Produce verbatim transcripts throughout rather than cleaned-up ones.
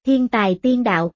Thiên tài tiên đạo.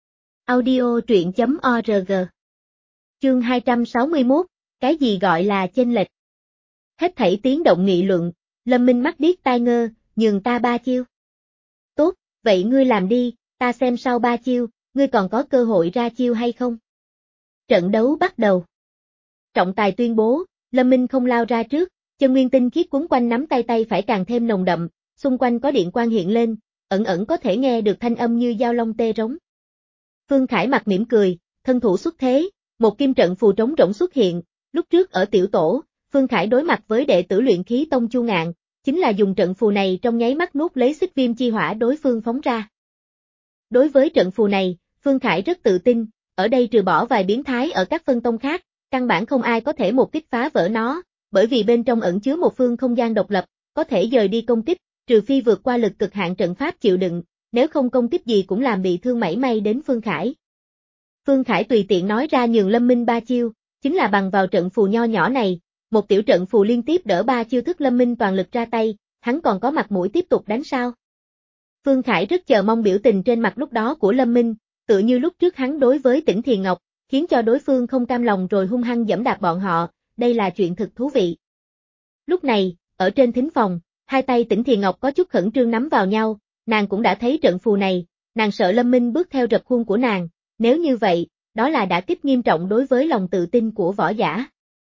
Audio truyện chấm org. Chương hai trăm sáu mươi mốt, cái gì gọi là chênh lệch? Hết thảy tiếng động nghị luận, Lâm Minh mắt điếc tai ngơ, nhường ta ba chiêu. Tốt, vậy ngươi làm đi, ta xem sau ba chiêu, ngươi còn có cơ hội ra chiêu hay không? Trận đấu bắt đầu. Trọng tài tuyên bố, Lâm Minh không lao ra trước, chân nguyên tinh khiết quấn quanh nắm tay tay phải càng thêm nồng đậm, xung quanh có điện quang hiện lên, ẩn ẩn có thể nghe được thanh âm như dao long tê rống. Phương Khải mặt mỉm cười, thân thủ xuất thế, một kim trận phù trống rỗng xuất hiện, lúc trước ở tiểu tổ, Phương Khải đối mặt với đệ tử luyện khí tông Chu Ngạn, chính là dùng trận phù này trong nháy mắt nuốt lấy xích viêm chi hỏa đối phương phóng ra. Đối với trận phù này, Phương Khải rất tự tin, ở đây trừ bỏ vài biến thái ở các phân tông khác, căn bản không ai có thể một kích phá vỡ nó, bởi vì bên trong ẩn chứa một phương không gian độc lập, có thể dời đi công kích, trừ phi vượt qua lực cực hạn trận pháp chịu đựng, nếu không công kích gì cũng làm bị thương mảy may đến Phương Khải. Phương Khải tùy tiện nói ra nhường Lâm Minh ba chiêu, chính là bằng vào trận phù nho nhỏ này, một tiểu trận phù liên tiếp đỡ ba chiêu thức Lâm Minh toàn lực ra tay, hắn còn có mặt mũi tiếp tục đánh sao? Phương Khải rất chờ mong biểu tình trên mặt lúc đó của Lâm Minh, tựa như lúc trước hắn đối với Tỉnh Thiền Ngọc, khiến cho đối phương không cam lòng rồi hung hăng giẫm đạp bọn họ, đây là chuyện thực thú vị. Lúc này, ở trên thính phòng, hai tay Tỉnh Thiền Ngọc có chút khẩn trương nắm vào nhau, nàng cũng đã thấy trận phù này, nàng sợ Lâm Minh bước theo rập khuôn của nàng, nếu như vậy, đó là đả kích nghiêm trọng đối với lòng tự tin của võ giả.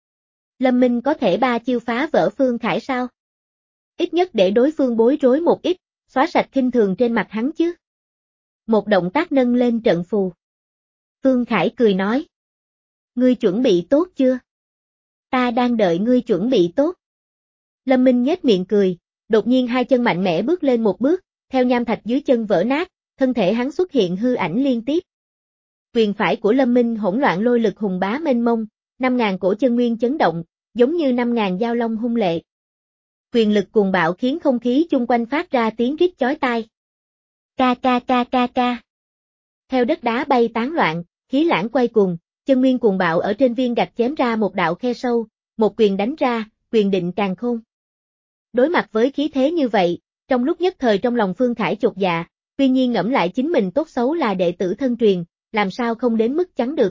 Lâm Minh có thể ba chiêu phá vỡ Phương Khải sao? Ít nhất để đối phương bối rối một ít, xóa sạch khinh thường trên mặt hắn chứ. Một động tác nâng lên trận phù. Phương Khải cười nói. Ngươi chuẩn bị tốt chưa? Ta đang đợi ngươi chuẩn bị tốt. Lâm Minh nhếch miệng cười, đột nhiên hai chân mạnh mẽ bước lên một bước, theo nham thạch dưới chân vỡ nát, thân thể hắn xuất hiện hư ảnh liên tiếp. Quyền phải của Lâm Minh hỗn loạn lôi lực hùng bá mênh mông, năm ngàn cổ chân nguyên chấn động, giống như năm ngàn dao long hung lệ. Quyền lực cuồng bạo khiến không khí chung quanh phát ra tiếng rít chói tai. Ca ca ca ca ca. Theo đất đá bay tán loạn, khí lãng quay cuồng, chân nguyên cuồng bạo ở trên viên gạch chém ra một đạo khe sâu, một quyền đánh ra, quyền định càn khôn. Đối mặt với khí thế như vậy, trong lúc nhất thời trong lòng Phương Khải chột dạ, tuy nhiên ngẫm lại chính mình tốt xấu là đệ tử thân truyền, làm sao không đến mức chắn được.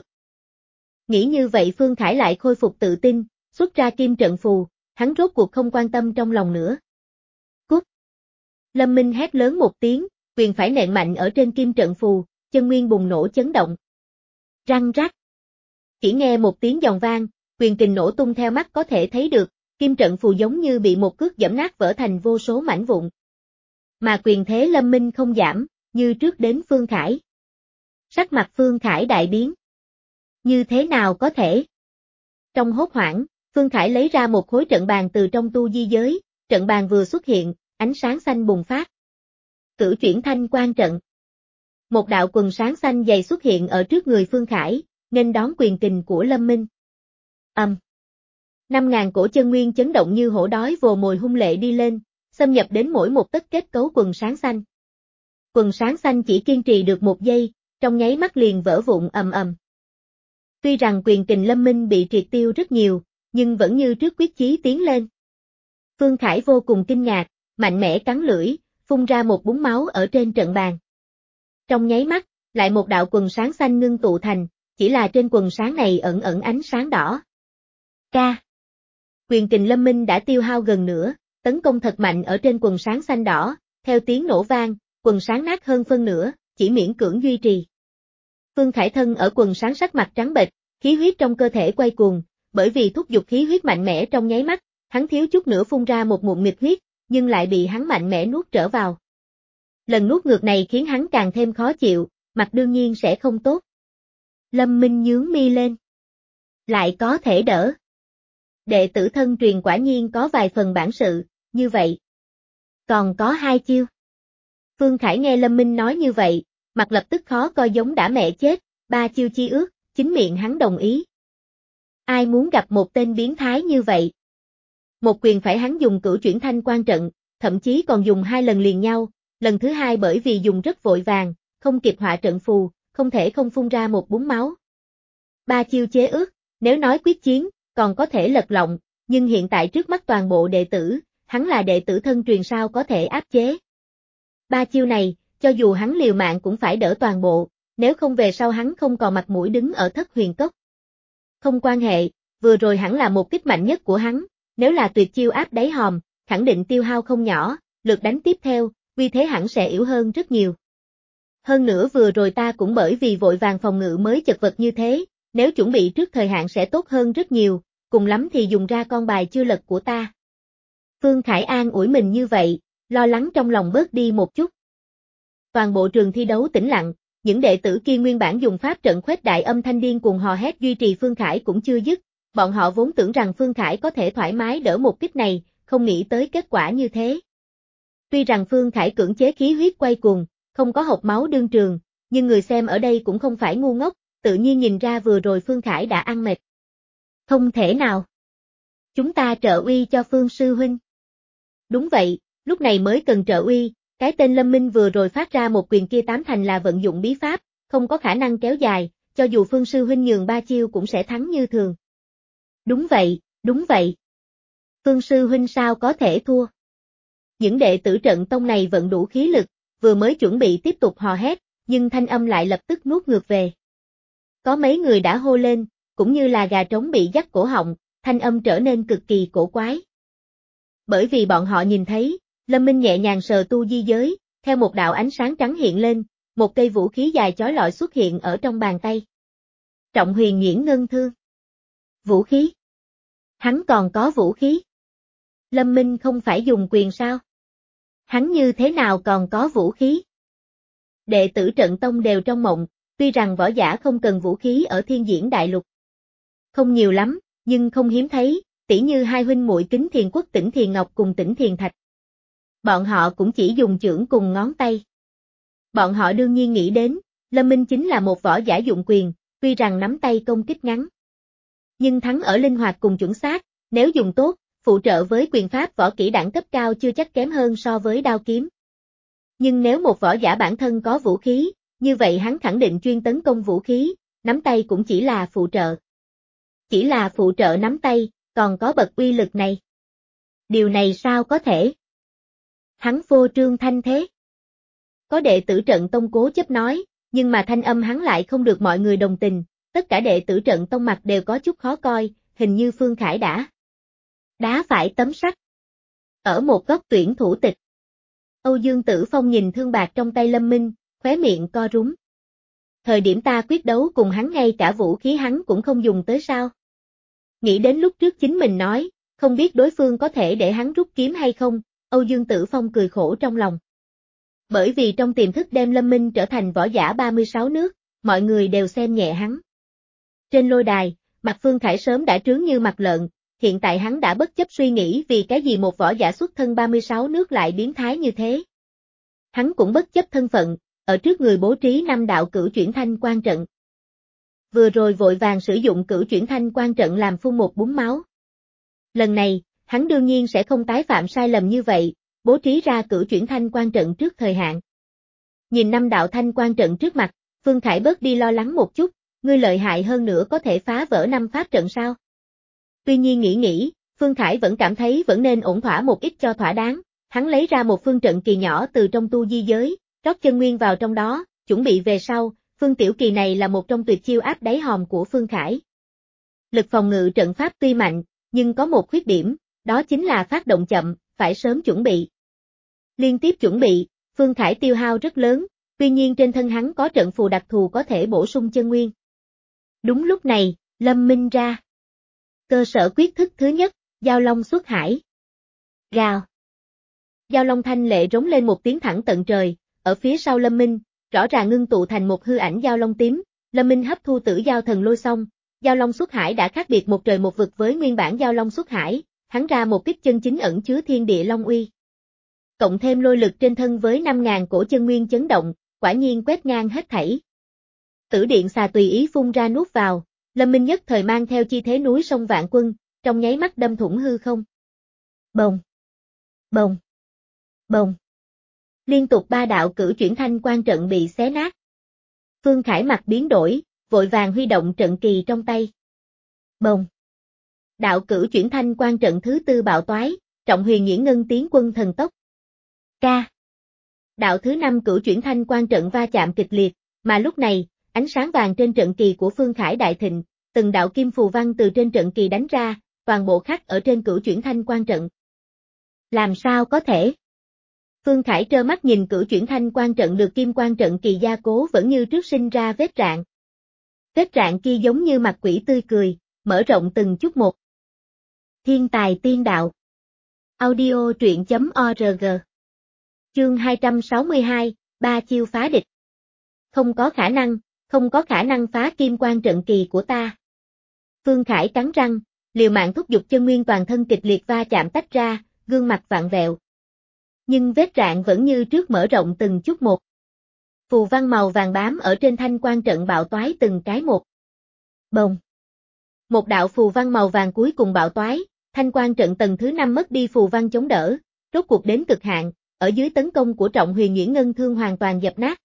Nghĩ như vậy Phương Khải lại khôi phục tự tin, xuất ra kim trận phù, hắn rốt cuộc không quan tâm trong lòng nữa. Cút! Lâm Minh hét lớn một tiếng, quyền phải nện mạnh ở trên kim trận phù, chân nguyên bùng nổ chấn động. Răng rắc! Chỉ nghe một tiếng giòn vang, quyền kình nổ tung theo mắt có thể thấy được, kim trận phù giống như bị một cước giẫm nát vỡ thành vô số mảnh vụn. Mà quyền thế Lâm Minh không giảm, như trước đến Phương Khải. Sắc mặt Phương Khải đại biến. Như thế nào có thể? Trong hốt hoảng, Phương Khải lấy ra một khối trận bàn từ trong tu di giới, trận bàn vừa xuất hiện, ánh sáng xanh bùng phát. Cửu chuyển thanh quan trận. Một đạo quần sáng xanh dày xuất hiện ở trước người Phương Khải, nghênh đón quyền kình của Lâm Minh. Ầm. Um. Năm ngàn cổ chân nguyên chấn động như hổ đói vồ mồi hung lệ đi lên, xâm nhập đến mỗi một tấc kết cấu quần sáng xanh. Quần sáng xanh chỉ kiên trì được một giây, trong nháy mắt liền vỡ vụn ầm ầm. Tuy rằng quyền kình Lâm Minh bị triệt tiêu rất nhiều, nhưng vẫn như trước quyết chí tiến lên. Phương Khải vô cùng kinh ngạc, mạnh mẽ cắn lưỡi, phun ra một búng máu ở trên trận bàn. Trong nháy mắt, lại một đạo quần sáng xanh ngưng tụ thành, chỉ là trên quần sáng này ẩn ẩn ánh sáng đỏ. Ca. Quyền kình Lâm Minh đã tiêu hao gần nửa, tấn công thật mạnh ở trên quần sáng xanh đỏ, theo tiếng nổ vang, quần sáng nát hơn phân nửa, chỉ miễn cưỡng duy trì. Phương Khải thân ở quần sáng sắc mặt trắng bệch, khí huyết trong cơ thể quay cuồng, bởi vì thúc giục khí huyết mạnh mẽ trong nháy mắt, hắn thiếu chút nữa phun ra một ngụm nghịch huyết, nhưng lại bị hắn mạnh mẽ nuốt trở vào. Lần nuốt ngược này khiến hắn càng thêm khó chịu, mặt đương nhiên sẽ không tốt. Lâm Minh nhướng mi lên. Lại có thể đỡ. Đệ tử thân truyền quả nhiên có vài phần bản sự, như vậy. Còn có hai chiêu. Phương Khải nghe Lâm Minh nói như vậy, mặt lập tức khó coi giống đã mẹ chết, ba chiêu chi ước, chính miệng hắn đồng ý. Ai muốn gặp một tên biến thái như vậy? Một quyền phải hắn dùng cửu chuyển thanh quan trận, thậm chí còn dùng hai lần liền nhau, lần thứ hai bởi vì dùng rất vội vàng, không kịp họa trận phù, không thể không phun ra một búng máu. Ba chiêu chế ước, nếu nói quyết chiến, còn có thể lật lọng, nhưng hiện tại trước mắt toàn bộ đệ tử, hắn là đệ tử thân truyền sao có thể áp chế. Ba chiêu này, cho dù hắn liều mạng cũng phải đỡ toàn bộ, nếu không về sau hắn không còn mặt mũi đứng ở Thất Huyền Cốc. Không quan hệ, vừa rồi hẳn là một kích mạnh nhất của hắn, nếu là tuyệt chiêu áp đáy hòm, khẳng định tiêu hao không nhỏ, lượt đánh tiếp theo, uy thế hẳn sẽ yếu hơn rất nhiều. Hơn nữa vừa rồi ta cũng bởi vì vội vàng phòng ngự mới chật vật như thế, nếu chuẩn bị trước thời hạn sẽ tốt hơn rất nhiều, cùng lắm thì dùng ra con bài chưa lật của ta. Phương Khải an ủi mình như vậy, lo lắng trong lòng bớt đi một chút. Toàn bộ trường thi đấu tĩnh lặng, những đệ tử kia nguyên bản dùng pháp trận khuếch đại âm thanh điên cuồng hò hét duy trì Phương Khải cũng chưa dứt, bọn họ vốn tưởng rằng Phương Khải có thể thoải mái đỡ một kích này, không nghĩ tới kết quả như thế. Tuy rằng Phương Khải cưỡng chế khí huyết quay cuồng, không có hộc máu đương trường, nhưng người xem ở đây cũng không phải ngu ngốc, tự nhiên nhìn ra vừa rồi Phương Khải đã ăn mệt. Không thể nào. Chúng ta trợ uy cho Phương sư huynh. Đúng vậy, lúc này mới cần trợ uy, cái tên Lâm Minh vừa rồi phát ra một quyền kia tám thành là vận dụng bí pháp, không có khả năng kéo dài, cho dù Phương sư huynh nhường ba chiêu cũng sẽ thắng như thường. Đúng vậy, đúng vậy. Phương sư huynh sao có thể thua? Những đệ tử trận tông này vận đủ khí lực, vừa mới chuẩn bị tiếp tục hò hét, nhưng thanh âm lại lập tức nuốt ngược về. Có mấy người đã hô lên, cũng như là gà trống bị dắt cổ họng, thanh âm trở nên cực kỳ cổ quái. Bởi vì bọn họ nhìn thấy, Lâm Minh nhẹ nhàng sờ tu di giới, theo một đạo ánh sáng trắng hiện lên, một cây vũ khí dài chói lọi xuất hiện ở trong bàn tay. Trọng Huyền Nhuyễn Ngân Thương. Vũ khí? Hắn còn có vũ khí? Lâm Minh không phải dùng quyền sao? Hắn như thế nào còn có vũ khí? Đệ tử trận tông đều trong mộng, tuy rằng võ giả không cần vũ khí ở Thiên Diễn Đại Lục. Không nhiều lắm, nhưng không hiếm thấy, tỉ như hai huynh muội Kính Thiền Quốc Tỉnh Thiền Ngọc cùng Tỉnh Thiền Thạch. Bọn họ cũng chỉ dùng chưởng cùng ngón tay. Bọn họ đương nhiên nghĩ đến, Lâm Minh chính là một võ giả dụng quyền, tuy rằng nắm tay công kích ngắn. Nhưng thắng ở linh hoạt cùng chuẩn xác, nếu dùng tốt, phụ trợ với quyền pháp võ kỹ đẳng cấp cao chưa chắc kém hơn so với đao kiếm. Nhưng nếu một võ giả bản thân có vũ khí, như vậy hắn khẳng định chuyên tấn công vũ khí, nắm tay cũng chỉ là phụ trợ. Chỉ là phụ trợ nắm tay, còn có bậc uy lực này. Điều này sao có thể? Hắn phô trương thanh thế. Có đệ tử trận tông cố chấp nói, nhưng mà thanh âm hắn lại không được mọi người đồng tình, tất cả đệ tử trận tông mặt đều có chút khó coi, hình như Phương Khải đã đá phải tấm sắt. Ở một góc tuyển thủ tịch. Âu Dương Tử Phong nhìn thương bạc trong tay Lâm Minh, khóe miệng co rúm. Thời điểm ta quyết đấu cùng hắn ngay cả vũ khí hắn cũng không dùng tới sao? Nghĩ đến lúc trước chính mình nói, không biết đối phương có thể để hắn rút kiếm hay không, Âu Dương Tử Phong cười khổ trong lòng. Bởi vì trong tiềm thức đem Lâm Minh trở thành võ giả ba mươi sáu nước, mọi người đều xem nhẹ hắn. Trên lôi đài, mặt Phương Khải sớm đã trướng như mặt lợn, hiện tại hắn đã bất chấp suy nghĩ vì cái gì một võ giả xuất thân ba mươi sáu nước lại biến thái như thế. Hắn cũng bất chấp thân phận, ở trước người bố trí năm đạo cửu chuyển thanh quan trận. Vừa rồi vội vàng sử dụng cửu chuyển thanh quan trận làm phun một búng máu. Lần này, hắn đương nhiên sẽ không tái phạm sai lầm như vậy, bố trí ra cửu chuyển thanh quan trận trước thời hạn. Nhìn năm đạo thanh quan trận trước mặt, Phương Khải bớt đi lo lắng một chút, ngươi lợi hại hơn nữa có thể phá vỡ năm pháp trận sao? Tuy nhiên nghĩ nghĩ, Phương Khải vẫn cảm thấy vẫn nên ổn thỏa một ít cho thỏa đáng, hắn lấy ra một phương trận kỳ nhỏ từ trong tu di giới, rót chân nguyên vào trong đó, chuẩn bị về sau, phương tiểu kỳ này là một trong tuyệt chiêu áp đáy hòm của Phương Khải. Lực phòng ngự trận pháp tuy mạnh, nhưng có một khuyết điểm, đó chính là phát động chậm, phải sớm chuẩn bị. Liên tiếp chuẩn bị, Phương Khải tiêu hao rất lớn, tuy nhiên trên thân hắn có trận phù đặc thù có thể bổ sung chân nguyên. Đúng lúc này, Lâm Minh ra. Cơ sở quyết thức thứ nhất, Giao Long xuất hải. Gào. Giao Long thanh lệ rống lên một tiếng thẳng tận trời, ở phía sau Lâm Minh, rõ ràng ngưng tụ thành một hư ảnh Giao Long tím, Lâm Minh hấp thu tử Giao thần lôi xong, Giao Long xuất hải đã khác biệt một trời một vực với nguyên bản Giao Long xuất hải, hắn ra một kích chân chính ẩn chứa thiên địa long uy. Cộng thêm lôi lực trên thân với năm ngàn cổ chân nguyên chấn động, quả nhiên quét ngang hết thảy. Tử điện xà tùy ý phun ra nuốt vào, Lâm Minh nhất thời mang theo chi thế núi sông vạn quân, trong nháy mắt đâm thủng hư không. Bồng, bồng, bồng. Liên tục ba đạo cửu chuyển thanh quan trận bị xé nát. Phương Khải mặt biến đổi, vội vàng huy động trận kỳ trong tay. Bồng. Đạo cửu chuyển thanh quan trận thứ tư bạo toái, Trọng Huyền Nhuyễn Ngân tiến quân thần tốc. Ca. Đạo thứ năm cửu chuyển thanh quan trận va chạm kịch liệt, mà lúc này, ánh sáng vàng trên trận kỳ của Phương Khải đại thịnh, từng đạo kim phù văn từ trên trận kỳ đánh ra, toàn bộ khắc ở trên cửu chuyển thanh quan trận. Làm sao có thể? Phương Khải trơ mắt nhìn cửu chuyển thanh quan trận được kim quan trận kỳ gia cố vẫn như trước sinh ra vết rạn. Vết rạn kia giống như mặt quỷ tươi cười, mở rộng từng chút một. Thiên tài tiên đạo. Audio truyện chấm org. Chương hai trăm sáu mươi hai, ba chiêu phá địch. Không có khả năng, không có khả năng phá kim quan trận kỳ của ta. Phương Khải cắn răng, liều mạng thúc giục chân nguyên toàn thân kịch liệt va chạm tách ra, gương mặt vặn vẹo. Nhưng vết rạn vẫn như trước mở rộng từng chút một. Phù văn màu vàng bám ở trên thanh quan trận bạo toái từng cái một. Bồng. Một đạo phù văn màu vàng cuối cùng bạo toái, thanh quan trận tầng thứ năm mất đi phù văn chống đỡ, rốt cuộc đến cực hạn, ở dưới tấn công của Trọng Huyền Nhuyễn Ngân Thương hoàn toàn dập nát.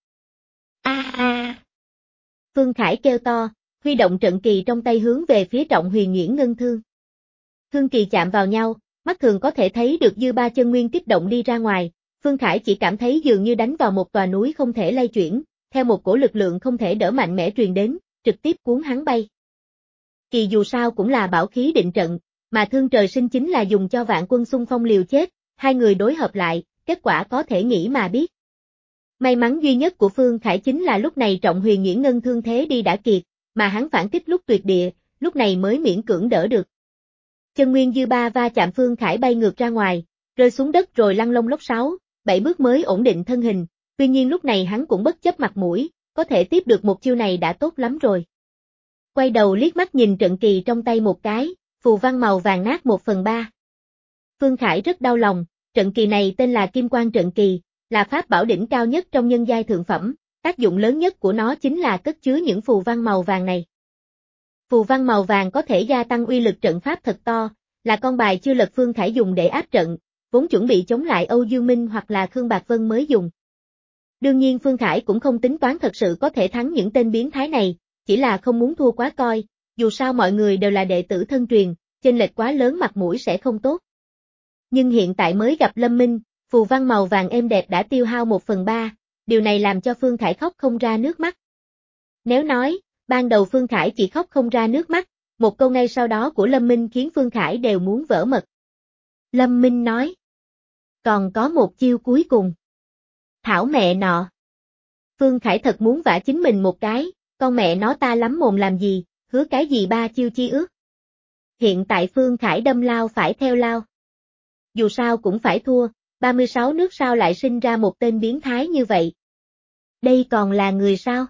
A a. Phương Khải kêu to, huy động trận kỳ trong tay hướng về phía Trọng Huyền Nhuyễn Ngân Thương. Thương kỳ chạm vào nhau, mắt thường có thể thấy được dư ba chân nguyên kích động đi ra ngoài, Phương Khải chỉ cảm thấy dường như đánh vào một tòa núi không thể lay chuyển, theo một cổ lực lượng không thể đỡ mạnh mẽ truyền đến, trực tiếp cuốn hắn bay. Kỳ dù sao cũng là bảo khí định trận, mà Thương Trời Sinh chính là dùng cho vạn quân xung phong liều chết, hai người đối hợp lại, kết quả có thể nghĩ mà biết. May mắn duy nhất của Phương Khải chính là lúc này Trọng Huyền Nhuyễn Ngân Thương thế đi đã kiệt, mà hắn phản kích lúc tuyệt địa, lúc này mới miễn cưỡng đỡ được. Chân nguyên dư ba va chạm Phương Khải bay ngược ra ngoài, rơi xuống đất rồi lăn lông lốc sáu, bảy bước mới ổn định thân hình, tuy nhiên lúc này hắn cũng bất chấp mặt mũi, có thể tiếp được một chiêu này đã tốt lắm rồi. Quay đầu liếc mắt nhìn trận kỳ trong tay một cái, phù văn màu vàng nát một phần ba. Phương Khải rất đau lòng, trận kỳ này tên là Kim Quan trận kỳ, là pháp bảo đỉnh cao nhất trong nhân giai thượng phẩm, tác dụng lớn nhất của nó chính là cất chứa những phù văn màu vàng này. Phù văn màu vàng có thể gia tăng uy lực trận pháp thật to, là con bài chưa lật Phương Khải dùng để áp trận, vốn chuẩn bị chống lại Âu Dương Minh hoặc là Khương Bạc Vân mới dùng. Đương nhiên Phương Khải cũng không tính toán thật sự có thể thắng những tên biến thái này, chỉ là không muốn thua quá coi, dù sao mọi người đều là đệ tử thân truyền, chênh lệch quá lớn mặt mũi sẽ không tốt. Nhưng hiện tại mới gặp Lâm Minh, phù văn màu vàng êm đẹp đã tiêu hao một phần ba, điều này làm cho Phương Khải khóc không ra nước mắt. Nếu nói, ban đầu Phương Khải chỉ khóc không ra nước mắt, một câu ngay sau đó của Lâm Minh khiến Phương Khải đều muốn vỡ mật. Lâm Minh nói, còn có một chiêu cuối cùng. Thảo mẹ nọ. Phương Khải thật muốn vả chính mình một cái, con mẹ nó ta lắm mồm làm gì, hứa cái gì ba chiêu chi ước. Hiện tại Phương Khải đâm lao phải theo lao. Dù sao cũng phải thua, ba mươi sáu nước sao lại sinh ra một tên biến thái như vậy. Đây còn là người sao?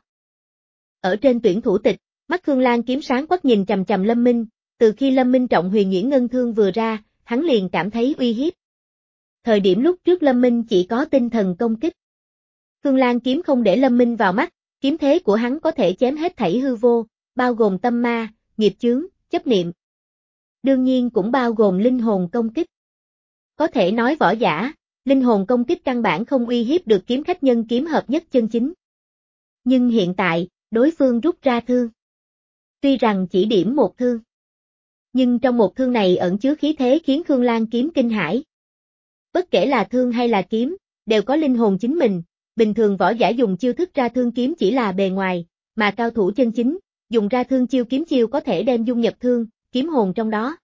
Ở trên tuyển thủ tịch, mắt Khương Lan kiếm sáng quắc nhìn chằm chằm Lâm Minh, từ khi Lâm Minh Trọng Huyền Nhuyễn Ngân Thương vừa ra, hắn liền cảm thấy uy hiếp. Thời điểm lúc trước Lâm Minh chỉ có tinh thần công kích. Khương Lan kiếm không để Lâm Minh vào mắt, kiếm thế của hắn có thể chém hết thảy hư vô, bao gồm tâm ma, nghiệp chướng, chấp niệm. Đương nhiên cũng bao gồm linh hồn công kích. Có thể nói võ giả, linh hồn công kích căn bản không uy hiếp được kiếm khách nhân kiếm hợp nhất chân chính. Nhưng hiện tại, đối phương rút ra thương. Tuy rằng chỉ điểm một thương. Nhưng trong một thương này ẩn chứa khí thế khiến Khương Lan kiếm kinh hãi. Bất kể là thương hay là kiếm, đều có linh hồn chính mình, bình thường võ giả dùng chiêu thức ra thương kiếm chỉ là bề ngoài, mà cao thủ chân chính, dùng ra thương chiêu kiếm chiêu có thể đem dung nhập thương, kiếm hồn trong đó.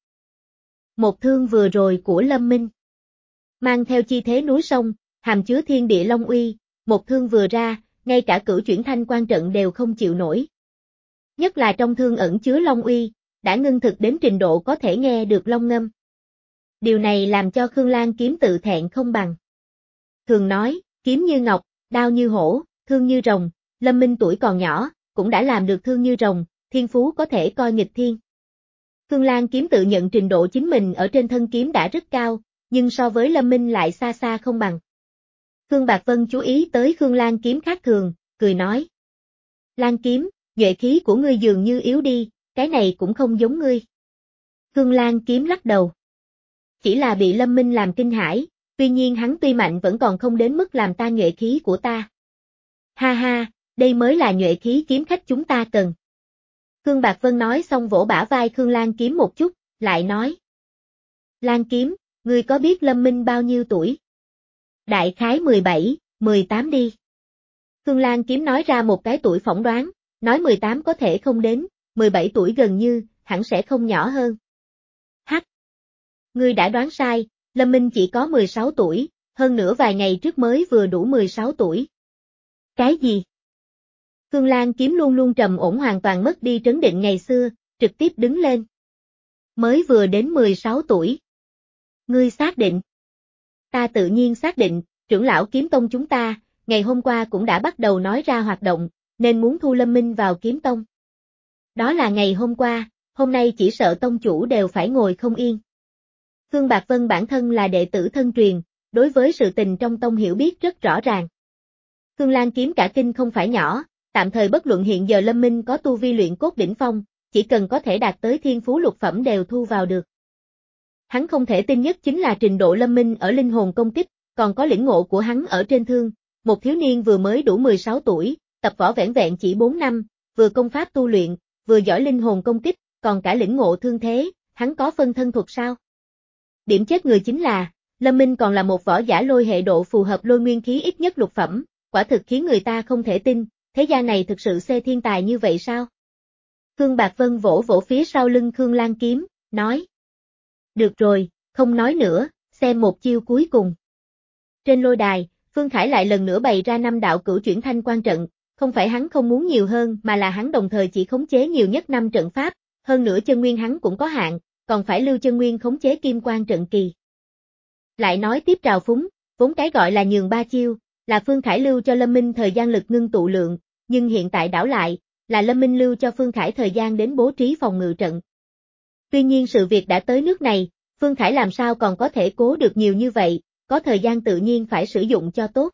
Một thương vừa rồi của Lâm Minh. Mang theo chi thế núi sông, hàm chứa thiên địa long uy, một thương vừa ra, ngay cả cửu chuyển thanh quan trận đều không chịu nổi. Nhất là trong thương ẩn chứa long uy, đã ngưng thực đến trình độ có thể nghe được long ngâm. Điều này làm cho Khương Lan kiếm tự thẹn không bằng. Thường nói, kiếm như ngọc, đao như hổ, thương như rồng, Lâm Minh tuổi còn nhỏ, cũng đã làm được thương như rồng, thiên phú có thể coi nghịch thiên. Khương Lan kiếm tự nhận trình độ chính mình ở trên thân kiếm đã rất cao, nhưng so với Lâm Minh lại xa xa không bằng. Khương Bạc Vân chú ý tới Khương Lan kiếm khác thường, cười nói. Lan kiếm, nhuệ khí của ngươi dường như yếu đi, cái này cũng không giống ngươi. Khương Lan kiếm lắc đầu. Chỉ là bị Lâm Minh làm kinh hãi, tuy nhiên hắn tuy mạnh vẫn còn không đến mức làm ta nhuệ khí của ta. Ha ha, đây mới là nhuệ khí kiếm khách chúng ta cần. Khương Bạc Vân nói xong vỗ bả vai Khương Lan kiếm một chút, lại nói. Lan kiếm, ngươi có biết Lâm Minh bao nhiêu tuổi? Đại khái mười bảy, mười tám đi. Khương Lan Kiếm nói ra một cái tuổi phỏng đoán, nói mười tám có thể không đến, mười bảy tuổi gần như, hẳn sẽ không nhỏ hơn. Hắc. Ngươi đã đoán sai, Lâm Minh chỉ có mười sáu tuổi, hơn nữa vài ngày trước mới vừa đủ mười sáu tuổi. Cái gì? Khương Lan Kiếm luôn luôn trầm ổn hoàn toàn mất đi trấn định ngày xưa, trực tiếp đứng lên. Mới vừa đến mười sáu tuổi. Ngươi xác định? Ta tự nhiên xác định, trưởng lão kiếm tông chúng ta, ngày hôm qua cũng đã bắt đầu nói ra hoạt động, nên muốn thu Lâm Minh vào kiếm tông. Đó là ngày hôm qua, hôm nay chỉ sợ tông chủ đều phải ngồi không yên. Khương Bạc Vân bản thân là đệ tử thân truyền, đối với sự tình trong tông hiểu biết rất rõ ràng. Khương Lan Kiếm cả kinh không phải nhỏ, tạm thời bất luận hiện giờ Lâm Minh có tu vi luyện cốt đỉnh phong, chỉ cần có thể đạt tới thiên phú lục phẩm đều thu vào được. Hắn không thể tin nhất chính là trình độ Lâm Minh ở linh hồn công kích, còn có lĩnh ngộ của hắn ở trên thương, một thiếu niên vừa mới đủ mười sáu tuổi, tập võ vẻn vẹn chỉ bốn năm, vừa công pháp tu luyện, vừa giỏi linh hồn công kích, còn cả lĩnh ngộ thương thế, hắn có phân thân thuật sao? Điểm chết người chính là, Lâm Minh còn là một võ giả lôi hệ độ phù hợp lôi nguyên khí ít nhất lục phẩm, quả thực khiến người ta không thể tin, thế gian này thực sự xê thiên tài như vậy sao? Khương Bạc Vân vỗ vỗ phía sau lưng Khương Lan Kiếm, nói. Được rồi, không nói nữa, xem một chiêu cuối cùng. Trên lôi đài, Phương Khải lại lần nữa bày ra năm đạo cửu chuyển thanh quan trận, không phải hắn không muốn nhiều hơn mà là hắn đồng thời chỉ khống chế nhiều nhất năm trận pháp, hơn nữa chân nguyên hắn cũng có hạn, còn phải lưu chân nguyên khống chế kim quan trận kỳ. Lại nói tiếp trào phúng, vốn cái gọi là nhường ba chiêu, là Phương Khải lưu cho Lâm Minh thời gian lực ngưng tụ lượng, nhưng hiện tại đảo lại, là Lâm Minh lưu cho Phương Khải thời gian đến bố trí phòng ngự trận. Tuy nhiên sự việc đã tới nước này, Phương Khải làm sao còn có thể cố được nhiều như vậy, có thời gian tự nhiên phải sử dụng cho tốt.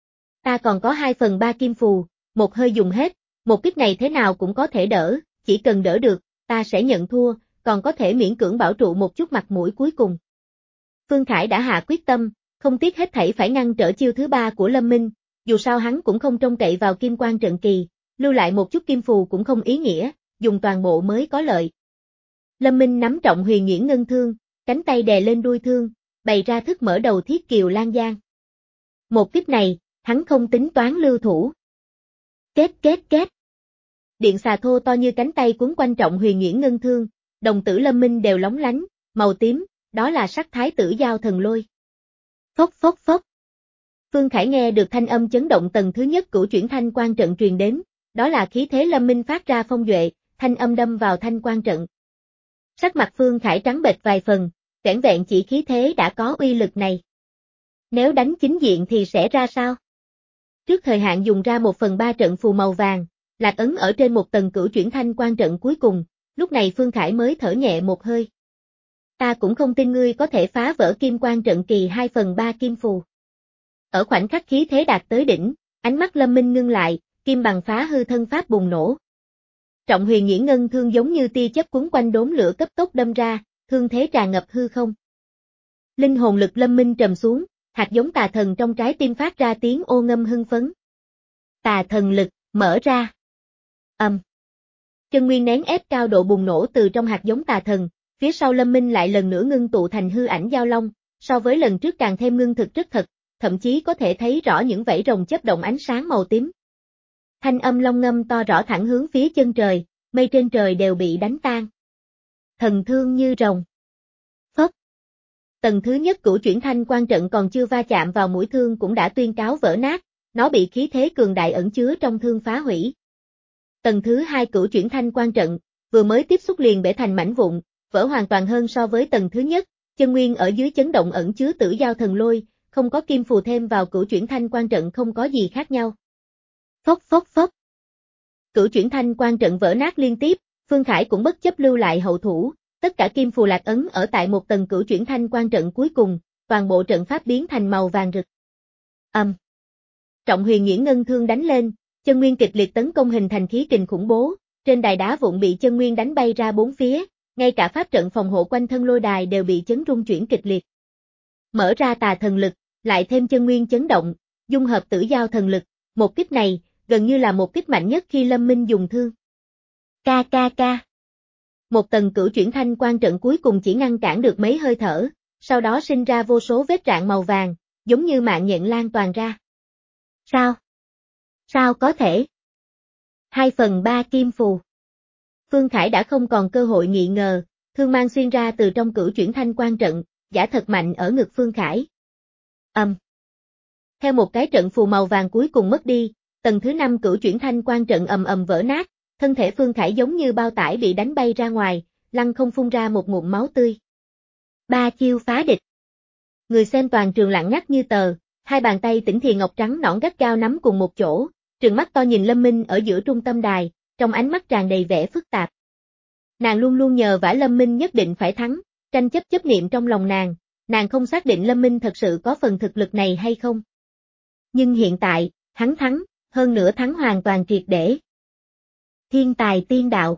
Ta còn có hai phần ba kim phù, một hơi dùng hết, một kích này thế nào cũng có thể đỡ, chỉ cần đỡ được, ta sẽ nhận thua, còn có thể miễn cưỡng bảo trụ một chút mặt mũi cuối cùng. Phương Khải đã hạ quyết tâm, không tiếc hết thảy phải ngăn trở chiêu thứ ba của Lâm Minh, dù sao hắn cũng không trông cậy vào kim quan trận kỳ, lưu lại một chút kim phù cũng không ý nghĩa, dùng toàn bộ mới có lợi. Lâm Minh nắm trọng huyền nhuyễn ngân thương, cánh tay đè lên đuôi thương, bày ra thức mở đầu thiết kiều lan giang. Một kích này, hắn không tính toán lưu thủ. Két két két. Điện xà thô to như cánh tay cuốn quanh trọng huyền nhuyễn ngân thương, đồng tử Lâm Minh đều lóng lánh, màu tím, đó là sắc thái tử giao thần lôi. Phốc phốc phốc. Phương Khải nghe được thanh âm chấn động tầng thứ nhất cửu chuyển thanh quan trận truyền đến, đó là khí thế Lâm Minh phát ra phong duệ, thanh âm đâm vào thanh quan trận. Sắc mặt Phương Khải trắng bệch vài phần, vẻn vẹn chỉ khí thế đã có uy lực này. Nếu đánh chính diện thì sẽ ra sao? Trước thời hạn dùng ra một phần ba trận phù màu vàng, lạc ấn ở trên một tầng cửu chuyển thanh quan trận cuối cùng, lúc này Phương Khải mới thở nhẹ một hơi. Ta cũng không tin ngươi có thể phá vỡ kim quan trận kỳ hai phần ba kim phù. Ở khoảnh khắc khí thế đạt tới đỉnh, ánh mắt Lâm Minh ngưng lại, kim bằng phá hư thân pháp bùng nổ. Trọng huyền nhuyễn ngân thương giống như tia chớp cuốn quanh đốm lửa cấp tốc đâm ra, thương thế tràn ngập hư không. Linh hồn lực Lâm Minh trầm xuống, hạt giống tà thần trong trái tim phát ra tiếng ô ngâm hưng phấn. Tà thần lực, mở ra. Ầm. Um. Chân nguyên nén ép cao độ bùng nổ từ trong hạt giống tà thần, phía sau Lâm Minh lại lần nữa ngưng tụ thành hư ảnh giao long, so với lần trước càng thêm ngưng thực rất thật, thậm chí có thể thấy rõ những vảy rồng chớp động ánh sáng màu tím. Thanh âm long ngâm to rõ thẳng hướng phía chân trời, mây trên trời đều bị đánh tan. Thần thương như rồng. Phốc. Tầng thứ nhất cửu chuyển thanh quan trận còn chưa va chạm vào mũi thương cũng đã tuyên cáo vỡ nát, nó bị khí thế cường đại ẩn chứa trong thương phá hủy. Tầng thứ hai cửu chuyển thanh quan trận, vừa mới tiếp xúc liền bể thành mảnh vụn, vỡ hoàn toàn hơn so với tầng thứ nhất, chân nguyên ở dưới chấn động ẩn chứa tử giao thần lôi, không có kim phù thêm vào cửu chuyển thanh quan trận không có gì khác nhau. Phốc phốc phốc. Cửu chuyển thanh quan trận vỡ nát liên tiếp, Phương Khải cũng bất chấp lưu lại hậu thủ, tất cả kim phù lạc ấn ở tại một tầng cửu chuyển thanh quan trận cuối cùng, toàn bộ trận pháp biến thành màu vàng rực. Ầm. Um. Trọng huyền nhuyễn ngân thương đánh lên, chân nguyên kịch liệt tấn công hình thành khí kình khủng bố, trên đài đá vụn bị chân nguyên đánh bay ra bốn phía, ngay cả pháp trận phòng hộ quanh thân lôi đài đều bị chấn rung chuyển kịch liệt. Mở ra tà thần lực, lại thêm chân nguyên chấn động, dung hợp tử giao thần lực, một kích này, gần như là một kích mạnh nhất khi Lâm Minh dùng thương. Ca ca ca. Một tầng cửu chuyển thanh quan trận cuối cùng chỉ ngăn cản được mấy hơi thở, sau đó sinh ra vô số vết rạn màu vàng, giống như mạng nhện lan toàn ra. Sao? Sao có thể? Hai phần ba kim phù. Phương Khải đã không còn cơ hội nghi ngờ, thương mang xuyên ra từ trong cửu chuyển thanh quan trận, giả thật mạnh ở ngực Phương Khải. Ầm. Um. Theo một cái trận phù màu vàng cuối cùng mất đi, tầng thứ năm cửu chuyển thanh quan trận ầm ầm vỡ nát, thân thể Phương Khải giống như bao tải bị đánh bay ra ngoài, lăn không phun ra một ngụm máu tươi. Ba chiêu phá địch. Người xem toàn trường lặng ngắt như tờ, hai bàn tay Tỉnh Thì Ngọc trắng nõn gắt gao nắm cùng một chỗ, trừng mắt to nhìn Lâm Minh ở giữa trung tâm đài, trong ánh mắt tràn đầy vẻ phức tạp. Nàng luôn luôn nhờ vả Lâm Minh nhất định phải thắng, tranh chấp chấp niệm trong lòng nàng, nàng không xác định Lâm Minh thật sự có phần thực lực này hay không. Nhưng hiện tại, hắn thắng, hơn nữa thắng hoàn toàn triệt để. Thiên tài tiên đạo.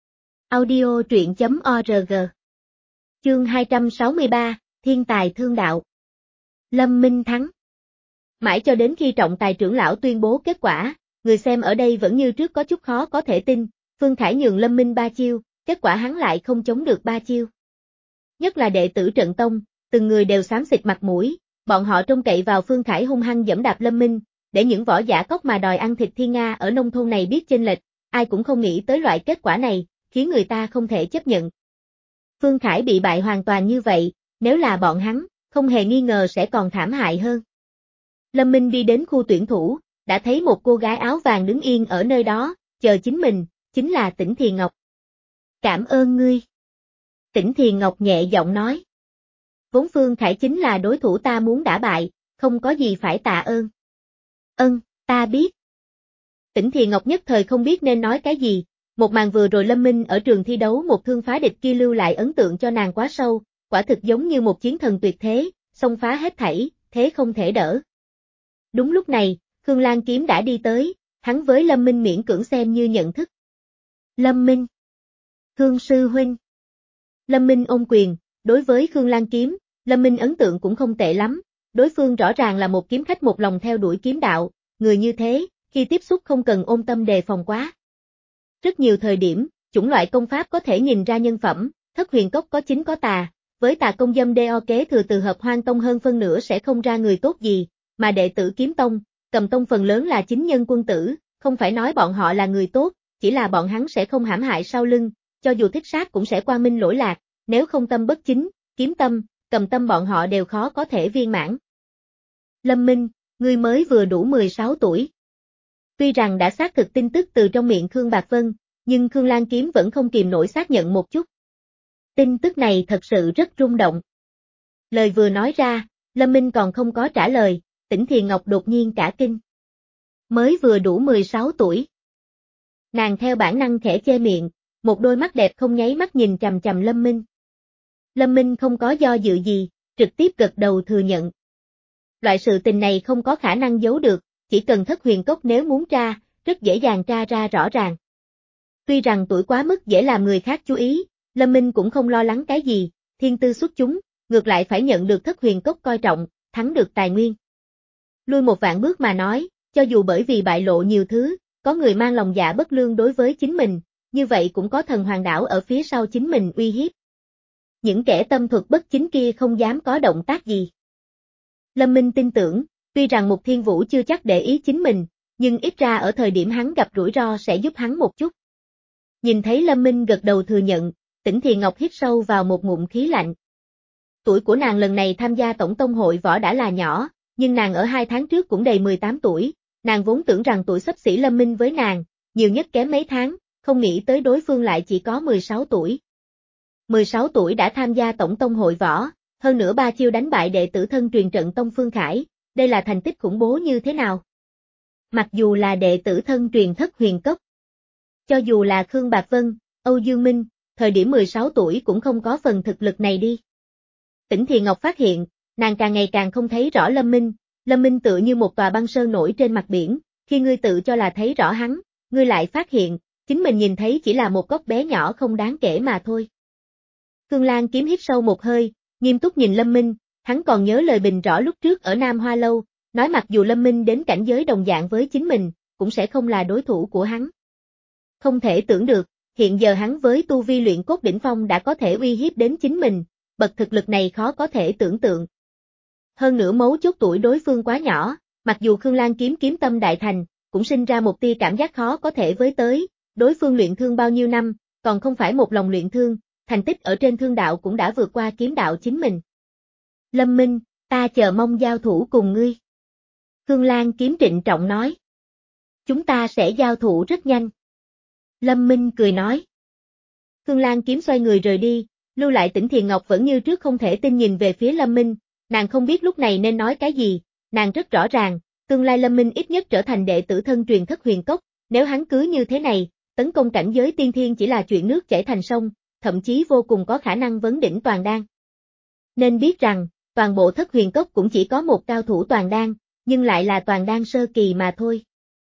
Audio truyện chấm org. Chương hai trăm sáu mươi ba, Thiên tài thương đạo. Lâm Minh thắng. Mãi cho đến khi trọng tài trưởng lão tuyên bố kết quả, người xem ở đây vẫn như trước có chút khó có thể tin, Phương Khải nhường Lâm Minh ba chiêu, kết quả hắn lại không chống được ba chiêu. Nhất là đệ tử trận tông, từng người đều xám xịt mặt mũi, bọn họ trông cậy vào Phương Khải hung hăng giẫm đạp Lâm Minh, để những võ giả cóc mà đòi ăn thịt thiên nga ở nông thôn này biết chênh lệch, ai cũng không nghĩ tới loại kết quả này, khiến người ta không thể chấp nhận. Phương Khải bị bại hoàn toàn như vậy, nếu là bọn hắn, không hề nghi ngờ sẽ còn thảm hại hơn. Lâm Minh đi đến khu tuyển thủ, đã thấy một cô gái áo vàng đứng yên ở nơi đó, chờ chính mình, chính là Tỉnh Thì Ngọc. Cảm ơn ngươi. Tỉnh Thì Ngọc nhẹ giọng nói. Vốn Phương Khải chính là đối thủ ta muốn đả bại, không có gì phải tạ ơn. Ân, ta biết. Tỉnh Thì Ngọc nhất thời không biết nên nói cái gì, một màn vừa rồi Lâm Minh ở trường thi đấu một thương phá địch kia lưu lại ấn tượng cho nàng quá sâu, quả thực giống như một chiến thần tuyệt thế, xông phá hết thảy, thế không thể đỡ. Đúng lúc này, Khương Lan Kiếm đã đi tới, hắn với Lâm Minh miễn cưỡng xem như nhận thức. Lâm Minh. Khương sư huynh. Lâm Minh ôm quyền, đối với Khương Lan Kiếm, Lâm Minh ấn tượng cũng không tệ lắm, đối phương rõ ràng là một kiếm khách một lòng theo đuổi kiếm đạo, người như thế, khi tiếp xúc không cần ôm tâm đề phòng quá. Rất nhiều thời điểm, chủng loại công pháp có thể nhìn ra nhân phẩm, Thất Huyền Cốc có chính có tà, với tà công dâm đeo kế thừa từ Hợp Hoan Tông hơn phân nửa sẽ không ra người tốt gì, mà đệ tử Kiếm Tông, Cầm Tông phần lớn là chính nhân quân tử, không phải nói bọn họ là người tốt, chỉ là bọn hắn sẽ không hãm hại sau lưng, cho dù thích sát cũng sẽ quang minh lỗi lạc, nếu không tâm bất chính, kiếm tâm, cầm tâm bọn họ đều khó có thể viên mãn. Lâm Minh, ngươi mới vừa đủ mười sáu tuổi. Tuy rằng đã xác thực tin tức từ trong miệng Khương Bạc Vân, nhưng Khương Lan Kiếm vẫn không kìm nổi xác nhận một chút. Tin tức này thật sự rất rung động. Lời vừa nói ra, Lâm Minh còn không có trả lời, Tỉnh Thì Ngọc đột nhiên cả kinh. Mới vừa đủ mười sáu tuổi. Nàng theo bản năng khẽ che miệng, một đôi mắt đẹp không nháy mắt nhìn chằm chằm Lâm Minh. Lâm Minh không có do dự gì, trực tiếp gật đầu thừa nhận. Loại sự tình này không có khả năng giấu được, chỉ cần Thất Huyền Cốc nếu muốn tra, rất dễ dàng tra ra rõ ràng. Tuy rằng tuổi quá mức dễ làm người khác chú ý, Lâm Minh cũng không lo lắng cái gì, thiên tư xuất chúng, ngược lại phải nhận được Thất Huyền Cốc coi trọng, thắng được tài nguyên. Lui một vạn bước mà nói, cho dù bởi vì bại lộ nhiều thứ, có người mang lòng dạ bất lương đối với chính mình, như vậy cũng có thần hoàng đảo ở phía sau chính mình uy hiếp. Những kẻ tâm thuật bất chính kia không dám có động tác gì. Lâm Minh tin tưởng, tuy rằng Mục Thiên Vũ chưa chắc để ý chính mình, nhưng ít ra ở thời điểm hắn gặp rủi ro sẽ giúp hắn một chút. Nhìn thấy Lâm Minh gật đầu thừa nhận, Tỉnh Thì Ngọc hít sâu vào một ngụm khí lạnh. Tuổi của nàng lần này tham gia tổng tông hội võ đã là nhỏ, nhưng nàng ở hai tháng trước cũng đầy mười tám tuổi, nàng vốn tưởng rằng tuổi xấp xỉ Lâm Minh với nàng, nhiều nhất kém mấy tháng, không nghĩ tới đối phương lại chỉ có mười sáu tuổi. mười sáu tuổi đã tham gia tổng tông hội võ, hơn nữa ba chiêu đánh bại đệ tử thân truyền trận tông Phương Khải, đây là thành tích khủng bố như thế nào? Mặc dù là đệ tử thân truyền Thất Huyền Cốc, cho dù là Khương Bạc Vân, Âu Dương Minh, thời điểm mười sáu tuổi cũng không có phần thực lực này đi. Tỉnh Thì Ngọc phát hiện, nàng càng ngày càng không thấy rõ Lâm Minh, Lâm Minh tựa như một tòa băng sơn nổi trên mặt biển, khi ngươi tự cho là thấy rõ hắn, ngươi lại phát hiện, chính mình nhìn thấy chỉ là một góc bé nhỏ không đáng kể mà thôi. Khương Lan Kiếm hít sâu một hơi, nghiêm túc nhìn Lâm Minh, hắn còn nhớ lời bình rõ lúc trước ở Nam Hoa Lâu, nói mặc dù Lâm Minh đến cảnh giới đồng dạng với chính mình, cũng sẽ không là đối thủ của hắn. Không thể tưởng được, hiện giờ hắn với tu vi luyện cốt đỉnh phong đã có thể uy hiếp đến chính mình, bậc thực lực này khó có thể tưởng tượng. Hơn nữa mấu chốt tuổi đối phương quá nhỏ, Mặc dù Khương Lan kiếm kiếm tâm đại thành, cũng sinh ra một tia cảm giác khó có thể với tới, đối phương luyện thương bao nhiêu năm, còn không phải một lòng luyện thương, thành tích ở trên thương đạo cũng đã vượt qua kiếm đạo chính mình. Lâm Minh, ta chờ mong giao thủ cùng ngươi. Khương Lan kiếm trịnh trọng nói. Chúng ta sẽ giao thủ rất nhanh. Lâm Minh cười nói. Khương Lan kiếm xoay người rời đi, lưu lại Tỉnh Thiền Ngọc vẫn như trước không thể tin nhìn về phía Lâm Minh, nàng không biết lúc này nên nói cái gì, nàng rất rõ ràng, tương lai Lâm Minh ít nhất trở thành đệ tử thân truyền Thất Huyền Cốc, nếu hắn cứ như thế này, tấn công cảnh giới tiên thiên chỉ là chuyện nước chảy thành sông, thậm chí vô cùng có khả năng vấn đỉnh toàn đan. Nên biết rằng, toàn bộ Thất Huyền Cốc cũng chỉ có một cao thủ toàn đan, nhưng lại là toàn đan sơ kỳ mà thôi.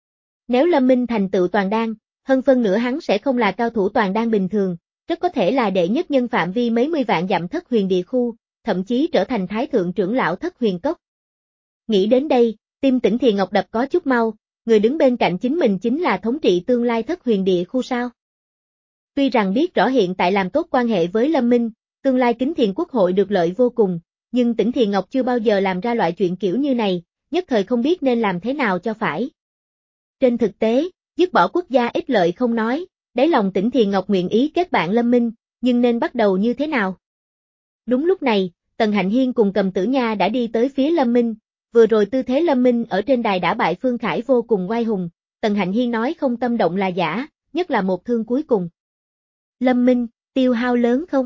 Nếu Lâm Minh thành tựu toàn đan, hơn phân nửa hắn sẽ không là cao thủ toàn đan bình thường, rất có thể là đệ nhất nhân phạm vi mấy mươi vạn dặm Thất Huyền địa khu, thậm chí trở thành thái thượng trưởng lão Thất Huyền Cốc. Nghĩ đến đây, tim Tỉnh Thiền Ngọc đập có chút mau, người đứng bên cạnh chính mình chính là thống trị tương lai Thất Huyền địa khu sao. Tuy rằng biết rõ hiện tại làm tốt quan hệ với Lâm Minh, tương lai Kính Thiền Quốc hội được lợi vô cùng, nhưng Tỉnh Thiền Ngọc chưa bao giờ làm ra loại chuyện kiểu như này, nhất thời không biết nên làm thế nào cho phải. Trên thực tế, dứt bỏ quốc gia ích lợi không nói, đáy lòng Tỉnh Thiền Ngọc nguyện ý kết bạn Lâm Minh, nhưng nên bắt đầu như thế nào? Đúng lúc này, Tần Hạnh Hiên cùng Cầm Tử Nha đã đi tới phía Lâm Minh, vừa rồi tư thế Lâm Minh ở trên đài đã bại Phương Khải vô cùng oai hùng, Tần Hạnh Hiên nói không tâm động là giả, nhất là một thương cuối cùng. Lâm Minh, tiêu hao lớn không?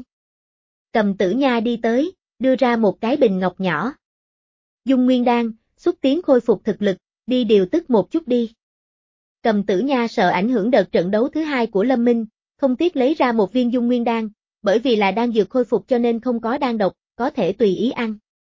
Cầm Tử Nha đi tới, đưa ra một cái bình ngọc nhỏ. Dung Nguyên Đan, xúc tiến khôi phục thực lực, đi điều tức một chút đi. Cầm Tử Nha sợ ảnh hưởng đợt trận đấu thứ hai của Lâm Minh, không tiếc lấy ra một viên Dung Nguyên Đan, bởi vì là đan dược khôi phục cho nên không có đan độc, có thể tùy ý ăn.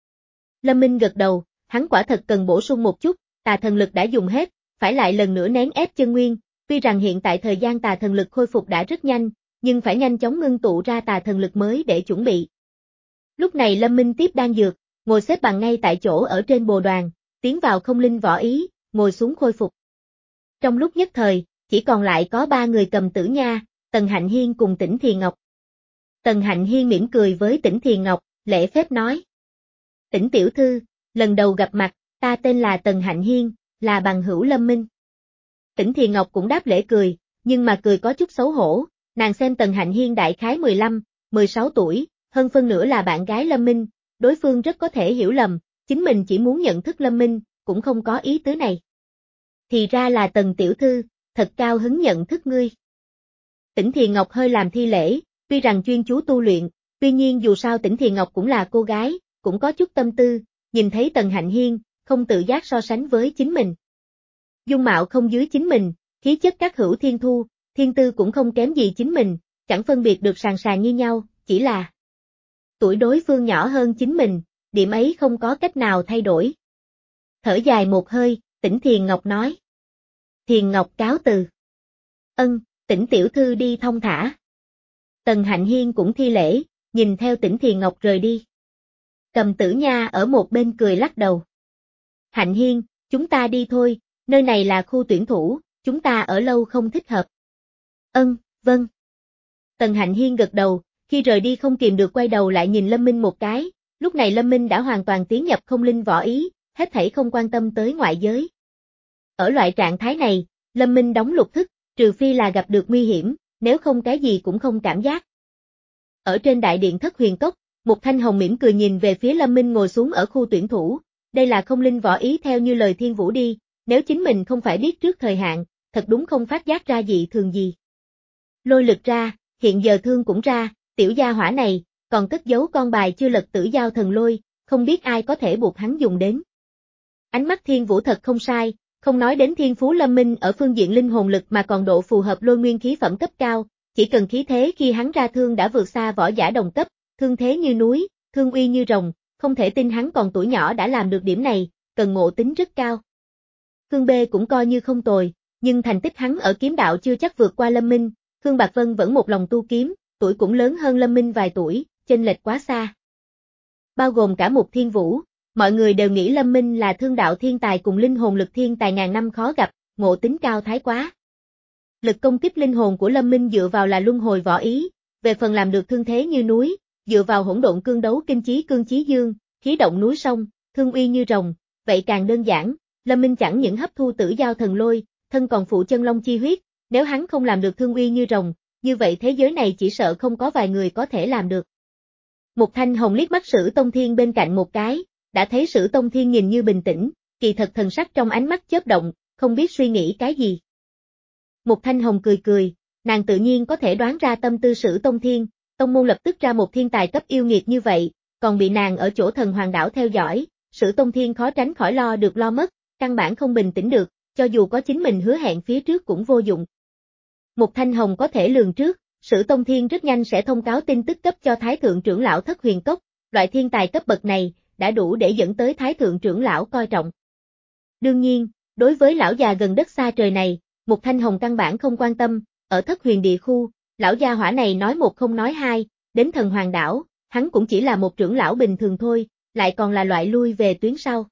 Lâm Minh gật đầu, hắn quả thật cần bổ sung một chút, tà thần lực đã dùng hết, phải lại lần nữa nén ép chân nguyên, tuy rằng hiện tại thời gian tà thần lực khôi phục đã rất nhanh, nhưng phải nhanh chóng ngưng tụ ra tà thần lực mới để chuẩn bị. Lúc này Lâm Minh tiếp đan dược, ngồi xếp bằng ngay tại chỗ ở trên bồ đoàn, tiến vào không linh võ ý, ngồi xuống khôi phục. Trong lúc nhất thời, chỉ còn lại có ba người Cầm Tử Nha, Tần Hạnh Hiên cùng Tỉnh Thiền Ngọc. Tần Hạnh Hiên mỉm cười với Tỉnh Thiền Ngọc, lễ phép nói. Tỉnh tiểu thư, lần đầu gặp mặt, ta tên là Tần Hạnh Hiên, là bằng hữu Lâm Minh. Tỉnh Thiền Ngọc cũng đáp lễ cười, nhưng mà cười có chút xấu hổ, nàng xem Tần Hạnh Hiên đại khái mười lăm, mười sáu tuổi, hơn phân nửa là bạn gái Lâm Minh, đối phương rất có thể hiểu lầm, chính mình chỉ muốn nhận thức Lâm Minh, cũng không có ý tứ này. Thì ra là Tần tiểu thư, thật cao hứng nhận thức ngươi. Tỉnh Thiền Ngọc hơi làm thi lễ, tuy rằng chuyên chú tu luyện, tuy nhiên dù sao Tỉnh Thiền Ngọc cũng là cô gái, cũng có chút tâm tư, nhìn thấy Tần Hạnh Hiên, không tự giác so sánh với chính mình. Dung mạo không dưới chính mình, khí chất các hữu thiên thu, thiên tư cũng không kém gì chính mình, chẳng phân biệt được sàn sàn như nhau, chỉ là tuổi đối phương nhỏ hơn chính mình, điểm ấy không có cách nào thay đổi. Thở dài một hơi, Tỉnh Thiền Ngọc nói. Thiền Ngọc cáo từ. Ân, Tỉnh tiểu thư đi thông thả. Tần Hạnh Hiên cũng thi lễ, nhìn theo Tỉnh Thiền Ngọc rời đi. Cầm Tử Nha ở một bên cười lắc đầu. Hạnh Hiên, chúng ta đi thôi, nơi này là khu tuyển thủ, chúng ta ở lâu không thích hợp. Ân, vâng. Tần Hạnh Hiên gật đầu, khi rời đi không kìm được quay đầu lại nhìn Lâm Minh một cái, lúc này Lâm Minh đã hoàn toàn tiến nhập không linh võ ý, hết thảy không quan tâm tới ngoại giới. Ở loại trạng thái này, Lâm Minh đóng lục thức, trừ phi là gặp được nguy hiểm, nếu không cái gì cũng không cảm giác. Ở trên đại điện Thất Huyền Cốc, Mục Thanh Hồng mỉm cười nhìn về phía Lâm Minh ngồi xuống ở khu tuyển thủ, đây là không linh võ ý theo như lời Thiên Vũ đi, nếu chính mình không phải biết trước thời hạn, thật đúng không phát giác ra dị thường gì. Lôi lực ra, hiện giờ thương cũng ra, tiểu gia hỏa này, còn cất giấu con bài chưa lật Tử Giao Thần Lôi, không biết ai có thể buộc hắn dùng đến. Ánh mắt Thiên Vũ thật không sai, không nói đến thiên phú Lâm Minh ở phương diện linh hồn lực mà còn độ phù hợp lôi nguyên khí phẩm cấp cao, chỉ cần khí thế khi hắn ra thương đã vượt xa võ giả đồng cấp, thương thế như núi, thương uy như rồng, không thể tin hắn còn tuổi nhỏ đã làm được điểm này, cần ngộ tính rất cao. Khương Bê cũng coi như không tồi, nhưng thành tích hắn ở kiếm đạo chưa chắc vượt qua Lâm Minh, Khương Bạc Vân vẫn một lòng tu kiếm, tuổi cũng lớn hơn Lâm Minh vài tuổi, chênh lệch quá xa. Bao gồm cả Mục Thiên Vũ, mọi người đều nghĩ Lâm Minh là thương đạo thiên tài cùng linh hồn lực thiên tài ngàn năm khó gặp, ngộ tính cao thái quá. Lực công kích linh hồn của Lâm Minh dựa vào là luân hồi võ ý, về phần làm được thương thế như núi, dựa vào hỗn độn cương đấu kinh chí cương chí dương, khí động núi sông, thương uy như rồng, vậy càng đơn giản, Lâm Minh chẳng những hấp thu tử giao thần lôi, thân còn phụ chân long chi huyết, nếu hắn không làm được thương uy như rồng, như vậy thế giới này chỉ sợ không có vài người có thể làm được. Mục Thanh Hồng liếc mắt Sử Tông Thiên bên cạnh một cái, đã thấy Sử Tông Thiên nhìn như bình tĩnh, kỳ thật thần sắc trong ánh mắt chớp động, không biết suy nghĩ cái gì. Mục Thanh Hồng cười cười, nàng tự nhiên có thể đoán ra tâm tư Sử Tông Thiên, tông môn lập tức ra một thiên tài cấp yêu nghiệt như vậy, còn bị nàng ở chỗ Thần Hoàng đảo theo dõi, Sử Tông Thiên khó tránh khỏi lo được lo mất, căn bản không bình tĩnh được, cho dù có chính mình hứa hẹn phía trước cũng vô dụng. Mục Thanh Hồng có thể lường trước, Sử Tông Thiên rất nhanh sẽ thông cáo tin tức cấp cho Thái Thượng trưởng lão Thất Huyền Cốc, loại thiên tài cấp bậc này, đã đủ để dẫn tới Thái Thượng trưởng lão coi trọng. Đương nhiên, đối với lão già gần đất xa trời này, Mục Thanh Hồng căn bản không quan tâm, ở Thất Huyền địa khu, lão gia hỏa này nói một không nói hai, đến Thần Hoàng đảo, hắn cũng chỉ là một trưởng lão bình thường thôi, lại còn là loại lui về tuyến sau.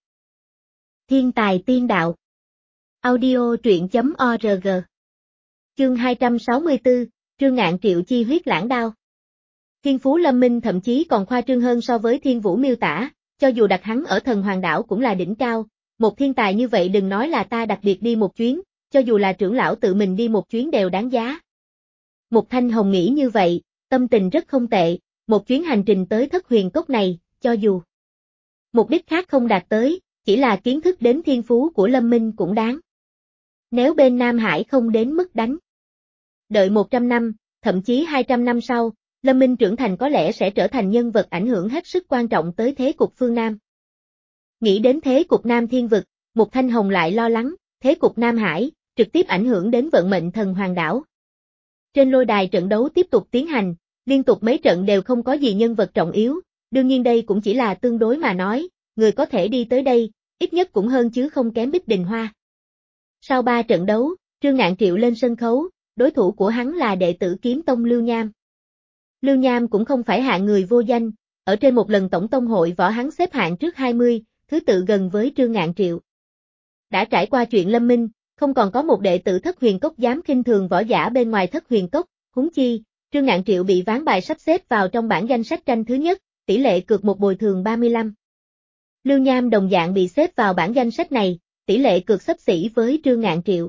Thiên tài tiên đạo. Audio truyện.org. Chương hai trăm sáu mươi tư, Trương Ngạn Triệu chi huyết lãng đao. Thiên phú Lâm Minh thậm chí còn khoa trương hơn so với Thiên Vũ miêu tả, cho dù đặt hắn ở Thần Hoàng đảo cũng là đỉnh cao, một thiên tài như vậy đừng nói là ta đặc biệt đi một chuyến, cho dù là trưởng lão tự mình đi một chuyến đều đáng giá. Mục Thanh Hồng nghĩ như vậy, tâm tình rất không tệ, một chuyến hành trình tới Thất Huyền Cốc này, cho dù mục đích khác không đạt tới, chỉ là kiến thức đến thiên phú của Lâm Minh cũng đáng. Nếu bên Nam Hải không đến mức đánh. Đợi một trăm năm, thậm chí hai trăm năm sau, Lâm Minh trưởng thành có lẽ sẽ trở thành nhân vật ảnh hưởng hết sức quan trọng tới thế cục phương Nam. Nghĩ đến thế cục Nam Thiên Vực, Mục Thanh Hồng lại lo lắng, thế cục Nam Hải, trực tiếp ảnh hưởng đến vận mệnh Thần Hoàng đảo. Trên lôi đài trận đấu tiếp tục tiến hành, liên tục mấy trận đều không có gì nhân vật trọng yếu, đương nhiên đây cũng chỉ là tương đối mà nói, người có thể đi tới đây, ít nhất cũng hơn chứ không kém Bích Đình Hoa. Sau ba trận đấu, Trương Ngạn Triệu lên sân khấu, đối thủ của hắn là đệ tử Kiếm Tông Lưu Nham. Lưu Nham cũng không phải hạng người vô danh, ở trên một lần tổng tông hội võ hắn xếp hạng trước hai mươi, thứ tự gần với Trương Ngạn Triệu. Đã trải qua chuyện Lâm Minh, không còn có một đệ tử Thất Huyền Cốc dám khinh thường võ giả bên ngoài Thất Huyền Cốc, huống chi, Trương Ngạn Triệu bị ván bài sắp xếp vào trong bảng danh sách tranh thứ nhất, tỷ lệ cược một bồi thường ba mươi lăm. Lưu Nham đồng dạng bị xếp vào bảng danh sách này, tỷ lệ cược xấp xỉ với Trương Ngạn Triệu.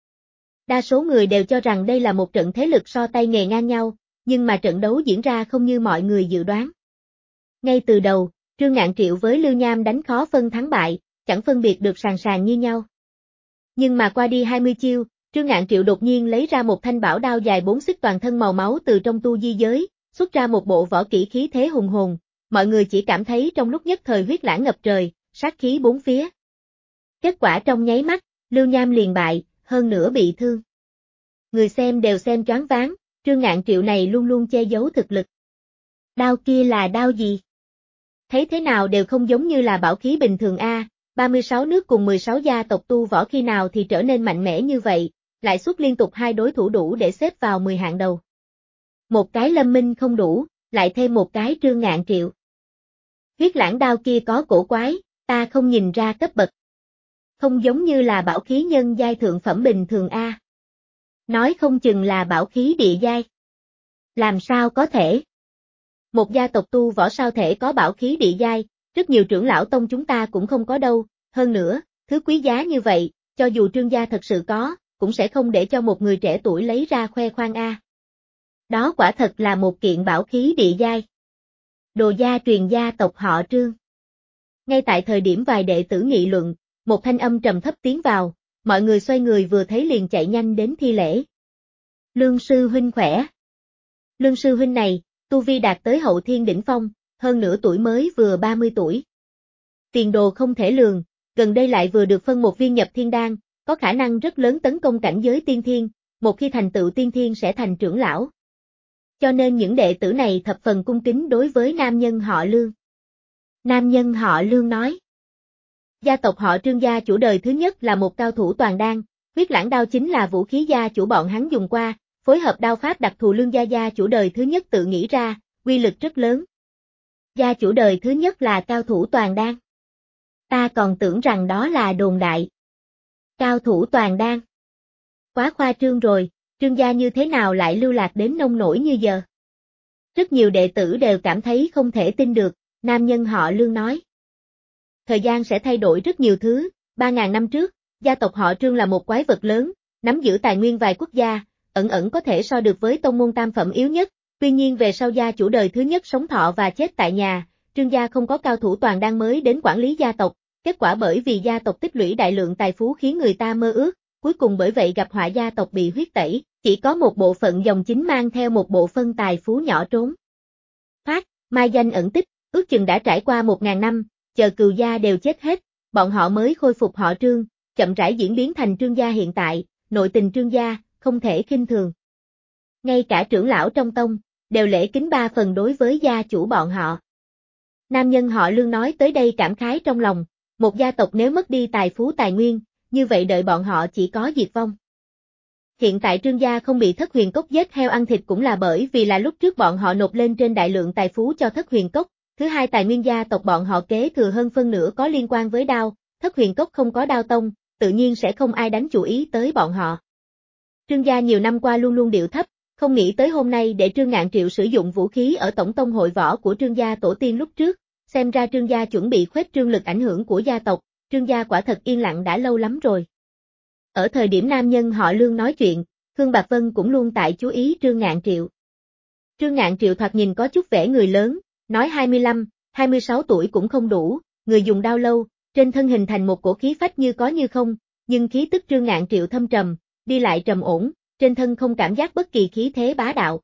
Đa số người đều cho rằng đây là một trận thế lực so tay nghề ngang nhau, nhưng mà trận đấu diễn ra không như mọi người dự đoán. Ngay từ đầu, Trương Ngạn Triệu với Lưu Nham đánh khó phân thắng bại, chẳng phân biệt được sàn sàn như nhau. Nhưng mà qua đi hai mươi chiêu, Trương Ngạn Triệu đột nhiên lấy ra một thanh bảo đao dài bốn xích toàn thân màu máu từ trong tu di giới, xuất ra một bộ võ kỹ khí thế hùng hồn, mọi người chỉ cảm thấy trong lúc nhất thời huyết lãng ngập trời, sát khí bốn phía. Kết quả trong nháy mắt, Lưu Nham liền bại, hơn nữa bị thương. Người xem đều xem choáng váng, Trương Ngạn Triệu này luôn luôn che giấu thực lực. Đao kia là đao gì? Thấy thế nào đều không giống như là bảo khí bình thường a, ba mươi sáu nước cùng mười sáu gia tộc tu võ khi nào thì trở nên mạnh mẽ như vậy, lại xuất liên tục hai đối thủ đủ để xếp vào mười hạng đầu. Một cái Lâm Minh không đủ, lại thêm một cái Trương Ngạn Triệu. Huyết lãng đao kia có cổ quái, ta không nhìn ra cấp bậc. Không giống như là bảo khí nhân giai thượng phẩm bình thường a. Nói không chừng là bảo khí địa giai. Làm sao có thể? Một gia tộc tu võ sao thể có bảo khí địa giai, rất nhiều trưởng lão tông chúng ta cũng không có đâu, hơn nữa, thứ quý giá như vậy, cho dù Trương gia thật sự có, cũng sẽ không để cho một người trẻ tuổi lấy ra khoe khoang a. Đó quả thật là một kiện bảo khí địa giai. Đồ gia truyền gia tộc họ Trương. Ngay tại thời điểm vài đệ tử nghị luận, một thanh âm trầm thấp tiến vào, mọi người xoay người vừa thấy liền chạy nhanh đến thi lễ. Lương sư huynh khỏe. Lương sư huynh này, tu vi đạt tới hậu thiên đỉnh phong, hơn nửa tuổi mới vừa ba mươi tuổi. Tiền đồ không thể lường, gần đây lại vừa được phân một viên nhập thiên đan, có khả năng rất lớn tấn công cảnh giới tiên thiên, một khi thành tựu tiên thiên sẽ thành trưởng lão. Cho nên những đệ tử này thập phần cung kính đối với nam nhân họ Lương. Nam nhân họ Lương nói. Gia tộc họ Trương gia chủ đời thứ nhất là một cao thủ toàn đan, huyết lãng đao chính là vũ khí gia chủ bọn hắn dùng qua, phối hợp đao pháp đặc thù Lương gia gia chủ đời thứ nhất tự nghĩ ra, uy lực rất lớn. Gia chủ đời thứ nhất là cao thủ toàn đan. Ta còn tưởng rằng đó là đồn đại. Cao thủ toàn đan. Quá khoa trương rồi, Trương gia như thế nào lại lưu lạc đến nông nổi như giờ? Rất nhiều đệ tử đều cảm thấy không thể tin được, nam nhân họ Lương nói. Thời gian sẽ thay đổi rất nhiều thứ, ba ngàn năm trước, gia tộc họ Trương là một quái vật lớn, nắm giữ tài nguyên vài quốc gia, ẩn ẩn có thể so được với tông môn tam phẩm yếu nhất, tuy nhiên về sau gia chủ đời thứ nhất sống thọ và chết tại nhà, Trương gia không có cao thủ toàn đan mới đến quản lý gia tộc, kết quả bởi vì gia tộc tích lũy đại lượng tài phú khiến người ta mơ ước, cuối cùng bởi vậy gặp họa gia tộc bị huyết tẩy, chỉ có một bộ phận dòng chính mang theo một bộ phân tài phú nhỏ trốn thoát, mai danh ẩn tích, ước chừng đã trải qua một ngàn năm, chờ cừu gia đều chết hết, bọn họ mới khôi phục họ Trương, chậm rãi diễn biến thành Trương gia hiện tại, nội tình Trương gia, không thể khinh thường. Ngay cả trưởng lão trong tông, đều lễ kính ba phần đối với gia chủ bọn họ. Nam nhân họ Lương nói tới đây cảm khái trong lòng, một gia tộc nếu mất đi tài phú tài nguyên, như vậy đợi bọn họ chỉ có diệt vong. Hiện tại Trương gia không bị Thất Huyền Cốc giết heo ăn thịt cũng là bởi vì là lúc trước bọn họ nộp lên trên đại lượng tài phú cho Thất Huyền Cốc, thứ hai tài nguyên gia tộc bọn họ kế thừa hơn phân nửa có liên quan với đao, Thất Huyền Cốc không có đao tông, tự nhiên sẽ không ai đánh chủ ý tới bọn họ. Trương gia nhiều năm qua luôn luôn điệu thấp, không nghĩ tới hôm nay để Trương Ngạn Triệu sử dụng vũ khí ở tổng tông hội võ của Trương gia tổ tiên lúc trước, xem ra Trương gia chuẩn bị khuếch trương lực ảnh hưởng của gia tộc, Trương gia quả thật yên lặng đã lâu lắm rồi. Ở thời điểm nam nhân họ Lương nói chuyện, Khương Bạc Vân cũng luôn tại chú ý Trương Ngạn Triệu. Trương Ngạn Triệu thoạt nhìn có chút vẻ người lớn, nói hai mươi lăm, hai mươi sáu tuổi cũng không đủ, người dùng đao lâu, trên thân hình thành một cổ khí phách như có như không, nhưng khí tức Trương Ngạn Triệu thâm trầm, đi lại trầm ổn, trên thân không cảm giác bất kỳ khí thế bá đạo.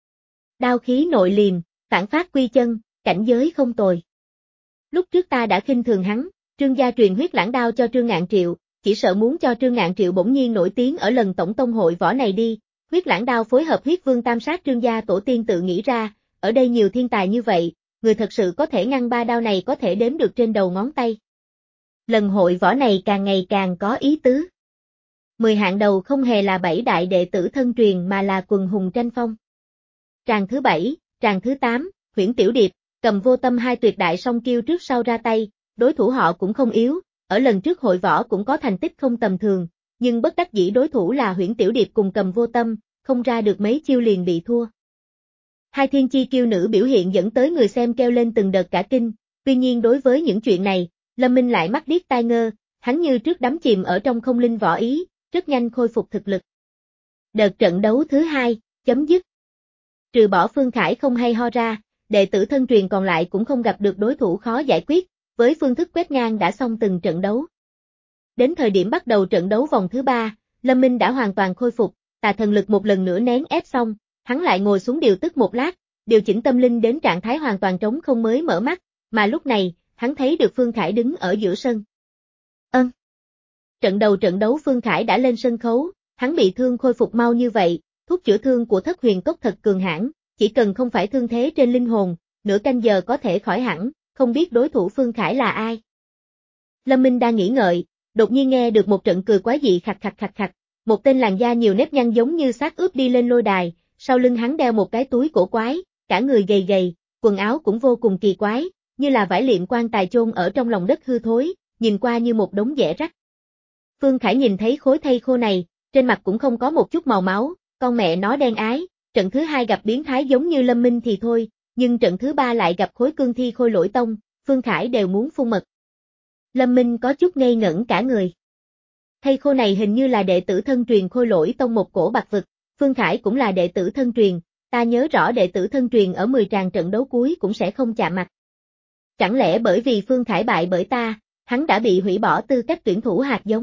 Đao khí nội liềm, phản phát quy chân, cảnh giới không tồi. Lúc trước ta đã khinh thường hắn, Trương gia truyền huyết lãng đao cho Trương Ngạn Triệu, chỉ sợ muốn cho Trương Ngạn Triệu bỗng nhiên nổi tiếng ở lần tổng tông hội võ này đi, huyết lãng đao phối hợp huyết vương tam sát Trương gia tổ tiên tự nghĩ ra, ở đây nhiều thiên tài như vậy, người thật sự có thể ngăn ba đao này có thể đếm được trên đầu ngón tay. Lần hội võ này càng ngày càng có ý tứ. Mười hạng đầu không hề là bảy đại đệ tử thân truyền mà là quần hùng tranh phong. Tràng thứ bảy, tràng thứ tám, Huyễn Tiểu Điệp, Cầm Vô Tâm hai tuyệt đại song kiêu trước sau ra tay, đối thủ họ cũng không yếu, ở lần trước hội võ cũng có thành tích không tầm thường, nhưng bất đắc dĩ đối thủ là Huyễn Tiểu Điệp cùng Cầm Vô Tâm, không ra được mấy chiêu liền bị thua. Hai thiên chi kiêu nữ biểu hiện dẫn tới người xem kêu lên từng đợt cả kinh, tuy nhiên đối với những chuyện này, Lâm Minh lại mắt điếc tai ngơ, hắn như trước đắm chìm ở trong không linh võ ý, rất nhanh khôi phục thực lực. Đợt trận đấu thứ hai, chấm dứt. Trừ bỏ Phương Khải không hay ho ra, đệ tử thân truyền còn lại cũng không gặp được đối thủ khó giải quyết, với phương thức quét ngang đã xong từng trận đấu. Đến thời điểm bắt đầu trận đấu vòng thứ ba, Lâm Minh đã hoàn toàn khôi phục, tà thần lực một lần nữa nén ép xong, hắn lại ngồi xuống điều tức một lát, điều chỉnh tâm linh đến trạng thái hoàn toàn trống không mới mở mắt, mà lúc này, hắn thấy được Phương Khải đứng ở giữa sân. Ân. Trận đầu trận đấu Phương Khải đã lên sân khấu, hắn bị thương khôi phục mau như vậy, thuốc chữa thương của Thất Huyền Cốc thật cường hãn, chỉ cần không phải thương thế trên linh hồn, nửa canh giờ có thể khỏi hẳn, không biết đối thủ Phương Khải là ai. Lâm Minh đang nghĩ ngợi, đột nhiên nghe được một trận cười quái dị khặt khặt khặt khặt, một tên làn da nhiều nếp nhăn giống như xác ướp đi lên lôi đài, sau lưng hắn đeo một cái túi cổ quái, cả người gầy gầy, quần áo cũng vô cùng kỳ quái, như là vải liệm quan tài chôn ở trong lòng đất hư thối, nhìn qua như một đống dẻ rách. Phương Khải nhìn thấy khối thây khô này, trên mặt cũng không có một chút màu máu, con mẹ nó đen ái, trận thứ hai gặp biến thái giống như Lâm Minh thì thôi, nhưng trận thứ ba lại gặp khối cương thi Khôi Lỗi Tông, Phương Khải đều muốn phun mật. Lâm Minh có chút ngây ngẩn cả người. Thây khô này hình như là đệ tử thân truyền Khôi Lỗi Tông một cổ bạc vực, Phương Khải cũng là đệ tử thân truyền, ta nhớ rõ đệ tử thân truyền ở mười tràng trận đấu cuối cũng sẽ không chạm mặt. Chẳng lẽ bởi vì Phương Khải bại bởi ta, hắn đã bị hủy bỏ tư cách tuyển thủ hạt giống?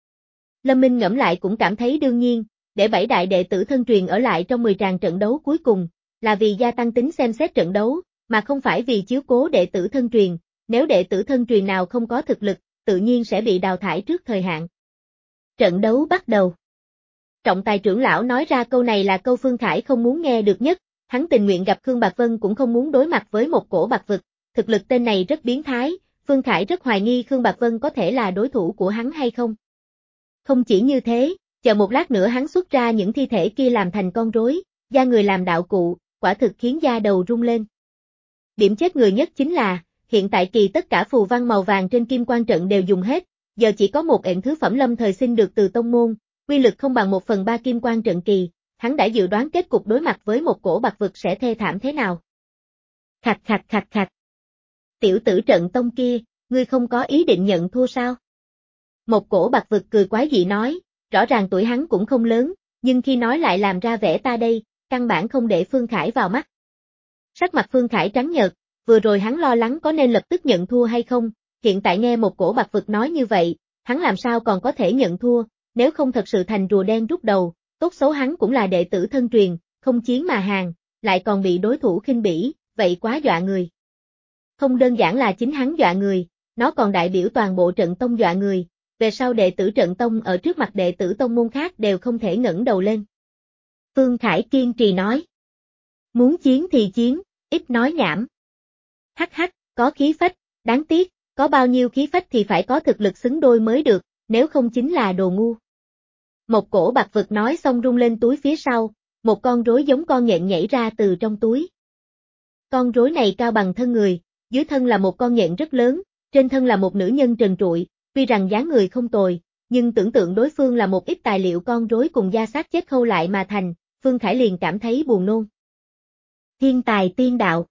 Lâm Minh ngẫm lại cũng cảm thấy đương nhiên, để bảy đại đệ tử thân truyền ở lại trong mười tràng trận đấu cuối cùng, là vì gia tăng tính xem xét trận đấu, mà không phải vì chiếu cố đệ tử thân truyền, nếu đệ tử thân truyền nào không có thực lực, tự nhiên sẽ bị đào thải trước thời hạn. Trận đấu bắt đầu. Trọng tài trưởng lão nói ra câu này là câu Phương Khải không muốn nghe được nhất, hắn tình nguyện gặp Khương Bạc Vân cũng không muốn đối mặt với một cổ bạc vực, thực lực tên này rất biến thái, Phương Khải rất hoài nghi Khương Bạc Vân có thể là đối thủ của hắn hay không. Không chỉ như thế, chờ một lát nữa hắn xuất ra những thi thể kia làm thành con rối, da người làm đạo cụ, quả thực khiến da đầu rung lên. Điểm chết người nhất chính là, hiện tại kỳ tất cả phù văn màu vàng trên kim quan trận đều dùng hết, giờ chỉ có một ện thứ phẩm lâm thời xin được từ tông môn, uy lực không bằng một phần ba kim quan trận kỳ, hắn đã dự đoán kết cục đối mặt với một cổ bạc vực sẽ thê thảm thế nào. Khạch khạch khạch khạch. Tiểu tử trận tông kia, ngươi không có ý định nhận thua sao? Một cổ bạc vực cười quái dị nói, rõ ràng tuổi hắn cũng không lớn, nhưng khi nói lại làm ra vẻ ta đây, căn bản không để Phương Khải vào mắt. Sắc mặt Phương Khải trắng nhợt, vừa rồi hắn lo lắng có nên lập tức nhận thua hay không, hiện tại nghe một cổ bạc vực nói như vậy, hắn làm sao còn có thể nhận thua, nếu không thật sự thành rùa đen rút đầu, tốt xấu hắn cũng là đệ tử thân truyền, không chiến mà hàng, lại còn bị đối thủ khinh bỉ, vậy quá dọa người. Không đơn giản là chính hắn dọa người, nó còn đại biểu toàn bộ trận tông dọa người, về sau đệ tử trận tông ở trước mặt đệ tử tông môn khác đều không thể ngẩng đầu lên. Phương Khải kiên trì nói. Muốn chiến thì chiến, ít nói nhảm. Hắc hắc, có khí phách, đáng tiếc, có bao nhiêu khí phách thì phải có thực lực xứng đôi mới được, nếu không chính là đồ ngu. Một cổ bạc vực nói xong rung lên túi phía sau, một con rối giống con nhện nhảy ra từ trong túi. Con rối này cao bằng thân người, dưới thân là một con nhện rất lớn, trên thân là một nữ nhân trần trụi, tuy rằng dáng người không tồi, nhưng tưởng tượng đối phương là một ít tài liệu con rối cùng da xác chết khâu lại mà thành, Phương Khải liền cảm thấy buồn nôn. Thiên tài tiên đạo.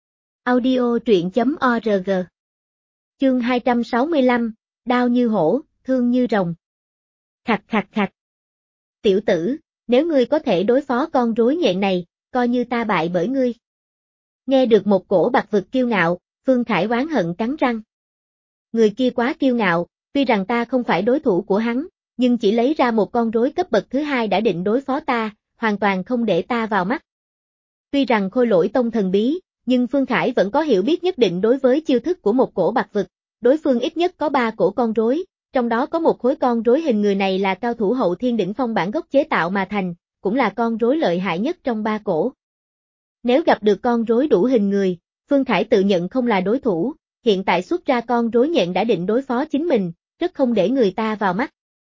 Audio truyện chấm org. Chương hai trăm sáu mươi lăm, đao như hổ, thương như rồng. Khặt khặt khặt. Tiểu tử, nếu ngươi có thể đối phó con rối nhện này, coi như ta bại bởi ngươi. Nghe được một cổ bạc vực kiêu ngạo, Phương Khải oán hận cắn răng. Người kia quá kiêu ngạo, tuy rằng ta không phải đối thủ của hắn, nhưng chỉ lấy ra một con rối cấp bậc thứ hai đã định đối phó ta, hoàn toàn không để ta vào mắt. Tuy rằng Khôi Lỗi Tông thần bí, nhưng Phương Khải vẫn có hiểu biết nhất định đối với chiêu thức của một cổ bạc vực, đối phương ít nhất có ba cổ con rối, trong đó có một khối con rối hình người này là cao thủ hậu thiên đỉnh phong bản gốc chế tạo mà thành, cũng là con rối lợi hại nhất trong ba cổ. Nếu gặp được con rối đủ hình người, Phương Khải tự nhận không là đối thủ, hiện tại xuất ra con rối nhện đã định đối phó chính mình, rất không để người ta vào mắt.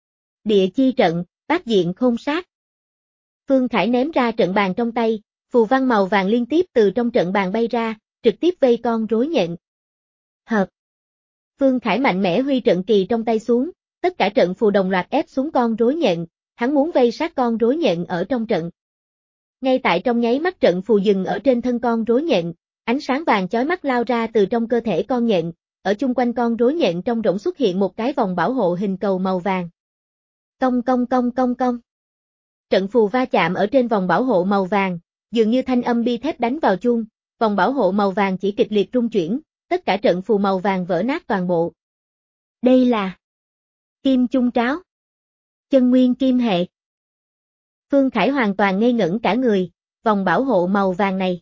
Địa chi trận, bát diện khôn sát. Phương Khải ném ra trận bàn trong tay, phù văn màu vàng liên tiếp từ trong trận bàn bay ra, trực tiếp vây con rối nhện. Hợp. Phương Khải mạnh mẽ huy trận kỳ trong tay xuống, tất cả trận phù đồng loạt ép xuống con rối nhện, hắn muốn vây sát con rối nhện ở trong trận. Ngay tại trong nháy mắt trận phù dừng ở trên thân con rối nhện, ánh sáng vàng chói mắt lao ra từ trong cơ thể con nhện, ở chung quanh con rối nhện trong rỗng xuất hiện một cái vòng bảo hộ hình cầu màu vàng. Cong cong cong cong cong. Trận phù va chạm ở trên vòng bảo hộ màu vàng, dường như thanh âm bi thép đánh vào chuông, vòng bảo hộ màu vàng chỉ kịch liệt rung chuyển, tất cả trận phù màu vàng vỡ nát toàn bộ. Đây là Kim Chung Tráo. Chân nguyên kim hệ. Phương Khải hoàn toàn ngây ngẩn cả người, vòng bảo hộ màu vàng này.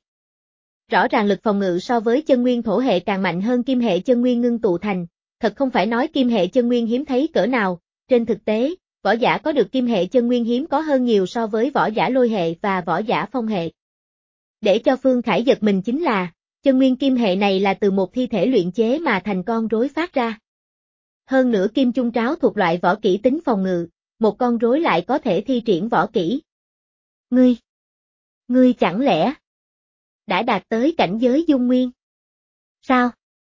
Rõ ràng lực phòng ngự so với chân nguyên thổ hệ càng mạnh hơn kim hệ chân nguyên ngưng tụ thành, thật không phải nói kim hệ chân nguyên hiếm thấy cỡ nào, trên thực tế, võ giả có được kim hệ chân nguyên hiếm có hơn nhiều so với võ giả lôi hệ và võ giả phong hệ. Để cho Phương Khải giật mình chính là, chân nguyên kim hệ này là từ một thi thể luyện chế mà thành con rối phát ra. Hơn nữa kim chung tráo thuộc loại võ kỹ tính phòng ngự, một con rối lại có thể thi triển võ kỹ. Ngươi, ngươi chẳng lẽ đã đạt tới cảnh giới dung nguyên? Sao?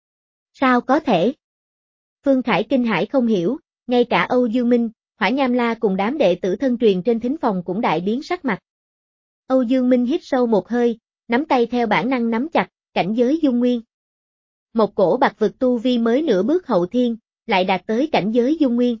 Sao có thể? Phương Khải kinh hãi không hiểu, ngay cả Âu Dương Minh, Hỏa Nham La cùng đám đệ tử thân truyền trên thính phòng cũng đại biến sắc mặt. Âu Dương Minh hít sâu một hơi, nắm tay theo bản năng nắm chặt, cảnh giới dung nguyên. Một cổ bạc vực tu vi mới nửa bước hậu thiên, lại đạt tới cảnh giới dung nguyên.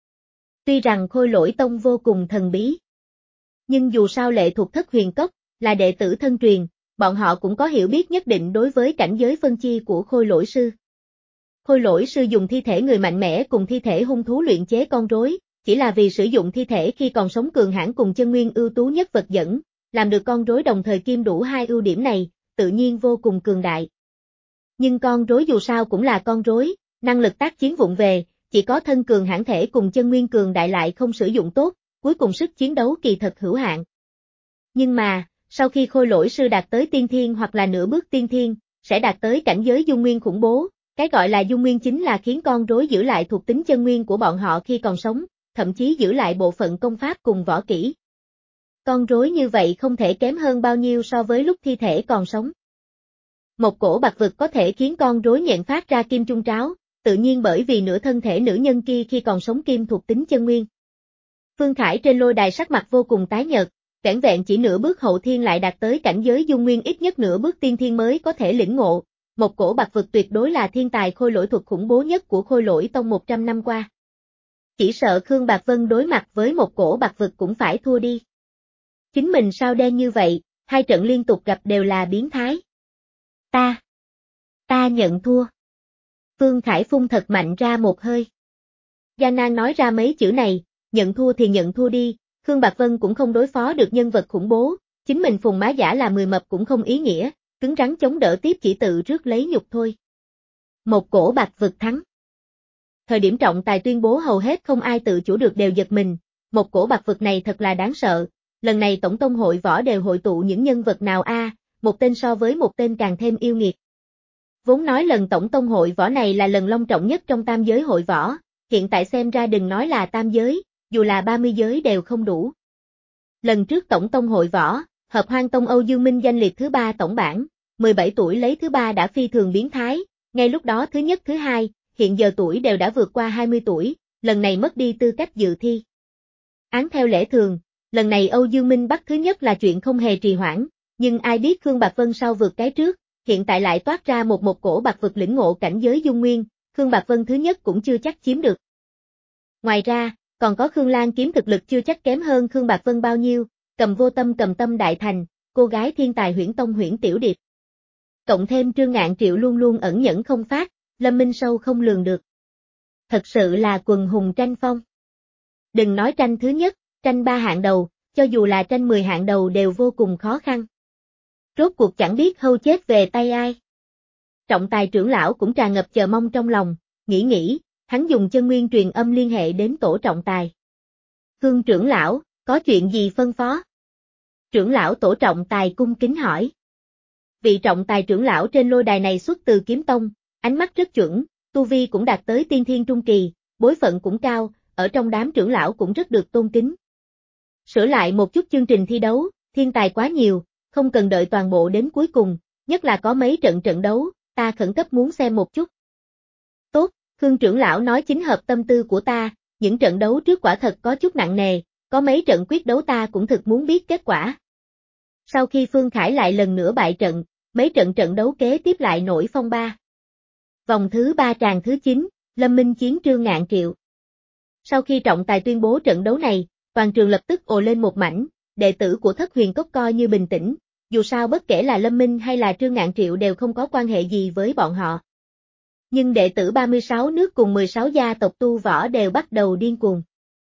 Tuy rằng Khôi Lỗi Tông vô cùng thần bí, nhưng dù sao Lệ thuộc Thất Huyền Cốc, là đệ tử thân truyền, bọn họ cũng có hiểu biết nhất định đối với cảnh giới phân chia của Khôi Lỗi Sư. Khôi Lỗi Sư dùng thi thể người mạnh mẽ cùng thi thể hung thú luyện chế con rối, chỉ là vì sử dụng thi thể khi còn sống cường hãn cùng chân nguyên ưu tú nhất vật dẫn, làm được con rối đồng thời kiêm đủ hai ưu điểm này, tự nhiên vô cùng cường đại. Nhưng con rối dù sao cũng là con rối, năng lực tác chiến vụng về, chỉ có thân cường hãn thể cùng chân nguyên cường đại lại không sử dụng tốt, cuối cùng sức chiến đấu kỳ thật hữu hạn. Nhưng mà, sau khi Khôi Lỗi Sư đạt tới tiên thiên hoặc là nửa bước tiên thiên, sẽ đạt tới cảnh giới dung nguyên khủng bố, cái gọi là dung nguyên chính là khiến con rối giữ lại thuộc tính chân nguyên của bọn họ khi còn sống, thậm chí giữ lại bộ phận công pháp cùng võ kỹ. Con rối như vậy không thể kém hơn bao nhiêu so với lúc thi thể còn sống. Một cổ bạc vực có thể khiến con rối nhện phát ra kim chung tráo, tự nhiên bởi vì nửa thân thể nữ nhân kia khi còn sống kim thuộc tính chân nguyên. Phương Khải trên lôi đài sắc mặt vô cùng tái nhợt, vẻn vẹn chỉ nửa bước hậu thiên lại đạt tới cảnh giới dung nguyên ít nhất nửa bước tiên thiên mới có thể lĩnh ngộ, một cổ bạc vực tuyệt đối là thiên tài khôi lỗi thuật khủng bố nhất của Khôi Lỗi Tông một trăm năm qua. Chỉ sợ Khương Bạc Vân đối mặt với một cổ bạc vực cũng phải thua đi. Chính mình sao đen như vậy, hai trận liên tục gặp đều là biến thái. Ta, ta nhận thua. Phương Khải phun thật mạnh ra một hơi. Giang Nan nói ra mấy chữ này, nhận thua thì nhận thua đi, Khương Bạc Vân cũng không đối phó được nhân vật khủng bố, chính mình phùng má giả là mười mập cũng không ý nghĩa, cứng rắn chống đỡ tiếp chỉ tự rước lấy nhục thôi. Một cổ bạc vực thắng. Thời điểm trọng tài tuyên bố hầu hết không ai tự chủ được đều giật mình, một cổ bạc vực này thật là đáng sợ, lần này tổng tông hội võ đều hội tụ những nhân vật nào a, à, một tên so với một tên càng thêm yêu nghiệt. Vốn nói lần tổng tông hội võ này là lần long trọng nhất trong tam giới hội võ, hiện tại xem ra đừng nói là tam giới, dù là ba mươi giới đều không đủ. Lần trước tổng tông hội võ, Hợp Hoan Tông Âu Dương Minh danh liệt thứ ba tổng bảng, mười bảy tuổi lấy thứ ba đã phi thường biến thái, ngay lúc đó thứ nhất thứ hai, hiện giờ tuổi đều đã vượt qua hai mươi tuổi, lần này mất đi tư cách dự thi. Án theo lẽ thường, lần này Âu Dương Minh bắt thứ nhất là chuyện không hề trì hoãn, nhưng ai biết Khương Bạc Vân sau vượt cái trước, hiện tại lại toát ra một một cổ bạc vực lĩnh ngộ cảnh giới dung nguyên, Khương Bạc Vân thứ nhất cũng chưa chắc chiếm được. Ngoài ra, còn có Khương Lan kiếm thực lực chưa chắc kém hơn Khương Bạc Vân bao nhiêu, cầm vô tâm cầm tâm đại thành, cô gái thiên tài Huyễn Tông Huyễn Tiểu Điệp. Cộng thêm Trương Ngạn Triệu luôn luôn ẩn nhẫn không phát, Lâm Minh sâu không lường được. Thật sự là quần hùng tranh phong. Đừng nói tranh thứ nhất, tranh ba hạng đầu, cho dù là tranh mười hạng đầu đều vô cùng khó khăn. Rốt cuộc chẳng biết hâu chết về tay ai. Trọng tài trưởng lão cũng tràn ngập chờ mong trong lòng, nghĩ nghĩ, hắn dùng chân nguyên truyền âm liên hệ đến tổ trọng tài. Khương trưởng lão, có chuyện gì phân phó? Trưởng lão tổ trọng tài cung kính hỏi. Vị trọng tài trưởng lão trên lôi đài này xuất từ kiếm tông, ánh mắt rất chuẩn, tu vi cũng đạt tới tiên thiên trung kỳ, bối phận cũng cao, ở trong đám trưởng lão cũng rất được tôn kính. Sửa lại một chút chương trình thi đấu, thiên tài quá nhiều, không cần đợi toàn bộ đến cuối cùng, nhất là có mấy trận trận đấu, ta khẩn cấp muốn xem một chút. Tốt, Khương trưởng lão nói chính hợp tâm tư của ta, những trận đấu trước quả thật có chút nặng nề, có mấy trận quyết đấu ta cũng thực muốn biết kết quả. Sau khi Phương Khải lại lần nữa bại trận, mấy trận trận đấu kế tiếp lại nổi phong ba. Vòng thứ ba tràng thứ chín, Lâm Minh chiến Trương Ngạn Triệu. Sau khi trọng tài tuyên bố trận đấu này, toàn trường lập tức ồ lên một mảnh, đệ tử của Thất Huyền Cốc coi như bình tĩnh, dù sao bất kể là Lâm Minh hay là Trương Ngạn Triệu đều không có quan hệ gì với bọn họ. Nhưng đệ tử ba mươi sáu nước cùng mười sáu gia tộc tu võ đều bắt đầu điên cuồng.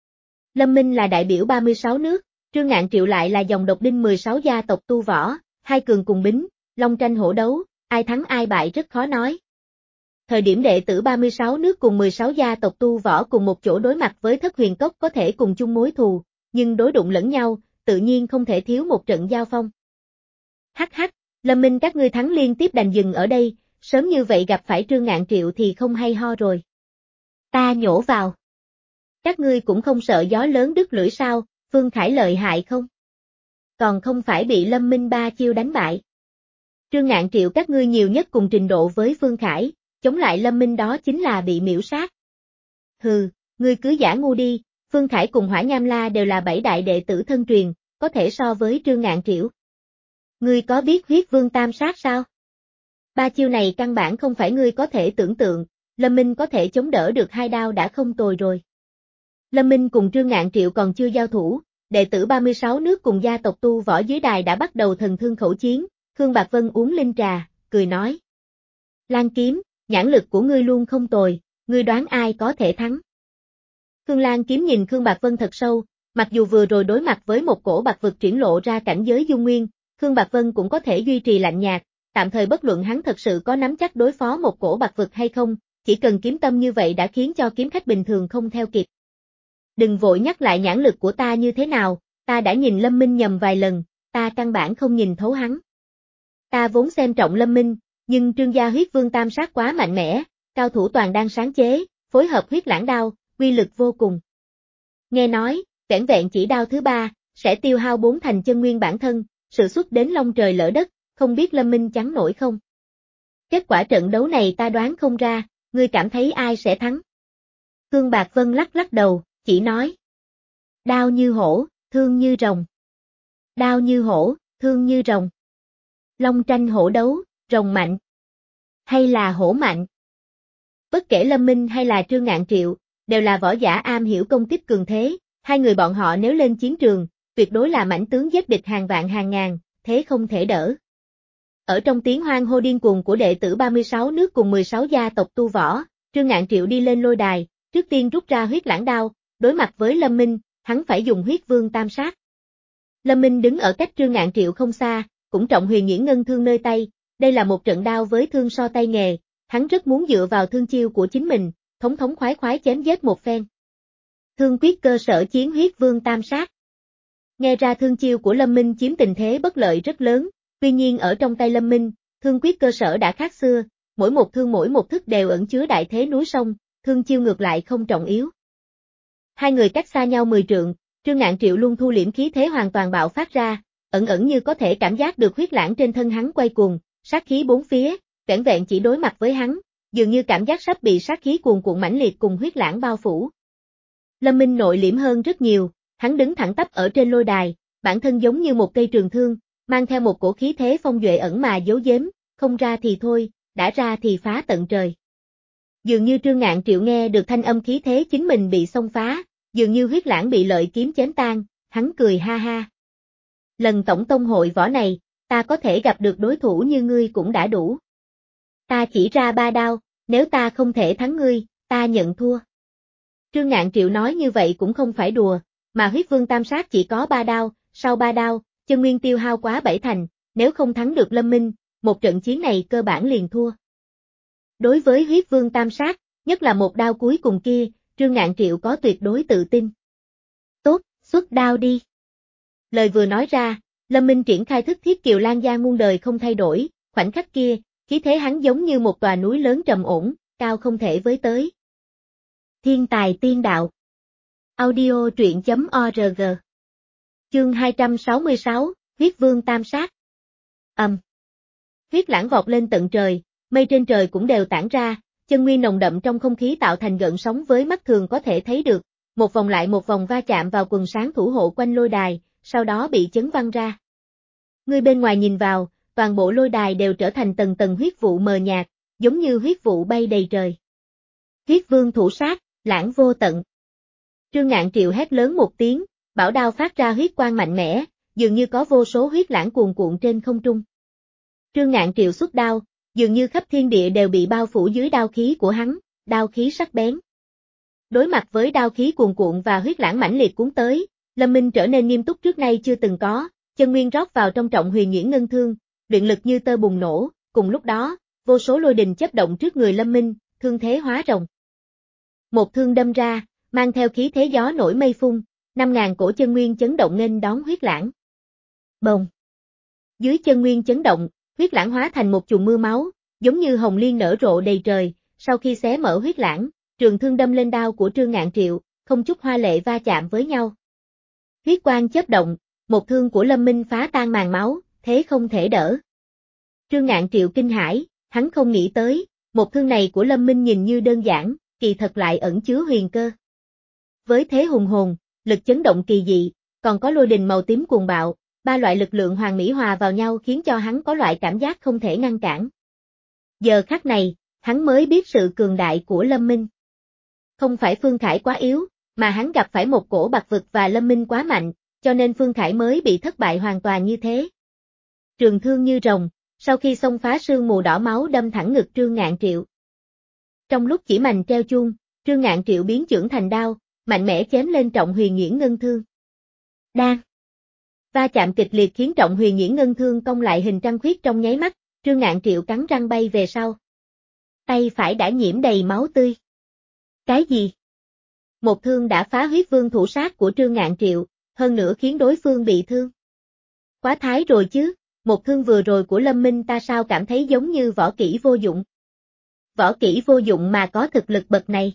Lâm Minh là đại biểu ba mươi sáu nước, Trương Ngạn Triệu lại là dòng độc đinh mười sáu gia tộc tu võ, hai cường cùng bính, long tranh hổ đấu, ai thắng ai bại rất khó nói. Thời điểm đệ tử ba mươi sáu nước cùng mười sáu gia tộc tu võ cùng một chỗ đối mặt với Thất Huyền Cốc có thể cùng chung mối thù, nhưng đối đụng lẫn nhau, tự nhiên không thể thiếu một trận giao phong. Hắc hắc, Lâm Minh các ngươi thắng liên tiếp đành dừng ở đây, sớm như vậy gặp phải Trương Ngạn Triệu thì không hay ho rồi. Ta nhổ vào. Các ngươi cũng không sợ gió lớn đứt lưỡi sao, Phương Khải lợi hại không? Còn không phải bị Lâm Minh ba chiêu đánh bại. Trương Ngạn Triệu các ngươi nhiều nhất cùng trình độ với Phương Khải, chống lại Lâm Minh đó chính là bị miễu sát. Hừ, ngươi cứ giả ngu đi, Phương Khải cùng Hỏa Nham La đều là bảy đại đệ tử thân truyền, có thể so với Trương Ngạn Triệu. Ngươi có biết huyết vương tam sát sao? Ba chiêu này căn bản không phải ngươi có thể tưởng tượng, Lâm Minh có thể chống đỡ được hai đao đã không tồi rồi. Lâm Minh cùng Trương Ngạn Triệu còn chưa giao thủ, đệ tử ba mươi sáu nước cùng gia tộc tu võ dưới đài đã bắt đầu thần thương khẩu chiến, Khương Bạc Vân uống linh trà, cười nói. Lan Kiếm, nhãn lực của ngươi luôn không tồi, ngươi đoán ai có thể thắng. Khương Lan Kiếm nhìn Khương Bạc Vân thật sâu, mặc dù vừa rồi đối mặt với một cổ bạc vực triển lộ ra cảnh giới dung nguyên, Khương Bạc Vân cũng có thể duy trì lạnh nhạt, tạm thời bất luận hắn thật sự có nắm chắc đối phó một cổ bạc vực hay không, chỉ cần kiếm tâm như vậy đã khiến cho kiếm khách bình thường không theo kịp. Đừng vội nhắc lại nhãn lực của ta như thế nào, ta đã nhìn Lâm Minh nhầm vài lần, ta căn bản không nhìn thấu hắn. Ta vốn xem trọng Lâm Minh, nhưng Trương gia huyết vương tam sát quá mạnh mẽ, cao thủ toàn đang sáng chế, phối hợp huyết lãng đao, uy lực vô cùng. Nghe nói, vẻn vẹn chỉ đao thứ ba, sẽ tiêu hao bốn thành chân nguyên bản thân, sự xuất đến long trời lỡ đất, không biết Lâm Minh chắn nổi không. Kết quả trận đấu này ta đoán không ra, ngươi cảm thấy ai sẽ thắng? Khương Bạc Vân lắc lắc đầu, chỉ nói. Đao như hổ, thương như rồng. Đao như hổ, thương như rồng. Long tranh hổ đấu, rồng mạnh. Hay là hổ mạnh? Bất kể Lâm Minh hay là Trương Ngạn Triệu, đều là võ giả am hiểu công kích cường thế, hai người bọn họ nếu lên chiến trường, tuyệt đối là mãnh tướng giết địch hàng vạn hàng ngàn, thế không thể đỡ. Ở trong tiếng hoan hô điên cuồng của đệ tử ba mươi sáu nước cùng mười sáu gia tộc tu võ, Trương Ngạn Triệu đi lên lôi đài, trước tiên rút ra huyết lãng đao, đối mặt với Lâm Minh, hắn phải dùng huyết vương tam sát. Lâm Minh đứng ở cách Trương Ngạn Triệu không xa, cũng trọng huyền nhuyễn ngân thương nơi tay, đây là một trận đao với thương so tay nghề, hắn rất muốn dựa vào thương chiêu của chính mình, thống thống khoái khoái chém giết một phen. Thương quyết cơ sở chiến huyết vương tam sát. Nghe ra thương chiêu của Lâm Minh chiếm tình thế bất lợi rất lớn, tuy nhiên ở trong tay Lâm Minh, thương quyết cơ sở đã khác xưa, mỗi một thương mỗi một thức đều ẩn chứa đại thế núi sông, thương chiêu ngược lại không trọng yếu. Hai người cách xa nhau mười trượng, Trương Ngạn Triệu luôn thu liễm khí thế hoàn toàn bạo phát ra, ẩn ẩn như có thể cảm giác được huyết lãng trên thân hắn quay cuồng, sát khí bốn phía, vẻn vẹn chỉ đối mặt với hắn, dường như cảm giác sắp bị sát khí cuồn cuộn mãnh liệt cùng huyết lãng bao phủ. Lâm Minh nội liễm hơn rất nhiều, hắn đứng thẳng tắp ở trên lôi đài, bản thân giống như một cây trường thương, mang theo một cổ khí thế phong duệ ẩn mà giấu giếm, không ra thì thôi, đã ra thì phá tận trời. Dường như Trương Ngạn Triệu nghe được thanh âm khí thế chính mình bị xông phá, dường như huyết lãng bị lợi kiếm chém tan, hắn cười ha ha. Lần tổng tông hội võ này, ta có thể gặp được đối thủ như ngươi cũng đã đủ. Ta chỉ ra ba đao, nếu ta không thể thắng ngươi, ta nhận thua. Trương Ngạn Triệu nói như vậy cũng không phải đùa, mà huyết vương tam sát chỉ có ba đao, sau ba đao, chân nguyên tiêu hao quá bảy thành, nếu không thắng được Lâm Minh, một trận chiến này cơ bản liền thua. Đối với huyết vương tam sát, nhất là một đao cuối cùng kia, Trương Ngạn Triệu có tuyệt đối tự tin. Tốt, xuất đao đi. Lời vừa nói ra, Lâm Minh triển khai thức thiết kiều lan gia muôn đời không thay đổi, khoảnh khắc kia, khí thế hắn giống như một tòa núi lớn trầm ổn, cao không thể với tới. Thiên tài tiên đạo. Audio truyện chấm org. Chương hai trăm sáu mươi sáu, huyết vương tam sát. Ầm. Um. Huyết lãng vọt lên tận trời, mây trên trời cũng đều tản ra, chân nguyên nồng đậm trong không khí tạo thành gợn sóng với mắt thường có thể thấy được, một vòng lại một vòng va chạm vào quần sáng thủ hộ quanh lôi đài, sau đó bị chấn văng ra. Người bên ngoài nhìn vào, toàn bộ lôi đài đều trở thành tầng tầng huyết vụ mờ nhạt, giống như huyết vụ bay đầy trời. Huyết vương thủ sát, lãng vô tận. Trương Ngạn Triệu hét lớn một tiếng, bảo đao phát ra huyết quang mạnh mẽ, dường như có vô số huyết lãng cuồn cuộn trên không trung. Trương Ngạn Triệu xuất đao, dường như khắp thiên địa đều bị bao phủ dưới đao khí của hắn, đao khí sắc bén. Đối mặt với đao khí cuồn cuộn và huyết lãng mãnh liệt cuốn tới, Lâm Minh trở nên nghiêm túc trước nay chưa từng có, chân nguyên rót vào trong trọng huyền nhuyễn ngân thương, luyện lực như tơ bùng nổ, cùng lúc đó, vô số lôi đình chớp động trước người Lâm Minh, thương thế hóa rồng. Một thương đâm ra, mang theo khí thế gió nổi mây phun, năm ngàn cổ chân nguyên chấn động nghênh đón huyết lãng. Bồng. Dưới chân nguyên chấn động, huyết lãng hóa thành một chùm mưa máu, giống như hồng liên nở rộ đầy trời, sau khi xé mở huyết lãng, trường thương đâm lên đao của Trương Ngạn Triệu, không chút hoa lệ va chạm với nhau. Huyết quang chớp động, một thương của Lâm Minh phá tan màn máu, thế không thể đỡ. Trương Ngạn Triệu kinh hãi, hắn không nghĩ tới, một thương này của Lâm Minh nhìn như đơn giản, kỳ thật lại ẩn chứa huyền cơ. Với thế hùng hồn, lực chấn động kỳ dị, còn có lôi đình màu tím cuồng bạo, ba loại lực lượng hoàn mỹ hòa vào nhau khiến cho hắn có loại cảm giác không thể ngăn cản. Giờ khắc này, hắn mới biết sự cường đại của Lâm Minh. Không phải Phương Khải quá yếu, mà hắn gặp phải một cổ bạc vực và Lâm Minh quá mạnh, cho nên Phương Khải mới bị thất bại hoàn toàn như thế. Trường thương như rồng, sau khi xông phá sương mù đỏ máu đâm thẳng ngực Trương Ngạn Triệu. Trong lúc chỉ mành treo chuông, Trương Ngạn Triệu biến chưởng thành đao, mạnh mẽ chém lên trọng huyền nhuyễn ngân thương. Đang. Va chạm kịch liệt khiến trọng huyền nhuyễn ngân thương cong lại hình trăng khuyết trong nháy mắt, Trương Ngạn Triệu cắn răng bay về sau. Tay phải đã nhiễm đầy máu tươi. Cái gì? Một thương đã phá huyết vương thủ sát của Trương Ngạn Triệu, hơn nữa khiến đối phương bị thương. Quá thái rồi chứ, một thương vừa rồi của Lâm Minh ta sao cảm thấy giống như võ kỹ vô dụng. Võ kỹ vô dụng mà có thực lực bậc này.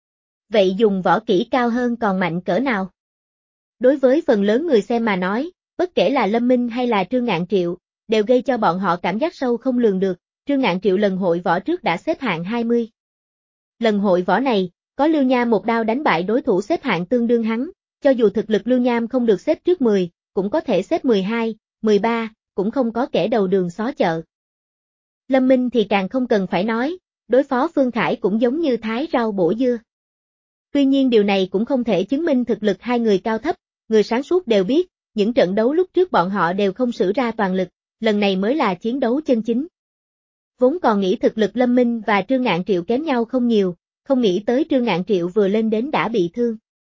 Vậy dùng võ kỹ cao hơn còn mạnh cỡ nào? Đối với phần lớn người xem mà nói, bất kể là Lâm Minh hay là Trương Ngạn Triệu, đều gây cho bọn họ cảm giác sâu không lường được. Trương Ngạn Triệu lần hội võ trước đã xếp hạng hai mươi. Lần hội võ này, có Lưu Nham một đao đánh bại đối thủ xếp hạng tương đương hắn, cho dù thực lực Lưu Nham không được xếp trước mười, cũng có thể xếp mười hai, mười ba, cũng không có kẻ đầu đường xó chợ. Lâm Minh thì càng không cần phải nói, đối phó Phương Khải cũng giống như thái rau bổ dưa. Tuy nhiên điều này cũng không thể chứng minh thực lực hai người cao thấp, người sáng suốt đều biết, những trận đấu lúc trước bọn họ đều không sử ra toàn lực, lần này mới là chiến đấu chân chính. Vốn còn nghĩ thực lực Lâm Minh và Trương Ngạn Triệu kém nhau không nhiều, không nghĩ tới Trương Ngạn Triệu vừa lên đến đã bị thương.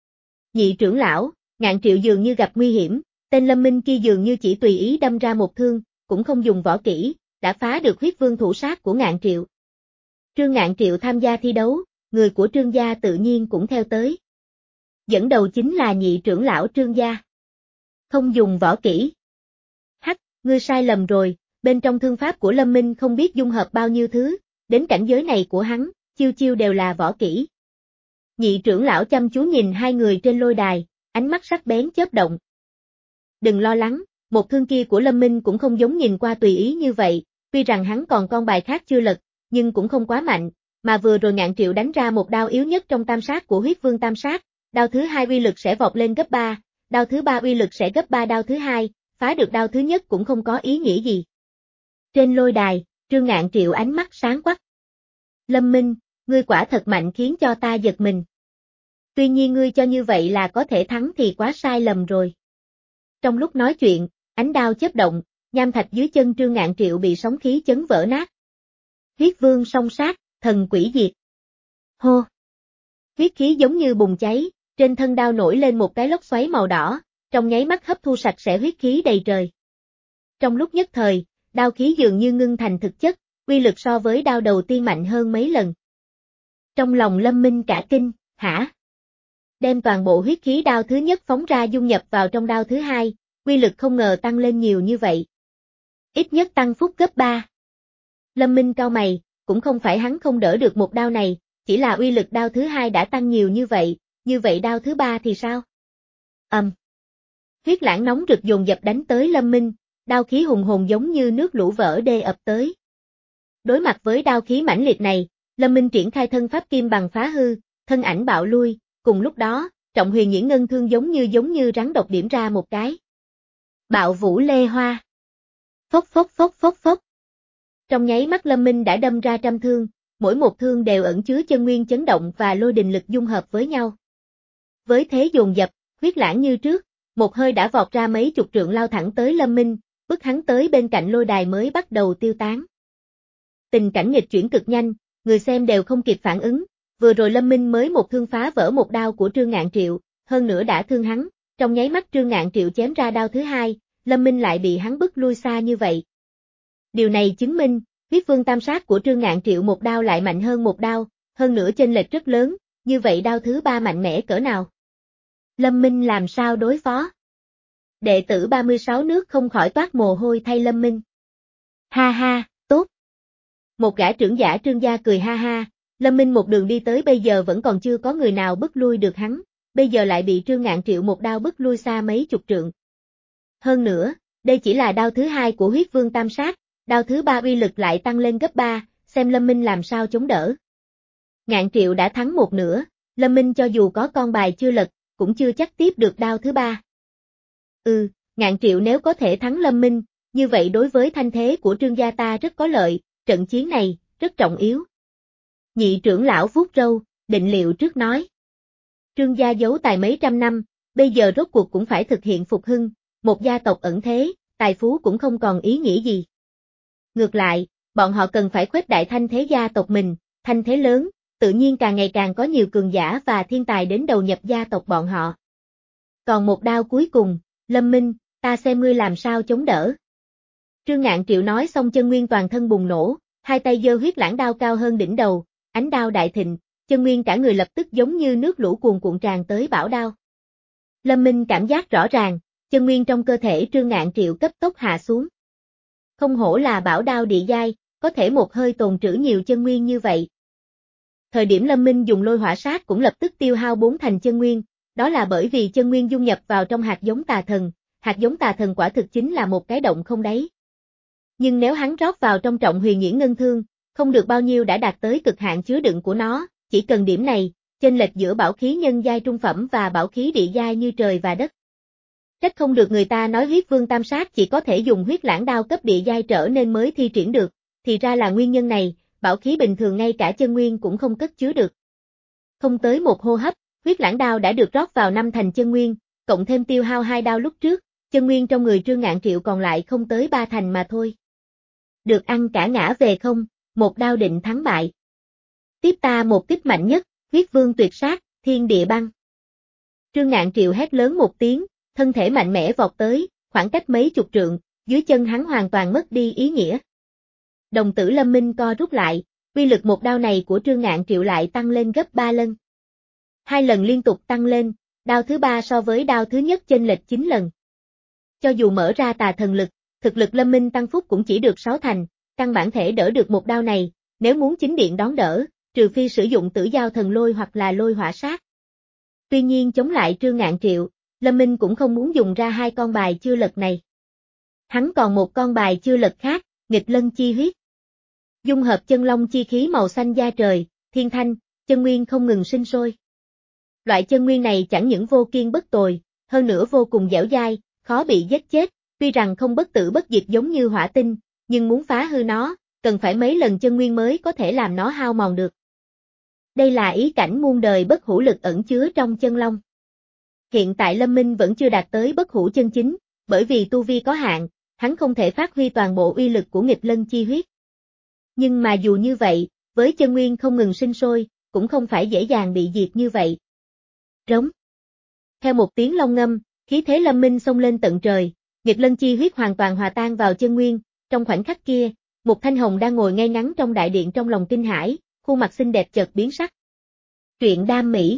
Nhị trưởng lão, Ngạn Triệu dường như gặp nguy hiểm, tên Lâm Minh kia dường như chỉ tùy ý đâm ra một thương, cũng không dùng võ kỹ, đã phá được huyết vương thủ sát của Ngạn Triệu. Trương Ngạn Triệu tham gia thi đấu, người của Trương gia tự nhiên cũng theo tới. Dẫn đầu chính là nhị trưởng lão Trương gia. Không dùng võ kỹ. Hắc, ngươi sai lầm rồi, bên trong thương pháp của Lâm Minh không biết dung hợp bao nhiêu thứ, đến cảnh giới này của hắn, chiêu chiêu đều là võ kỹ. Nhị trưởng lão chăm chú nhìn hai người trên lôi đài, ánh mắt sắc bén chớp động. Đừng lo lắng, một thương kia của Lâm Minh cũng không giống nhìn qua tùy ý như vậy, tuy rằng hắn còn con bài khác chưa lật, nhưng cũng không quá mạnh, mà vừa rồi Ngạn Triệu đánh ra một đao yếu nhất trong tam sát của huyết vương tam sát, đao thứ hai uy lực sẽ vọt lên gấp ba, đao thứ ba uy lực sẽ gấp ba đao thứ hai, phá được đao thứ nhất cũng không có ý nghĩa gì. Trên lôi đài, Trương Ngạn Triệu ánh mắt sáng quắc. Lâm Minh, ngươi quả thật mạnh khiến cho ta giật mình. Tuy nhiên ngươi cho như vậy là có thể thắng thì quá sai lầm rồi. Trong lúc nói chuyện, ánh đao chớp động, nham thạch dưới chân Trương Ngạn Triệu bị sóng khí chấn vỡ nát. Huyết vương song sát, thần quỷ diệt. Hô! Huyết khí giống như bùng cháy, trên thân đao nổi lên một cái lốc xoáy màu đỏ, trong nháy mắt hấp thu sạch sẽ huyết khí đầy trời. Trong lúc nhất thời, đao khí dường như ngưng thành thực chất, uy lực so với đao đầu tiên mạnh hơn mấy lần. Trong lòng Lâm Minh cả kinh, hả? Đem toàn bộ huyết khí đao thứ nhất phóng ra dung nhập vào trong đao thứ hai, uy lực không ngờ tăng lên nhiều như vậy. Ít nhất tăng phúc gấp ba. Lâm Minh cau mày, cũng không phải hắn không đỡ được một đao này, chỉ là uy lực đao thứ hai đã tăng nhiều như vậy, như vậy đao thứ ba thì sao? Ầm. Um. Huyết lãng nóng rực dồn dập đánh tới Lâm Minh, đao khí hùng hồn giống như nước lũ vỡ đê ập tới. Đối mặt với đao khí mãnh liệt này, Lâm Minh triển khai thân pháp kim bằng phá hư, thân ảnh bạo lui, cùng lúc đó, trọng huyền nhuyễn ngân thương giống như giống như rắn độc điểm ra một cái. Bạo vũ lê hoa. Phốc phốc phốc phốc phốc. Trong nháy mắt Lâm Minh đã đâm ra trăm thương, mỗi một thương đều ẩn chứa chân nguyên chấn động và lôi đình lực dung hợp với nhau. Với thế dồn dập, huyết lãng như trước, một hơi đã vọt ra mấy chục trượng lao thẳng tới Lâm Minh, bức hắn tới bên cạnh lôi đài mới bắt đầu tiêu tán. Tình cảnh nghịch chuyển cực nhanh, người xem đều không kịp phản ứng, vừa rồi Lâm Minh mới một thương phá vỡ một đao của Trương Ngạn Triệu, hơn nữa đã thương hắn, trong nháy mắt Trương Ngạn Triệu chém ra đao thứ hai, Lâm Minh lại bị hắn bức lui xa như vậy. Điều này chứng minh, huyết vương tam sát của Trương Ngạn Triệu một đao lại mạnh hơn một đao, hơn nữa chênh lệch rất lớn, như vậy đao thứ ba mạnh mẽ cỡ nào? Lâm Minh làm sao đối phó? Đệ tử ba mươi sáu nước không khỏi toát mồ hôi thay Lâm Minh. Ha ha, tốt. Một gã trưởng giả Trương gia cười ha ha, Lâm Minh một đường đi tới bây giờ vẫn còn chưa có người nào bức lui được hắn, bây giờ lại bị Trương Ngạn Triệu một đao bức lui xa mấy chục trượng. Hơn nữa, đây chỉ là đao thứ hai của huyết vương tam sát, đao thứ ba uy lực lại tăng lên gấp ba, xem Lâm Minh làm sao chống đỡ. Ngạn Triệu đã thắng một nửa, Lâm Minh cho dù có con bài chưa lật, cũng chưa chắc tiếp được đao thứ ba. Ừ, Ngạn Triệu nếu có thể thắng Lâm Minh, như vậy đối với thanh thế của Trương gia ta rất có lợi, trận chiến này, rất trọng yếu. Nhị trưởng lão vuốt râu, định liệu trước nói. Trương gia giấu tài mấy trăm năm, bây giờ rốt cuộc cũng phải thực hiện phục hưng, một gia tộc ẩn thế, tài phú cũng không còn ý nghĩa gì. Ngược lại, bọn họ cần phải khuếch đại thanh thế gia tộc mình, thanh thế lớn, tự nhiên càng ngày càng có nhiều cường giả và thiên tài đến đầu nhập gia tộc bọn họ. Còn một đao cuối cùng, Lâm Minh, ta xem ngươi làm sao chống đỡ. Trương Ngạn Triệu nói xong chân nguyên toàn thân bùng nổ, hai tay giơ huyết lãng đao cao hơn đỉnh đầu, ánh đao đại thịnh, chân nguyên cả người lập tức giống như nước lũ cuồn cuộn tràn tới bão đao. Lâm Minh cảm giác rõ ràng, chân nguyên trong cơ thể Trương Ngạn Triệu cấp tốc hạ xuống. Không hổ là bảo đao địa giai, có thể một hơi tồn trữ nhiều chân nguyên như vậy. Thời điểm Lâm Minh dùng lôi hỏa sát cũng lập tức tiêu hao bốn thành chân nguyên, đó là bởi vì chân nguyên dung nhập vào trong hạt giống tà thần, hạt giống tà thần quả thực chính là một cái động không đáy. Nhưng nếu hắn rót vào trong trọng huyền nhuyễn ngân thương, không được bao nhiêu đã đạt tới cực hạn chứa đựng của nó, chỉ cần điểm này, chênh lệch giữa bảo khí nhân giai trung phẩm và bảo khí địa giai như trời và đất. Trách không được người ta nói huyết vương tam sát chỉ có thể dùng huyết lãng đao cấp địa giai trở nên mới thi triển được, thì ra là nguyên nhân này, bảo khí bình thường ngay cả chân nguyên cũng không cất chứa được. Không tới một hô hấp, huyết lãng đao đã được rót vào năm thành chân nguyên, cộng thêm tiêu hao hai đao lúc trước, chân nguyên trong người Trương Ngạn Triệu còn lại không tới ba thành mà thôi. Được ăn cả ngã về không, một đao định thắng bại. Tiếp ta một kích mạnh nhất, huyết vương tuyệt sát, thiên địa băng. Trương Ngạn Triệu hét lớn một tiếng, thân thể mạnh mẽ vọt tới, khoảng cách mấy chục trượng, dưới chân hắn hoàn toàn mất đi ý nghĩa. Đồng tử Lâm Minh co rút lại, uy lực một đao này của Trương Ngạn Triệu lại tăng lên gấp ba lần. Hai lần liên tục tăng lên, đao thứ ba so với đao thứ nhất chênh lệch chín lần. Cho dù mở ra tà thần lực, thực lực Lâm Minh tăng phúc cũng chỉ được sáu thành, căn bản thể đỡ được một đao này, nếu muốn chính điện đón đỡ, trừ phi sử dụng tử giao thần lôi hoặc là lôi hỏa sát. Tuy nhiên chống lại Trương Ngạn Triệu, Lâm Minh cũng không muốn dùng ra hai con bài chưa lật này. Hắn còn một con bài chưa lật khác, nghịch lân chi huyết. Dung hợp chân long chi khí màu xanh da trời, thiên thanh, chân nguyên không ngừng sinh sôi. Loại chân nguyên này chẳng những vô kiên bất tồi, hơn nữa vô cùng dẻo dai, khó bị giết chết, tuy rằng không bất tử bất diệt giống như hỏa tinh, nhưng muốn phá hư nó, cần phải mấy lần chân nguyên mới có thể làm nó hao mòn được. Đây là ý cảnh muôn đời bất hủ lực ẩn chứa trong chân long. Hiện tại Lâm Minh vẫn chưa đạt tới bất hủ chân chính, bởi vì tu vi có hạn, hắn không thể phát huy toàn bộ uy lực của nghịch lân chi huyết. Nhưng mà dù như vậy, với chân nguyên không ngừng sinh sôi, cũng không phải dễ dàng bị diệt như vậy. Rống. Theo một tiếng long ngâm, khí thế Lâm Minh xông lên tận trời, nghịch lân chi huyết hoàn toàn hòa tan vào chân nguyên, trong khoảnh khắc kia, một Thanh Hồng đang ngồi ngay ngắn trong đại điện trong lòng kinh hãi, khuôn mặt xinh đẹp chợt biến sắc. Truyện đam mỹ.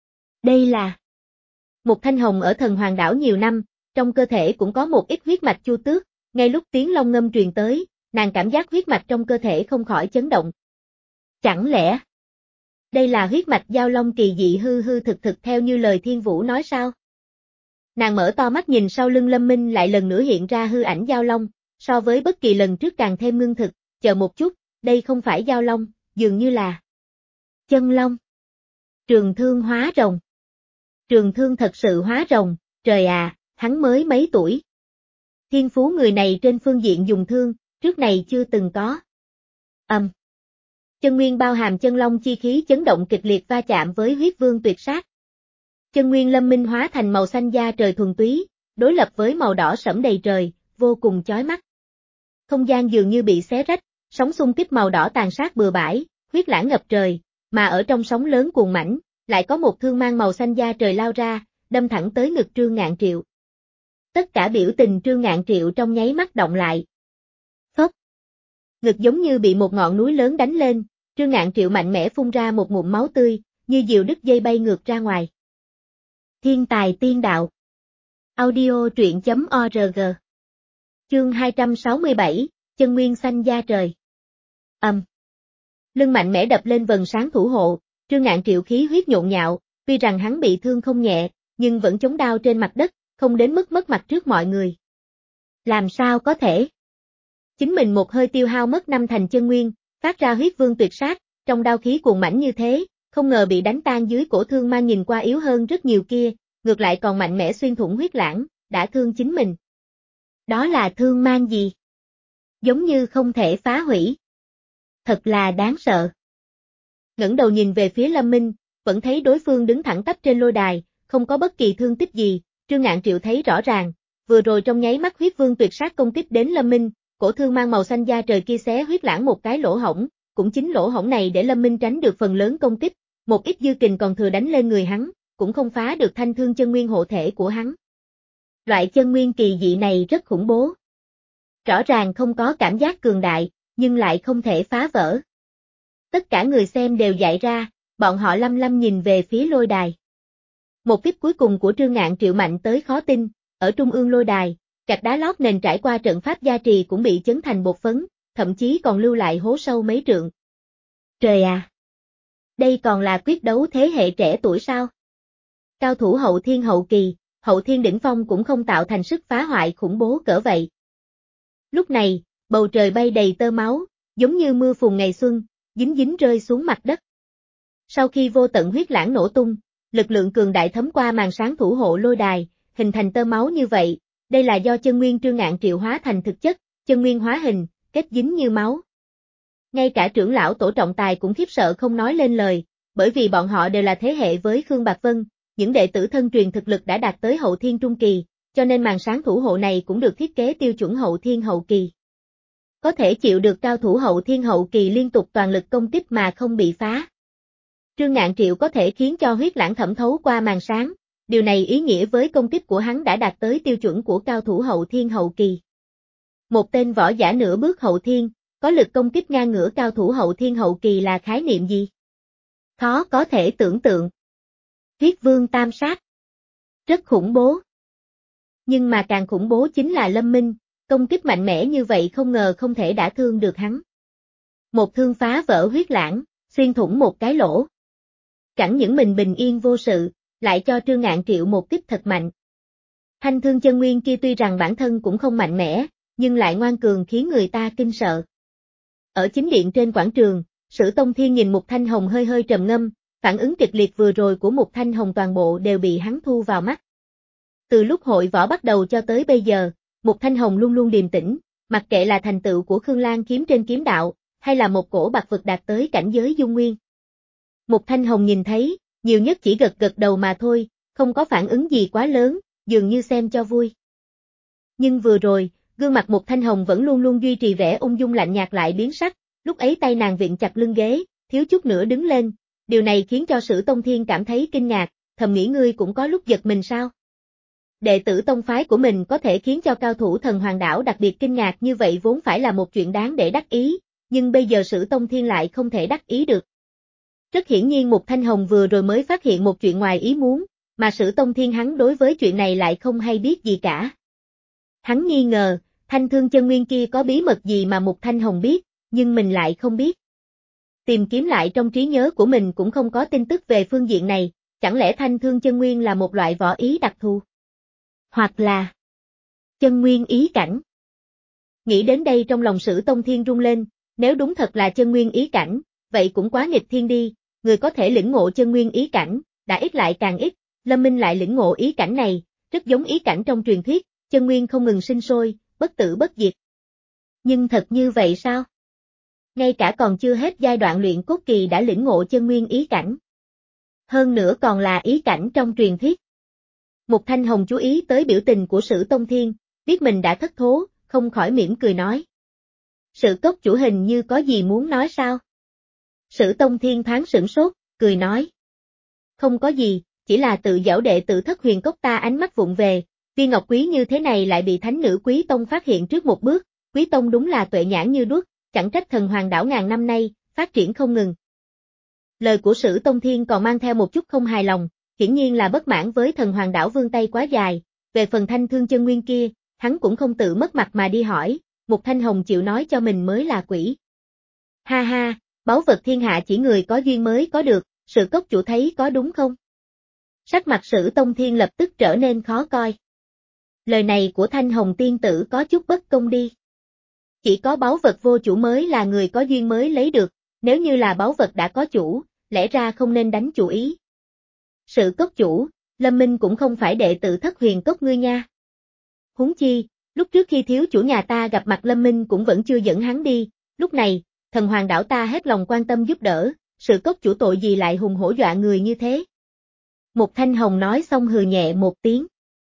Đây là một Thanh Hồng ở Thần Hoàng đảo nhiều năm, trong cơ thể cũng có một ít huyết mạch chu tước, ngay lúc tiếng long ngâm truyền tới, nàng cảm giác huyết mạch trong cơ thể không khỏi chấn động. Chẳng lẽ đây là huyết mạch giao long kỳ dị hư hư thực thực theo như lời Thiên Vũ nói sao? Nàng mở to mắt nhìn sau lưng Lâm Minh lại lần nữa hiện ra hư ảnh giao long, so với bất kỳ lần trước càng thêm ngưng thực, chờ một chút, đây không phải giao long, dường như là chân long. Trường Thương hóa rồng. Trường Thương thật sự hóa rồng, trời à, hắn mới mấy tuổi. Thiên phú người này trên phương diện dùng thương, trước này chưa từng có. Ầm. Um. Chân nguyên bao hàm chân long chi khí chấn động kịch liệt va chạm với huyết vương tuyệt sát. Chân nguyên Lâm Minh hóa thành màu xanh da trời thuần túy, đối lập với màu đỏ sẫm đầy trời, vô cùng chói mắt. Không gian dường như bị xé rách, sóng xung kích màu đỏ tàn sát bừa bãi, huyết lãng ngập trời, mà ở trong sóng lớn cuồn mãnh, lại có một thương mang màu xanh da trời lao ra, đâm thẳng tới ngực Trương Ngạn Triệu. Tất cả biểu tình Trương Ngạn Triệu trong nháy mắt động lại. Phốc. Ngực giống như bị một ngọn núi lớn đánh lên, Trương Ngạn Triệu mạnh mẽ phun ra một ngụm máu tươi, như diều đứt dây bay ngược ra ngoài. Thiên tài tiên đạo. Audio truyện chấm org. Chương hai trăm sáu mươi bảy, chân nguyên xanh da trời. Ầm. Um. Lưng mạnh mẽ đập lên vầng sáng thủ hộ, Trương Ngạn Triệu khí huyết nhộn nhạo, tuy rằng hắn bị thương không nhẹ, nhưng vẫn chống đao trên mặt đất, không đến mức mất mặt trước mọi người. Làm sao có thể? Chính mình một hơi tiêu hao mất năm thành chân nguyên, phát ra huyết vương tuyệt sát, trong đao khí cuồn mãnh như thế, không ngờ bị đánh tan dưới cổ thương mang nhìn qua yếu hơn rất nhiều kia, ngược lại còn mạnh mẽ xuyên thủng huyết lãng, đã thương chính mình. Đó là thương mang gì? Giống như không thể phá hủy. Thật là đáng sợ. Ngẩng đầu nhìn về phía Lâm Minh, vẫn thấy đối phương đứng thẳng tắp trên lôi đài, không có bất kỳ thương tích gì, Trương Ngạn Triệu thấy rõ ràng, vừa rồi trong nháy mắt huyết vương tuyệt sát công kích đến Lâm Minh, cổ thương mang màu xanh da trời kia xé huyết lãng một cái lỗ hổng, cũng chính lỗ hổng này để Lâm Minh tránh được phần lớn công kích, một ít dư kình còn thừa đánh lên người hắn, cũng không phá được thanh thương chân nguyên hộ thể của hắn. Loại chân nguyên kỳ dị này rất khủng bố. Rõ ràng không có cảm giác cường đại, nhưng lại không thể phá vỡ. Tất cả người xem đều dại ra, bọn họ lăm lăm nhìn về phía lôi đài. Một kích cuối cùng của Trương Ngạn Triệu mạnh tới khó tin, ở trung ương lôi đài, gạch đá lót nền trải qua trận pháp gia trì cũng bị chấn thành bột phấn, thậm chí còn lưu lại hố sâu mấy trượng. Trời à! Đây còn là quyết đấu thế hệ trẻ tuổi sao? Cao thủ hậu thiên hậu kỳ, hậu thiên đỉnh phong cũng không tạo thành sức phá hoại khủng bố cỡ vậy. Lúc này, bầu trời bay đầy tơ máu, giống như mưa phùn ngày xuân, dính dính rơi xuống mặt đất. Sau khi vô tận huyết lãng nổ tung, lực lượng cường đại thấm qua màn sáng thủ hộ lôi đài, hình thành tơ máu như vậy, đây là do chân nguyên Trương Ngạn Triệu hóa thành thực chất, chân nguyên hóa hình, kết dính như máu. Ngay cả trưởng lão Tổ Trọng Tài cũng khiếp sợ không nói lên lời, bởi vì bọn họ đều là thế hệ với Khương Bạc Vân, những đệ tử thân truyền thực lực đã đạt tới hậu thiên trung kỳ, cho nên màn sáng thủ hộ này cũng được thiết kế tiêu chuẩn hậu thiên hậu kỳ. Có thể chịu được cao thủ hậu thiên hậu kỳ liên tục toàn lực công kích mà không bị phá. Trương Ngạn Triệu có thể khiến cho huyết lãng thẩm thấu qua màn sáng, điều này ý nghĩa với công kích của hắn đã đạt tới tiêu chuẩn của cao thủ hậu thiên hậu kỳ. Một tên võ giả nửa bước hậu thiên, có lực công kích ngang ngửa cao thủ hậu thiên hậu kỳ là khái niệm gì? Khó có thể tưởng tượng. Huyết Vương tam sát. Rất khủng bố. Nhưng mà càng khủng bố chính là Lâm Minh, công kích mạnh mẽ như vậy không ngờ không thể đả thương được hắn. Một thương phá vỡ huyết lãng, xuyên thủng một cái lỗ. Chẳng những mình bình yên vô sự, lại cho Trương Ngạn Triệu một kích thật mạnh. Thanh thương chân nguyên kia tuy rằng bản thân cũng không mạnh mẽ, nhưng lại ngoan cường khiến người ta kinh sợ. Ở chính điện trên quảng trường, Sử Tông Thiên nhìn Mục Thanh Hồng hơi hơi trầm ngâm, phản ứng kịch liệt vừa rồi của Mục Thanh Hồng toàn bộ đều bị hắn thu vào mắt. Từ lúc hội võ bắt đầu cho tới bây giờ, Mục Thanh Hồng luôn luôn điềm tĩnh, mặc kệ là thành tựu của Khương Lan kiếm trên kiếm đạo, hay là một cổ bạc vực đạt tới cảnh giới dung nguyên. Mục Thanh Hồng nhìn thấy, nhiều nhất chỉ gật gật đầu mà thôi, không có phản ứng gì quá lớn, dường như xem cho vui. Nhưng vừa rồi, gương mặt Mục Thanh Hồng vẫn luôn luôn duy trì vẻ ung dung lạnh nhạt lại biến sắc, lúc ấy tay nàng vịn chặt lưng ghế, thiếu chút nữa đứng lên, điều này khiến cho Sử Tông Thiên cảm thấy kinh ngạc, thầm nghĩ ngươi cũng có lúc giật mình sao? Đệ tử tông phái của mình có thể khiến cho cao thủ Thần Hoàng Đảo đặc biệt kinh ngạc như vậy vốn phải là một chuyện đáng để đắc ý, nhưng bây giờ Sử Tông Thiên lại không thể đắc ý được. Rất hiển nhiên Mục Thanh Hồng vừa rồi mới phát hiện một chuyện ngoài ý muốn, mà Sử Tông Thiên hắn đối với chuyện này lại không hay biết gì cả. Hắn nghi ngờ, thanh thương chân nguyên kia có bí mật gì mà Mục Thanh Hồng biết, nhưng mình lại không biết. Tìm kiếm lại trong trí nhớ của mình cũng không có tin tức về phương diện này, chẳng lẽ thanh thương chân nguyên là một loại võ ý đặc thù? Hoặc là chân nguyên ý cảnh? Nghĩ đến đây trong lòng Sử Tông Thiên rung lên, nếu đúng thật là chân nguyên ý cảnh, vậy cũng quá nghịch thiên đi, người có thể lĩnh ngộ chân nguyên ý cảnh, đã ít lại càng ít, Lâm Minh lại lĩnh ngộ ý cảnh này, rất giống ý cảnh trong truyền thuyết, chân nguyên không ngừng sinh sôi, bất tử bất diệt. Nhưng thật như vậy sao? Ngay cả còn chưa hết giai đoạn luyện cốt kỳ đã lĩnh ngộ chân nguyên ý cảnh. Hơn nữa còn là ý cảnh trong truyền thuyết. Mục Thanh Hồng chú ý tới biểu tình của Sử Tông Thiên, biết mình đã thất thố, không khỏi mỉm cười nói. Sử cốc chủ hình như có gì muốn nói sao? Sử Tông Thiên thoáng sửng sốt, cười nói. Không có gì, chỉ là tự giảo đệ tử thất huyền cốc ta ánh mắt vụng về, viên ngọc quý như thế này lại bị thánh nữ Quý Tông phát hiện trước một bước, Quý Tông đúng là tuệ nhãn như đuốc, chẳng trách Thần Hoàng Đảo ngàn năm nay, phát triển không ngừng. Lời của Sử Tông Thiên còn mang theo một chút không hài lòng, hiển nhiên là bất mãn với Thần Hoàng Đảo vươn tay quá dài, về phần thanh thương chân nguyên kia, hắn cũng không tự mất mặt mà đi hỏi, Mục Thanh Hồng chịu nói cho mình mới là quỷ. Ha ha, báu vật thiên hạ chỉ người có duyên mới có được, Sử cốc chủ thấy có đúng không? Sắc mặt Sử Tông Thiên lập tức trở nên khó coi. Lời này của Thanh Hồng tiên tử có chút bất công đi. Chỉ có báu vật vô chủ mới là người có duyên mới lấy được, nếu như là báu vật đã có chủ, lẽ ra không nên đánh chủ ý. Sử cốc chủ, Lâm Minh cũng không phải đệ tử thất huyền cốc ngươi nha. Huống chi, lúc trước khi thiếu chủ nhà ta gặp mặt Lâm Minh cũng vẫn chưa dẫn hắn đi, lúc này, Thần Hoàng Đảo ta hết lòng quan tâm giúp đỡ, Sử cốc chủ tội gì lại hùng hổ dọa người như thế? Mục Thanh Hồng nói xong hừ nhẹ một tiếng.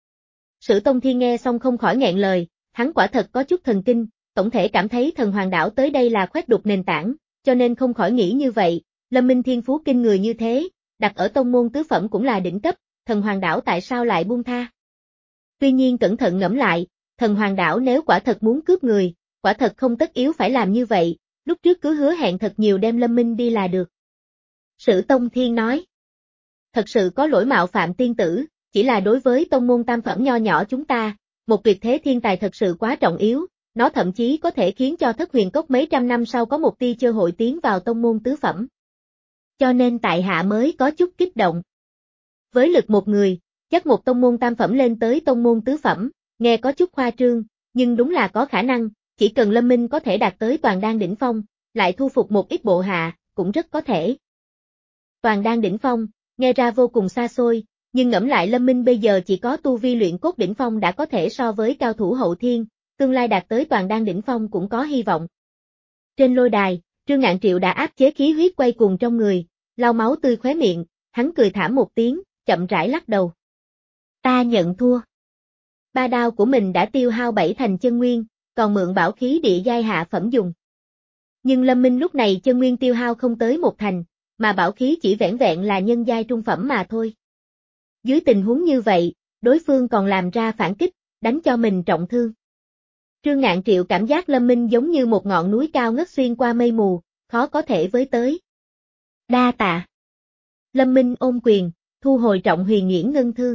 Sử Tông Thiên nghe xong không khỏi nghẹn lời, hắn quả thật có chút thần kinh, tổng thể cảm thấy Thần Hoàng Đảo tới đây là khoét đục nền tảng, cho nên không khỏi nghĩ như vậy, Lâm Minh thiên phú kinh người như thế, đặt ở tông môn tứ phẩm cũng là đỉnh cấp, Thần Hoàng Đảo tại sao lại buông tha? Tuy nhiên cẩn thận ngẫm lại, Thần Hoàng Đảo nếu quả thật muốn cướp người, quả thật không tất yếu phải làm như vậy, lúc trước cứ hứa hẹn thật nhiều đem Lâm Minh đi là được. Sử Tông Thiên nói, thật sự có lỗi mạo phạm tiên tử, chỉ là đối với tông môn tam phẩm nho nhỏ chúng ta, một tuyệt thế thiên tài thật sự quá trọng yếu, nó thậm chí có thể khiến cho thất huyền cốc mấy trăm năm sau có một tia cơ hội tiến vào tông môn tứ phẩm. Cho nên tại hạ mới có chút kích động. Với lực một người, chắc một tông môn tam phẩm lên tới tông môn tứ phẩm, nghe có chút khoa trương, nhưng đúng là có khả năng, chỉ cần Lâm Minh có thể đạt tới toàn đan đỉnh phong, lại thu phục một ít bộ hạ, cũng rất có thể. Toàn đan đỉnh phong, nghe ra vô cùng xa xôi, nhưng ngẫm lại Lâm Minh bây giờ chỉ có tu vi luyện cốt đỉnh phong đã có thể so với cao thủ hậu thiên, tương lai đạt tới toàn đan đỉnh phong cũng có hy vọng. Trên lôi đài, Trương Ngạn Triệu đã áp chế khí huyết quay cuồng trong người, lau máu tươi khóe miệng, hắn cười thảm một tiếng, chậm rãi lắc đầu. Ta nhận thua. Ba đao của mình đã tiêu hao bảy thành chân nguyên, còn mượn bảo khí địa giai hạ phẩm dùng. Nhưng Lâm Minh lúc này chân nguyên tiêu hao không tới một thành, mà bảo khí chỉ vẻn vẹn là nhân giai trung phẩm mà thôi. Dưới tình huống như vậy, đối phương còn làm ra phản kích, đánh cho mình trọng thương. Trương Ngạn Triệu cảm giác Lâm Minh giống như một ngọn núi cao ngất xuyên qua mây mù, khó có thể với tới. Đa tạ. Lâm Minh ôm quyền, thu hồi Trọng Huyền Nghiễn ngân thương.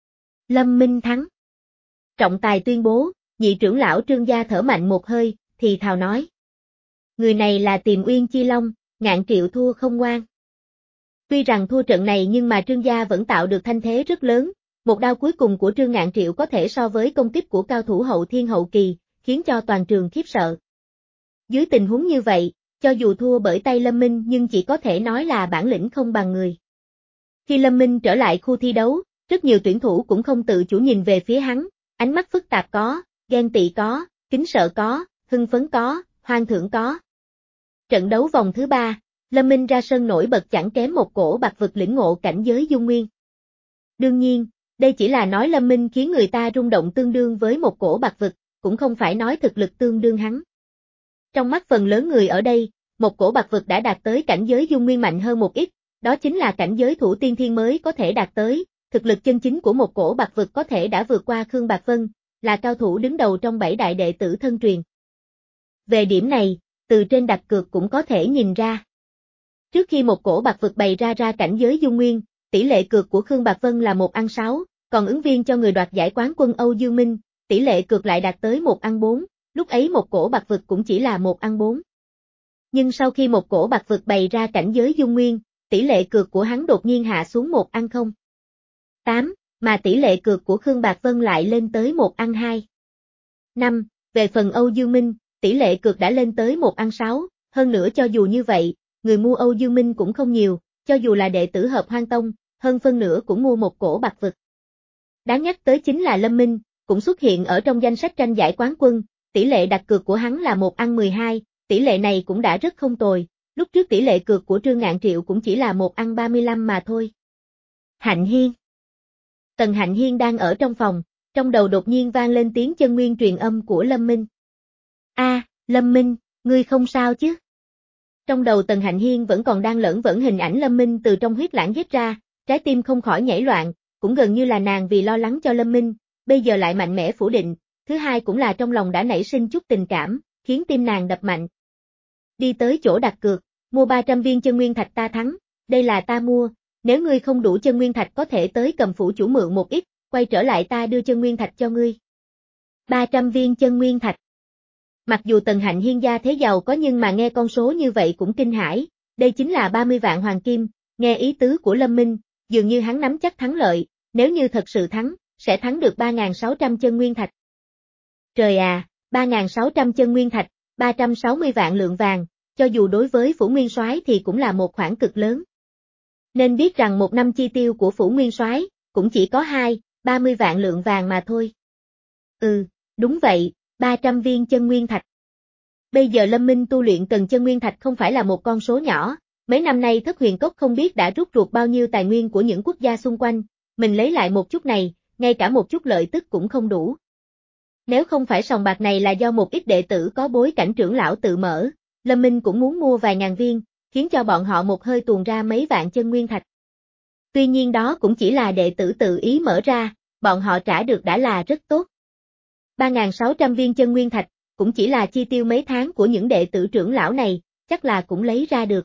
Lâm Minh thắng. Trọng tài tuyên bố, nhị trưởng lão Trương gia thở mạnh một hơi, thì thào nói. Người này là Tiềm Uyên Chi Long, Ngạn Triệu thua không ngoan. Tuy rằng thua trận này nhưng mà Trương gia vẫn tạo được thanh thế rất lớn, một đao cuối cùng của Trương Ngạn Triệu có thể so với công kích của cao thủ hậu thiên hậu kỳ, khiến cho toàn trường khiếp sợ. Dưới tình huống như vậy, cho dù thua bởi tay Lâm Minh nhưng chỉ có thể nói là bản lĩnh không bằng người. Khi Lâm Minh trở lại khu thi đấu, rất nhiều tuyển thủ cũng không tự chủ nhìn về phía hắn, ánh mắt phức tạp có, ghen tị có, kính sợ có, hưng phấn có, hoang thưởng có. Trận đấu vòng thứ ba, Lâm Minh ra sân nổi bật chẳng kém một cổ bạc vực lĩnh ngộ cảnh giới dung nguyên. Đương nhiên, đây chỉ là nói Lâm Minh khiến người ta rung động tương đương với một cổ bạc vực, cũng không phải nói thực lực tương đương hắn. Trong mắt phần lớn người ở đây, một cổ bạc vực đã đạt tới cảnh giới dung nguyên mạnh hơn một ít, đó chính là cảnh giới thủ tiên thiên mới có thể đạt tới, thực lực chân chính của một cổ bạc vực có thể đã vượt qua Khương Bạc Vân, là cao thủ đứng đầu trong bảy đại đệ tử thân truyền. Về điểm này, từ trên đặt cược cũng có thể nhìn ra. Trước khi một cổ bạc vực bày ra ra cảnh giới dung nguyên, tỷ lệ cược của Khương Bạc Vân là một ăn sáu, còn ứng viên cho người đoạt giải quán quân Âu Dương Minh, tỷ lệ cược lại đạt tới một ăn bốn, lúc ấy một cổ bạc vực cũng chỉ là một ăn bốn. Nhưng sau khi một cổ bạc vực bày ra cảnh giới dung nguyên, tỷ lệ cược của hắn đột nhiên hạ xuống một ăn không. tám, mà tỷ lệ cược của Khương Bạc Vân lại lên tới một ăn hai. năm, về phần Âu Dương Minh, tỷ lệ cược đã lên tới một ăn sáu, hơn nữa cho dù như vậy, người mua Âu Dương Minh cũng không nhiều, cho dù là đệ tử Hợp Hoang Tông, hơn phân nửa cũng mua một cổ bạc vực. Đáng nhắc tới chính là Lâm Minh, cũng xuất hiện ở trong danh sách tranh giải quán quân, tỷ lệ đặt cược của hắn là một ăn mười hai, tỷ lệ này cũng đã rất không tồi, lúc trước tỷ lệ cược của Trương Ngạn Triệu cũng chỉ là một ăn ba mươi lăm mà thôi. Hạnh Hiên. Tần Hạnh Hiên đang ở trong phòng, trong đầu đột nhiên vang lên tiếng chân nguyên truyền âm của Lâm Minh. A, Lâm Minh, ngươi không sao chứ? Trong đầu Tần Hạnh Hiên vẫn còn đang lởn vởn hình ảnh Lâm Minh từ trong huyết lãng giết ra, trái tim không khỏi nhảy loạn, cũng gần như là nàng vì lo lắng cho Lâm Minh, bây giờ lại mạnh mẽ phủ định, thứ hai cũng là trong lòng đã nảy sinh chút tình cảm, khiến tim nàng đập mạnh. Đi tới chỗ đặt cược, mua ba trăm viên chân nguyên thạch ta thắng, đây là ta mua, nếu ngươi không đủ chân nguyên thạch có thể tới Cầm phủ chủ mượn một ít, quay trở lại ta đưa chân nguyên thạch cho ngươi. ba trăm viên chân nguyên thạch. Mặc dù Tần Hạnh Hiên gia thế giàu có nhưng mà nghe con số như vậy cũng kinh hãi, đây chính là ba mươi vạn hoàng kim, nghe ý tứ của Lâm Minh, dường như hắn nắm chắc thắng lợi, nếu như thật sự thắng, sẽ thắng được ba nghìn sáu trăm chân nguyên thạch. Trời à, ba nghìn sáu trăm chân nguyên thạch, ba trăm sáu mươi vạn lượng vàng, cho dù đối với Phủ Nguyên Soái thì cũng là một khoản cực lớn. Nên biết rằng một năm chi tiêu của Phủ Nguyên Soái cũng chỉ có hai, ba mươi vạn lượng vàng mà thôi. Ừ, đúng vậy, ba trăm viên chân nguyên thạch. Bây giờ Lâm Minh tu luyện cần chân nguyên thạch không phải là một con số nhỏ, mấy năm nay Thất Huyền Cốc không biết đã rút ruột bao nhiêu tài nguyên của những quốc gia xung quanh, mình lấy lại một chút này, ngay cả một chút lợi tức cũng không đủ. Nếu không phải sòng bạc này là do một ít đệ tử có bối cảnh trưởng lão tự mở, Lâm Minh cũng muốn mua vài ngàn viên, khiến cho bọn họ một hơi tuồn ra mấy vạn chân nguyên thạch. Tuy nhiên đó cũng chỉ là đệ tử tự ý mở ra, bọn họ trả được đã là rất tốt. ba nghìn sáu trăm viên chân nguyên thạch, cũng chỉ là chi tiêu mấy tháng của những đệ tử trưởng lão này, chắc là cũng lấy ra được.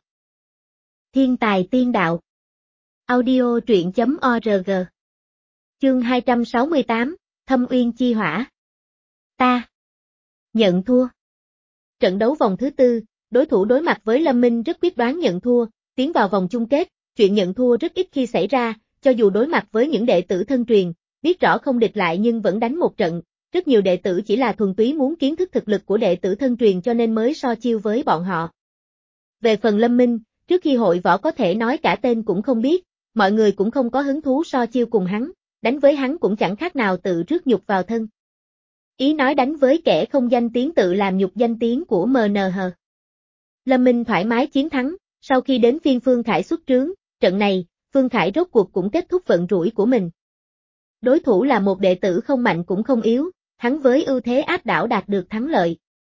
Thiên tài tiên đạo. Audio truyện chấm org. Chương hai trăm sáu mươi tám, Thâm Uyên Chi Hỏa. Ta. Nhận thua. Trận đấu vòng thứ tư, đối thủ đối mặt với Lâm Minh rất quyết đoán nhận thua, tiến vào vòng chung kết, chuyện nhận thua rất ít khi xảy ra, cho dù đối mặt với những đệ tử thân truyền, biết rõ không địch lại nhưng vẫn đánh một trận, rất nhiều đệ tử chỉ là thuần túy muốn kiến thức thực lực của đệ tử thân truyền cho nên mới so chiêu với bọn họ. Về phần Lâm Minh, trước khi hội võ có thể nói cả tên cũng không biết, mọi người cũng không có hứng thú so chiêu cùng hắn, đánh với hắn cũng chẳng khác nào tự rước nhục vào thân. Ý nói đánh với kẻ không danh tiếng tự làm nhục danh tiếng của em en hờ. Lâm Minh thoải mái chiến thắng, Sau khi đến phiên Phương Khải xuất trướng, trận này, Phương Khải rốt cuộc cũng kết thúc vận rủi của mình. Đối thủ là một đệ tử không mạnh cũng không yếu, hắn với ưu thế áp đảo đạt được thắng lợi.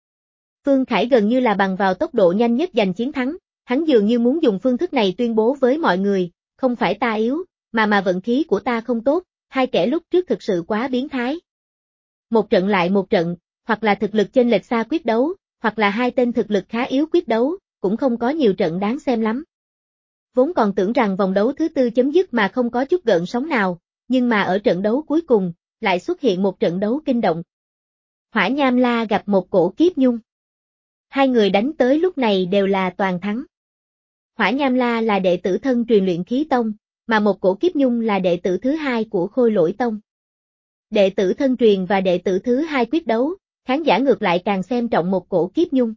Phương Khải gần như là bằng vào tốc độ nhanh nhất giành chiến thắng, hắn dường như muốn dùng phương thức này tuyên bố với mọi người, không phải ta yếu, mà mà vận khí của ta không tốt, hai kẻ lúc trước thực sự quá biến thái. Một trận lại một trận, hoặc là thực lực chênh lệch xa quyết đấu, hoặc là hai tên thực lực khá yếu quyết đấu, cũng không có nhiều trận đáng xem lắm. Vốn còn tưởng rằng vòng đấu thứ tư chấm dứt mà không có chút gợn sóng nào, nhưng mà ở trận đấu cuối cùng, lại xuất hiện một trận đấu kinh động. Hỏa Nham La gặp một cổ kiếp nhung. Hai người đánh tới lúc này đều là toàn thắng. Hỏa Nham La là đệ tử thân truyền luyện khí tông, mà một cổ kiếp nhung là đệ tử thứ hai của Khôi Lỗi tông. Đệ tử thân truyền và đệ tử thứ hai quyết đấu, khán giả ngược lại càng xem trọng một cổ kiếp nhung.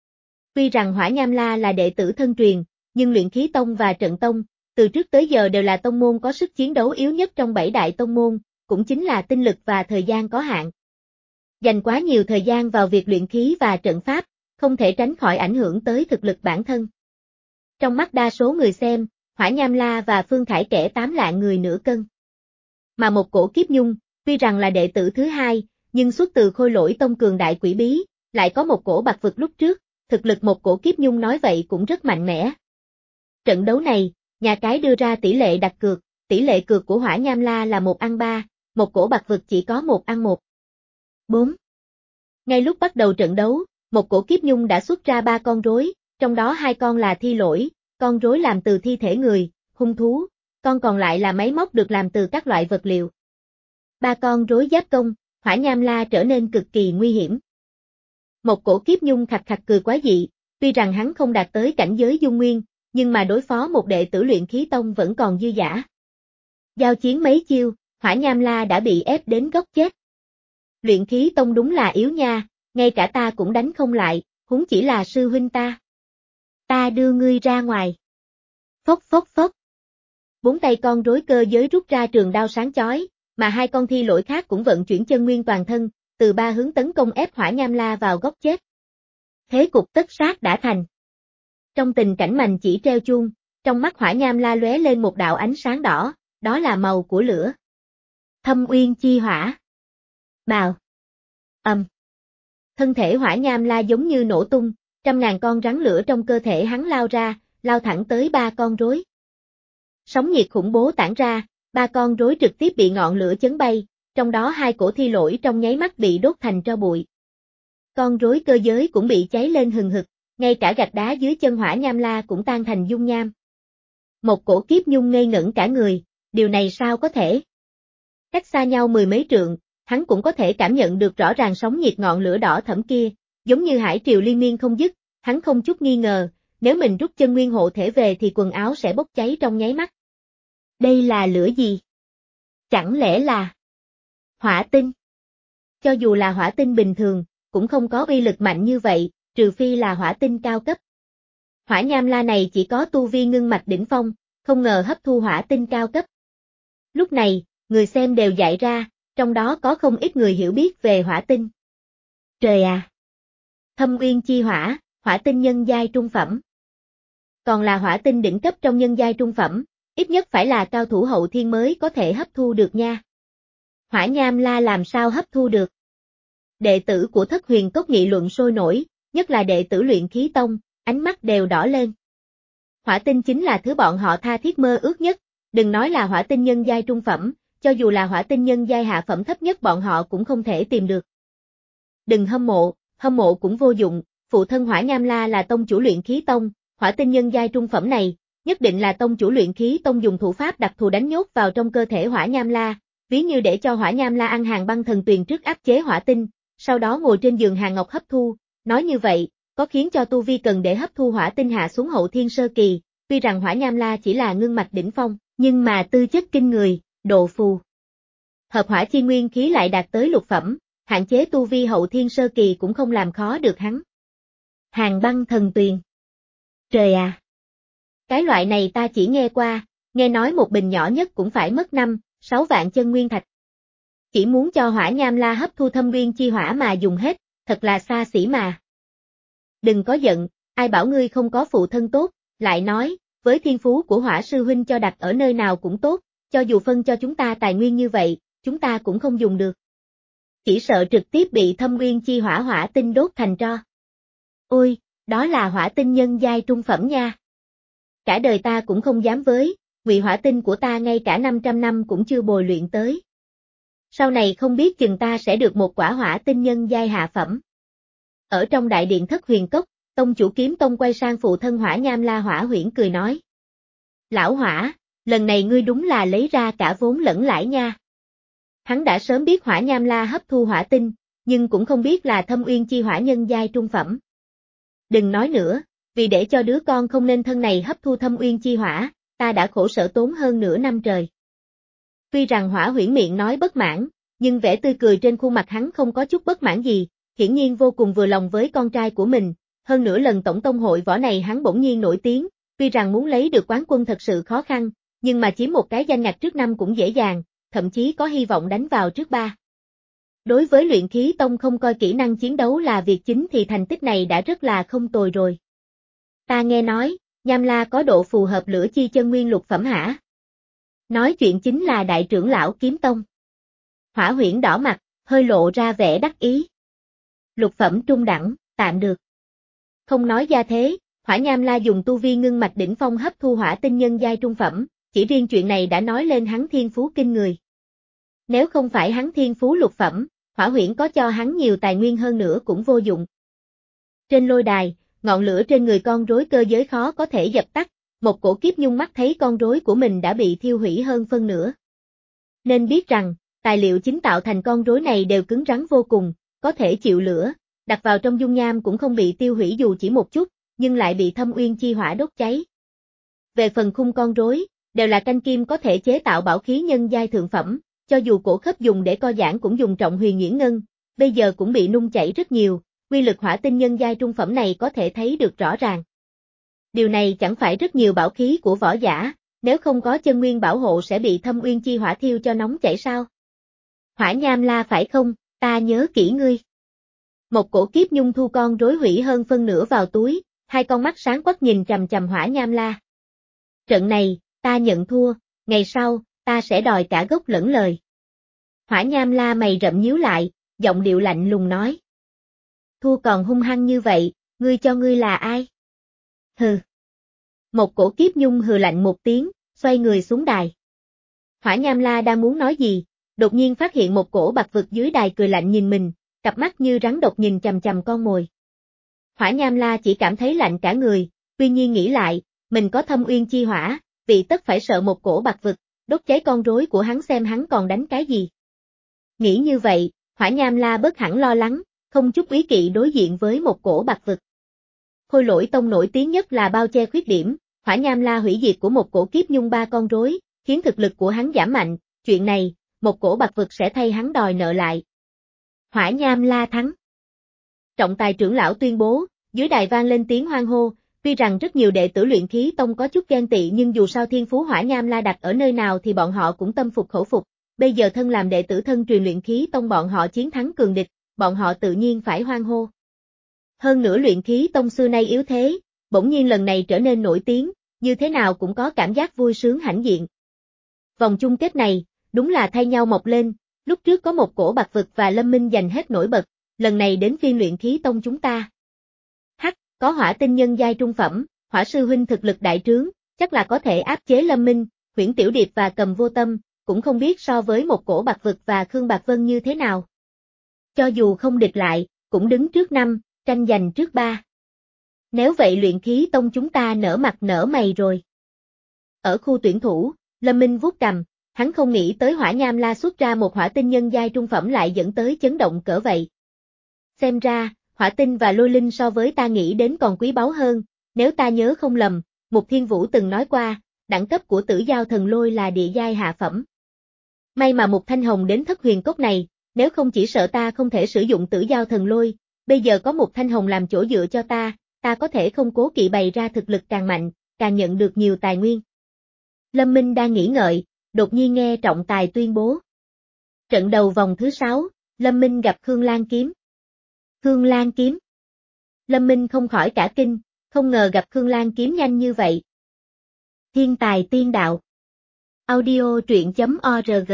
Tuy rằng Hỏa Nham La là đệ tử thân truyền, nhưng luyện khí tông và trận tông, từ trước tới giờ đều là tông môn có sức chiến đấu yếu nhất trong bảy đại tông môn, cũng chính là tinh lực và thời gian có hạn. Dành quá nhiều thời gian vào việc luyện khí và trận pháp, không thể tránh khỏi ảnh hưởng tới thực lực bản thân. Trong mắt đa số người xem, Hỏa Nham La và Phương Khải kẻ tám lạng người nửa cân. Mà một cổ kiếp nhung, tuy rằng là đệ tử thứ hai, nhưng xuất từ Khôi Lỗi tông cường đại quỷ bí, lại có một cổ bạc vực lúc trước, thực lực một cổ kiếp nhung nói vậy cũng rất mạnh mẽ. Trận đấu này, nhà cái đưa ra tỷ lệ đặt cược, tỷ lệ cược của Hỏa Nham La là một ăn ba, một cổ bạc vực chỉ có một ăn một. bốn. Ngay lúc bắt đầu trận đấu, một cổ kiếp nhung đã xuất ra ba con rối, trong đó hai con là thi lỗi, con rối làm từ thi thể người, hung thú, con còn lại là máy móc được làm từ các loại vật liệu. Ba con rối giáp công, Hỏa Nham La trở nên cực kỳ nguy hiểm. Một cổ kiếp nhung khạch khạch cười quá dị, tuy rằng hắn không đạt tới cảnh giới dung nguyên, nhưng mà đối phó một đệ tử luyện khí tông vẫn còn dư dả. Giao chiến mấy chiêu, Hỏa Nham La đã bị ép đến góc chết. Luyện khí tông đúng là yếu nha, ngay cả ta cũng đánh không lại, huống chỉ là sư huynh ta. Ta đưa ngươi ra ngoài. Phốc phốc phốc. Bốn tay con rối cơ giới rút ra trường đao sáng chói, mà hai con thi lỗi khác cũng vận chuyển chân nguyên toàn thân, từ ba hướng tấn công ép Hỏa Nham La vào góc chết. Thế cục tất sát đã thành. Trong tình cảnh mành chỉ treo chuông, trong mắt Hỏa Nham La lóe lên một đạo ánh sáng đỏ, đó là màu của lửa. Thâm Uyên Chi Hỏa. Bào. Ầm. Um. Thân thể Hỏa Nham La giống như nổ tung, trăm ngàn con rắn lửa trong cơ thể hắn lao ra, lao thẳng tới ba con rối. Sóng nhiệt khủng bố tản ra, ba con rối trực tiếp bị ngọn lửa chấn bay, trong đó hai cổ thi lỗi trong nháy mắt bị đốt thành tro bụi. Con rối cơ giới cũng bị cháy lên hừng hực, ngay cả gạch đá dưới chân Hỏa Nham La cũng tan thành dung nham. Một cổ kiếp nhung ngây ngẩn cả người, điều này sao có thể? Cách xa nhau mười mấy trượng, hắn cũng có thể cảm nhận được rõ ràng sóng nhiệt ngọn lửa đỏ thẫm kia, giống như hải triều liên miên không dứt, hắn không chút nghi ngờ, nếu mình rút chân nguyên hộ thể về thì quần áo sẽ bốc cháy trong nháy mắt. Đây là lửa gì? Chẳng lẽ là hỏa tinh? Cho dù là hỏa tinh bình thường, cũng không có uy lực mạnh như vậy, trừ phi là hỏa tinh cao cấp. Hỏa Nham La này chỉ có tu vi ngưng mạch đỉnh phong, không ngờ hấp thu hỏa tinh cao cấp. Lúc này, người xem đều dại ra, trong đó có không ít người hiểu biết về hỏa tinh. Trời à! Thâm Uyên Chi Hỏa, hỏa tinh nhân giai trung phẩm. Còn là hỏa tinh đỉnh cấp trong nhân giai trung phẩm, ít nhất phải là cao thủ hậu thiên mới có thể hấp thu được nha. Hỏa Nham La làm sao hấp thu được? Đệ tử của Thất Huyền Cốc nghị luận sôi nổi, nhất là đệ tử luyện khí tông, ánh mắt đều đỏ lên. Hỏa tinh chính là thứ bọn họ tha thiết mơ ước nhất, đừng nói là hỏa tinh nhân giai trung phẩm, cho dù là hỏa tinh nhân giai hạ phẩm thấp nhất bọn họ cũng không thể tìm được. Đừng hâm mộ, hâm mộ cũng vô dụng, phụ thân Hỏa Nham La là tông chủ luyện khí tông, hỏa tinh nhân giai trung phẩm này, nhất định là tông chủ luyện khí tông dùng thủ pháp đặc thù đánh nhốt vào trong cơ thể Hỏa Nham La, ví như để cho Hỏa Nham La ăn hàng băng thần tuyền trước áp chế hỏa tinh, sau đó ngồi trên giường hàng ngọc hấp thu, nói như vậy, có khiến cho tu vi cần để hấp thu hỏa tinh hạ xuống hậu thiên sơ kỳ, tuy rằng Hỏa Nham La chỉ là ngưng mạch đỉnh phong, nhưng mà tư chất kinh người, độ phù. Hợp hỏa chi nguyên khí lại đạt tới lục phẩm, hạn chế tu vi hậu thiên sơ kỳ cũng không làm khó được hắn. Hàng băng thần tuyền. Trời à! Cái loại này ta chỉ nghe qua, nghe nói một bình nhỏ nhất cũng phải mất năm, sáu vạn chân nguyên thạch. Chỉ muốn cho Hỏa Nham La hấp thu thâm uyên chi hỏa mà dùng hết, thật là xa xỉ mà. Đừng có giận, ai bảo ngươi không có phụ thân tốt, Lại nói, với thiên phú của Hỏa sư huynh cho đặt ở nơi nào cũng tốt, cho dù phân cho chúng ta tài nguyên như vậy, chúng ta cũng không dùng được. Chỉ sợ trực tiếp bị Thâm Uyên Chi Hỏa hỏa tinh đốt thành tro. Ôi, đó là hỏa tinh nhân giai trung phẩm nha. Cả đời ta cũng không dám với, ngụy hỏa tinh của ta ngay cả năm trăm năm cũng chưa bồi luyện tới. Sau này không biết chừng ta sẽ được một quả hỏa tinh nhân giai hạ phẩm. Ở trong đại điện Thất Huyền Cốc, tông chủ Kiếm Tông quay sang phụ thân Hỏa Nham La Hỏa Huyễn cười nói. Lão Hỏa, lần này ngươi đúng là lấy ra cả vốn lẫn lãi nha. Hắn đã sớm biết Hỏa Nham La hấp thu hỏa tinh, nhưng cũng không biết là Thâm Uyên Chi Hỏa nhân giai trung phẩm. Đừng nói nữa, vì để cho đứa con không nên thân này hấp thu Thâm Uyên Chi Hỏa, ta đã khổ sở tốn hơn nửa năm trời. Tuy rằng Hỏa Huyễn miệng nói bất mãn, nhưng vẻ tươi cười trên khuôn mặt hắn không có chút bất mãn gì, hiển nhiên vô cùng vừa lòng với con trai của mình. Hơn nữa lần tổng tông hội võ này hắn bỗng nhiên nổi tiếng, tuy rằng muốn lấy được quán quân thật sự khó khăn, nhưng mà chiếm một cái danh ngạch trước năm cũng dễ dàng, thậm chí có hy vọng đánh vào trước ba. Đối với luyện khí tông không coi kỹ năng chiến đấu là việc chính thì thành tích này đã rất là không tồi rồi. Ta nghe nói, Nham La có độ phù hợp lửa chi chân nguyên lục phẩm hả? Nói chuyện chính là đại trưởng lão Kiếm Tông. Hỏa Huyễn đỏ mặt, hơi lộ ra vẻ đắc ý. Lục phẩm trung đẳng, tạm được. Không nói gia thế, Hỏa Nham La dùng tu vi ngưng mạch đỉnh phong hấp thu hỏa tinh nhân giai trung phẩm, chỉ riêng chuyện này đã nói lên hắn thiên phú kinh người. Nếu không phải hắn thiên phú lục phẩm, Hỏa Huyễn có cho hắn nhiều tài nguyên hơn nữa cũng vô dụng. Trên lôi đài, ngọn lửa trên người con rối cơ giới khó có thể dập tắt, một cổ kiếp nhung mắt thấy con rối của mình đã bị thiêu hủy hơn phân nửa. Nên biết rằng, tài liệu chính tạo thành con rối này đều cứng rắn vô cùng, có thể chịu lửa, đặt vào trong dung nham cũng không bị tiêu hủy dù chỉ một chút, nhưng lại bị Thâm Uyên Chi Hỏa đốt cháy. Về phần khung con rối, đều là canh kim có thể chế tạo bảo khí nhân giai thượng phẩm, cho dù cổ khớp dùng để co giãn cũng dùng trọng huyền nhuyễn ngân, bây giờ cũng bị nung chảy rất nhiều, quy lực hỏa tinh nhân giai trung phẩm này có thể thấy được rõ ràng. Điều này chẳng phải rất nhiều bảo khí của võ giả, nếu không có chân nguyên bảo hộ sẽ bị Thâm Uyên Chi Hỏa thiêu cho nóng chảy sao? Hỏa Nham La phải không, ta nhớ kỹ ngươi. Một cổ kiếp nhung thu con rối hủy hơn phân nửa vào túi, hai con mắt sáng quắc nhìn chằm chằm Hỏa Nham La. Trận này, ta nhận thua, ngày sau, ta sẽ đòi cả gốc lẫn lời. Hỏa Nham La mày rậm nhíu lại, giọng điệu lạnh lùng nói. Thua còn hung hăng như vậy, ngươi cho ngươi là ai? Hừ. Một cổ kiếp nhung hừ lạnh một tiếng, xoay người xuống đài. Hỏa Nham La đang muốn nói gì, đột nhiên phát hiện một cổ bạc vực dưới đài cười lạnh nhìn mình, cặp mắt như rắn độc nhìn chằm chằm con mồi. Hỏa Nham La chỉ cảm thấy lạnh cả người, tuy nhiên nghĩ lại, mình có Thâm Uyên Chi Hỏa, vị tất phải sợ một cổ bạc vực, đốt cháy con rối của hắn xem hắn còn đánh cái gì. Nghĩ như vậy, Hỏa Nham La bớt hẳn lo lắng, không chút úy kỵ đối diện với một cổ bạc vực. Khôi Lỗi Tông nổi tiếng nhất là bao che khuyết điểm, Hỏa Nham La hủy diệt của một cổ kiếp nhung ba con rối, khiến thực lực của hắn giảm mạnh, chuyện này, một cổ bạc vực sẽ thay hắn đòi nợ lại. Hỏa Nham La thắng. Trọng tài trưởng lão tuyên bố, dưới đài vang lên tiếng hoan hô, tuy rằng rất nhiều đệ tử luyện khí tông có chút ghen tị nhưng dù sao thiên phú Hỏa Nham La đặt ở nơi nào thì bọn họ cũng tâm phục khẩu phục, bây giờ thân làm đệ tử thân truyền luyện khí tông bọn họ chiến thắng cường địch, bọn họ tự nhiên phải hoan hô. Hơn nữa luyện khí tông xưa nay yếu thế, bỗng nhiên lần này trở nên nổi tiếng, như thế nào cũng có cảm giác vui sướng hãnh diện. Vòng chung kết này, đúng là thay nhau mọc lên, lúc trước có một cổ bạc vực và Lâm Minh giành hết nổi bật, lần này đến phiên luyện khí tông chúng ta. Hắc, có hỏa tinh nhân giai trung phẩm, Hỏa sư huynh thực lực đại trướng, chắc là có thể áp chế Lâm Minh, Huyễn Tiểu Điệp và Cầm Vô Tâm, cũng không biết so với một cổ bạc vực và Khương Bạc Vân như thế nào. Cho dù không địch lại, cũng đứng trước năm, tranh giành trước ba. Nếu vậy luyện khí tông chúng ta nở mặt nở mày rồi. Ở khu tuyển thủ, Lâm Minh vuốt cằm, hắn không nghĩ tới Hỏa Nham La xuất ra một hỏa tinh nhân giai trung phẩm lại dẫn tới chấn động cỡ vậy. Xem ra, hỏa tinh và lôi linh so với ta nghĩ đến còn quý báu hơn, nếu ta nhớ không lầm, Mục Thiên Vũ từng nói qua, đẳng cấp của Tử Giao Thần Lôi là địa giai hạ phẩm. May mà Mục Thanh Hồng đến Thất Huyền Cốc này, nếu không chỉ sợ ta không thể sử dụng Tử Giao Thần Lôi, bây giờ có Mục Thanh Hồng làm chỗ dựa cho ta, ta có thể không cố kỵ bày ra thực lực càng mạnh, càng nhận được nhiều tài nguyên. Lâm Minh đang nghĩ ngợi, đột nhiên nghe trọng tài tuyên bố. Trận đầu vòng thứ sáu, Lâm Minh gặp Khương Lan Kiếm. Khương Lan Kiếm. Lâm Minh không khỏi cả kinh, không ngờ gặp Khương Lan kiếm nhanh như vậy. Thiên tài tiên đạo. Audio truyện chấm org.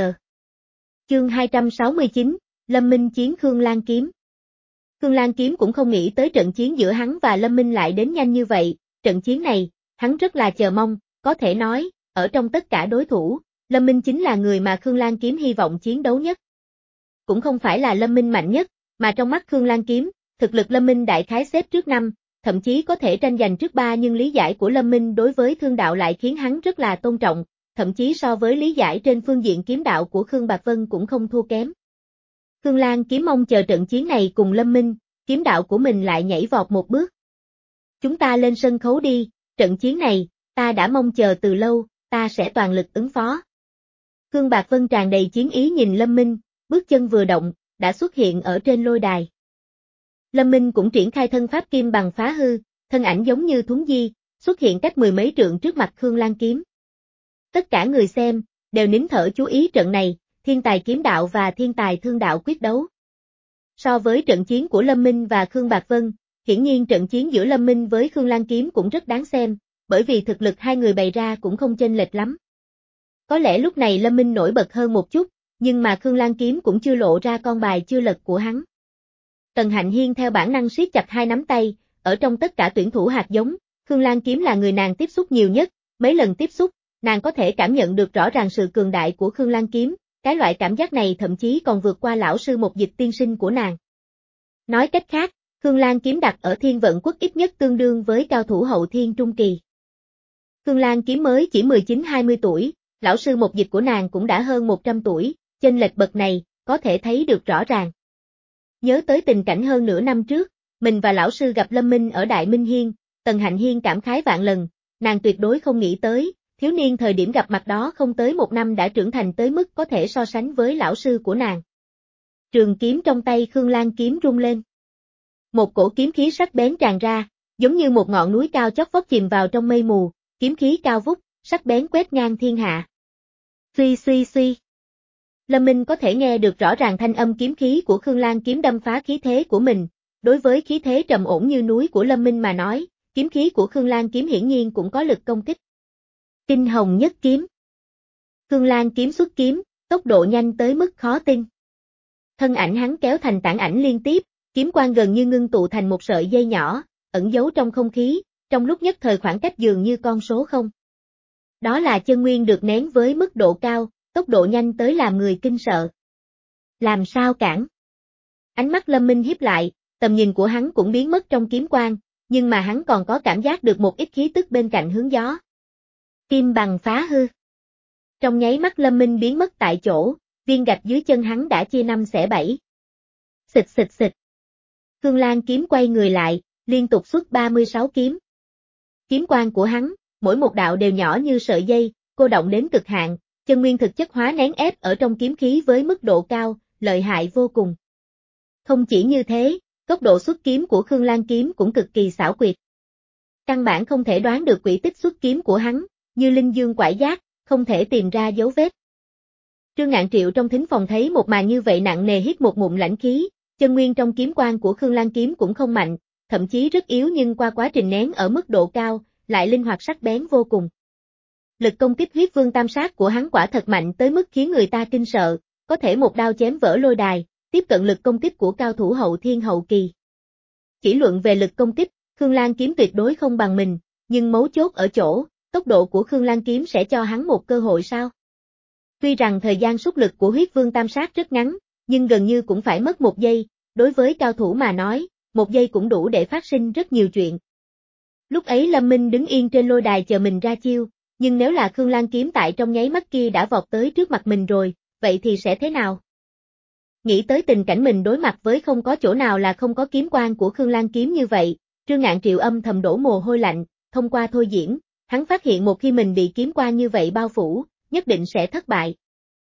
Chương hai trăm sáu mươi chín, Lâm Minh chiến Khương Lan kiếm. Khương Lan kiếm cũng không nghĩ tới trận chiến giữa hắn và Lâm Minh lại đến nhanh như vậy, trận chiến này, hắn rất là chờ mong, có thể nói, ở trong tất cả đối thủ, Lâm Minh chính là người mà Khương Lan kiếm hy vọng chiến đấu nhất. Cũng không phải là Lâm Minh mạnh nhất, mà trong mắt Khương Lan kiếm, thực lực Lâm Minh đại khái xếp trước năm, thậm chí có thể tranh giành trước ba, nhưng lý giải của Lâm Minh đối với thương đạo lại khiến hắn rất là tôn trọng, thậm chí so với lý giải trên phương diện kiếm đạo của Khương Bạc Vân cũng không thua kém. Khương Lan kiếm mong chờ trận chiến này cùng Lâm Minh, kiếm đạo của mình lại nhảy vọt một bước. Chúng ta lên sân khấu đi, trận chiến này, ta đã mong chờ từ lâu, ta sẽ toàn lực ứng phó. Khương Bạc Vân tràn đầy chiến ý nhìn Lâm Minh, bước chân vừa động, đã xuất hiện ở trên lôi đài. Lâm Minh cũng triển khai thân pháp kim bằng phá hư, thân ảnh giống như thuấn di, xuất hiện cách mười mấy trượng trước mặt Khương Lan kiếm. Tất cả người xem, đều nín thở chú ý trận này, thiên tài kiếm đạo và thiên tài thương đạo quyết đấu. So với trận chiến của Lâm Minh và Khương Bạc Vân, hiển nhiên trận chiến giữa Lâm Minh với Khương Lan kiếm cũng rất đáng xem, bởi vì thực lực hai người bày ra cũng không chênh lệch lắm. Có lẽ lúc này Lâm Minh nổi bật hơn một chút, nhưng mà Khương Lan kiếm cũng chưa lộ ra con bài chưa lật của hắn. Tần Hạnh Hiên theo bản năng siết chặt hai nắm tay, ở trong tất cả tuyển thủ hạt giống, Khương Lan kiếm là người nàng tiếp xúc nhiều nhất, mấy lần tiếp xúc, nàng có thể cảm nhận được rõ ràng sự cường đại của Khương Lan kiếm, cái loại cảm giác này thậm chí còn vượt qua lão sư một dịch tiên sinh của nàng. Nói cách khác, Khương Lan kiếm đặt ở Thiên Vận Quốc ít nhất tương đương với cao thủ hậu thiên trung kỳ. Khương Lan kiếm mới chỉ mười chín hai mươi tuổi, lão sư một dịch của nàng cũng đã hơn một trăm tuổi, chênh lệch bậc này, có thể thấy được rõ ràng. Nhớ tới tình cảnh hơn nửa năm trước, mình và lão sư gặp Lâm Minh ở Đại Minh Hiên, Tần Hạnh Hiên cảm khái vạn lần, nàng tuyệt đối không nghĩ tới, thiếu niên thời điểm gặp mặt đó không tới một năm đã trưởng thành tới mức có thể so sánh với lão sư của nàng. Trường kiếm trong tay Khương Lan kiếm rung lên. Một cổ kiếm khí sắc bén tràn ra, giống như một ngọn núi cao chót vót chìm vào trong mây mù, kiếm khí cao vút, sắc bén quét ngang thiên hạ. Suy suy suy. Lâm Minh có thể nghe được rõ ràng thanh âm kiếm khí của Khương Lan kiếm đâm phá khí thế của mình, đối với khí thế trầm ổn như núi của Lâm Minh mà nói, kiếm khí của Khương Lan kiếm hiển nhiên cũng có lực công kích. Kinh hồng nhất kiếm. Khương Lan kiếm xuất kiếm, tốc độ nhanh tới mức khó tin. Thân ảnh hắn kéo thành tản ảnh liên tiếp, kiếm quang gần như ngưng tụ thành một sợi dây nhỏ, ẩn giấu trong không khí, trong lúc nhất thời khoảng cách dường như con số không. Đó là chân nguyên được nén với mức độ cao, tốc độ nhanh tới làm người kinh sợ. Làm sao cản? Ánh mắt Lâm Minh híp lại, tầm nhìn của hắn cũng biến mất trong kiếm quang, nhưng mà hắn còn có cảm giác được một ít khí tức bên cạnh hướng gió. Kim bằng phá hư. Trong nháy mắt Lâm Minh biến mất tại chỗ, viên gạch dưới chân hắn đã chia năm xẻ bảy. Xịt xịt xịt. Khương Lan kiếm quay người lại, liên tục xuất ba mươi sáu kiếm. Kiếm quang của hắn, mỗi một đạo đều nhỏ như sợi dây, cô động đến cực hạn, chân nguyên thực chất hóa nén ép ở trong kiếm khí với mức độ cao, lợi hại vô cùng. Không chỉ như thế, tốc độ xuất kiếm của Khương Lan kiếm cũng cực kỳ xảo quyệt. Căn bản không thể đoán được quỹ tích xuất kiếm của hắn, như linh dương quải giác, không thể tìm ra dấu vết. Trương Ngạn Triệu trong thính phòng thấy một màn như vậy nặng nề hít một ngụm lãnh khí, chân nguyên trong kiếm quang của Khương Lan kiếm cũng không mạnh, thậm chí rất yếu nhưng qua quá trình nén ở mức độ cao, lại linh hoạt sắc bén vô cùng. Lực công kích huyết vương tam sát của hắn quả thật mạnh tới mức khiến người ta kinh sợ, có thể một đao chém vỡ lôi đài, tiếp cận lực công kích của cao thủ hậu thiên hậu kỳ. Chỉ luận về lực công kích, Khương Lan kiếm tuyệt đối không bằng mình, nhưng mấu chốt ở chỗ, tốc độ của Khương Lan kiếm sẽ cho hắn một cơ hội sao? Tuy rằng thời gian xuất lực của huyết vương tam sát rất ngắn, nhưng gần như cũng phải mất một giây, đối với cao thủ mà nói, một giây cũng đủ để phát sinh rất nhiều chuyện. Lúc ấy Lâm Minh đứng yên trên lôi đài chờ mình ra chiêu, nhưng nếu là Khương Lan kiếm tại trong nháy mắt kia đã vọt tới trước mặt mình rồi, vậy thì sẽ thế nào? Nghĩ tới tình cảnh mình đối mặt với không có chỗ nào là không có kiếm quang của Khương Lan kiếm như vậy, Trương Ngạn Triệu âm thầm đổ mồ hôi lạnh, thông qua thôi diễn, hắn phát hiện một khi mình bị kiếm quang như vậy bao phủ, nhất định sẽ thất bại.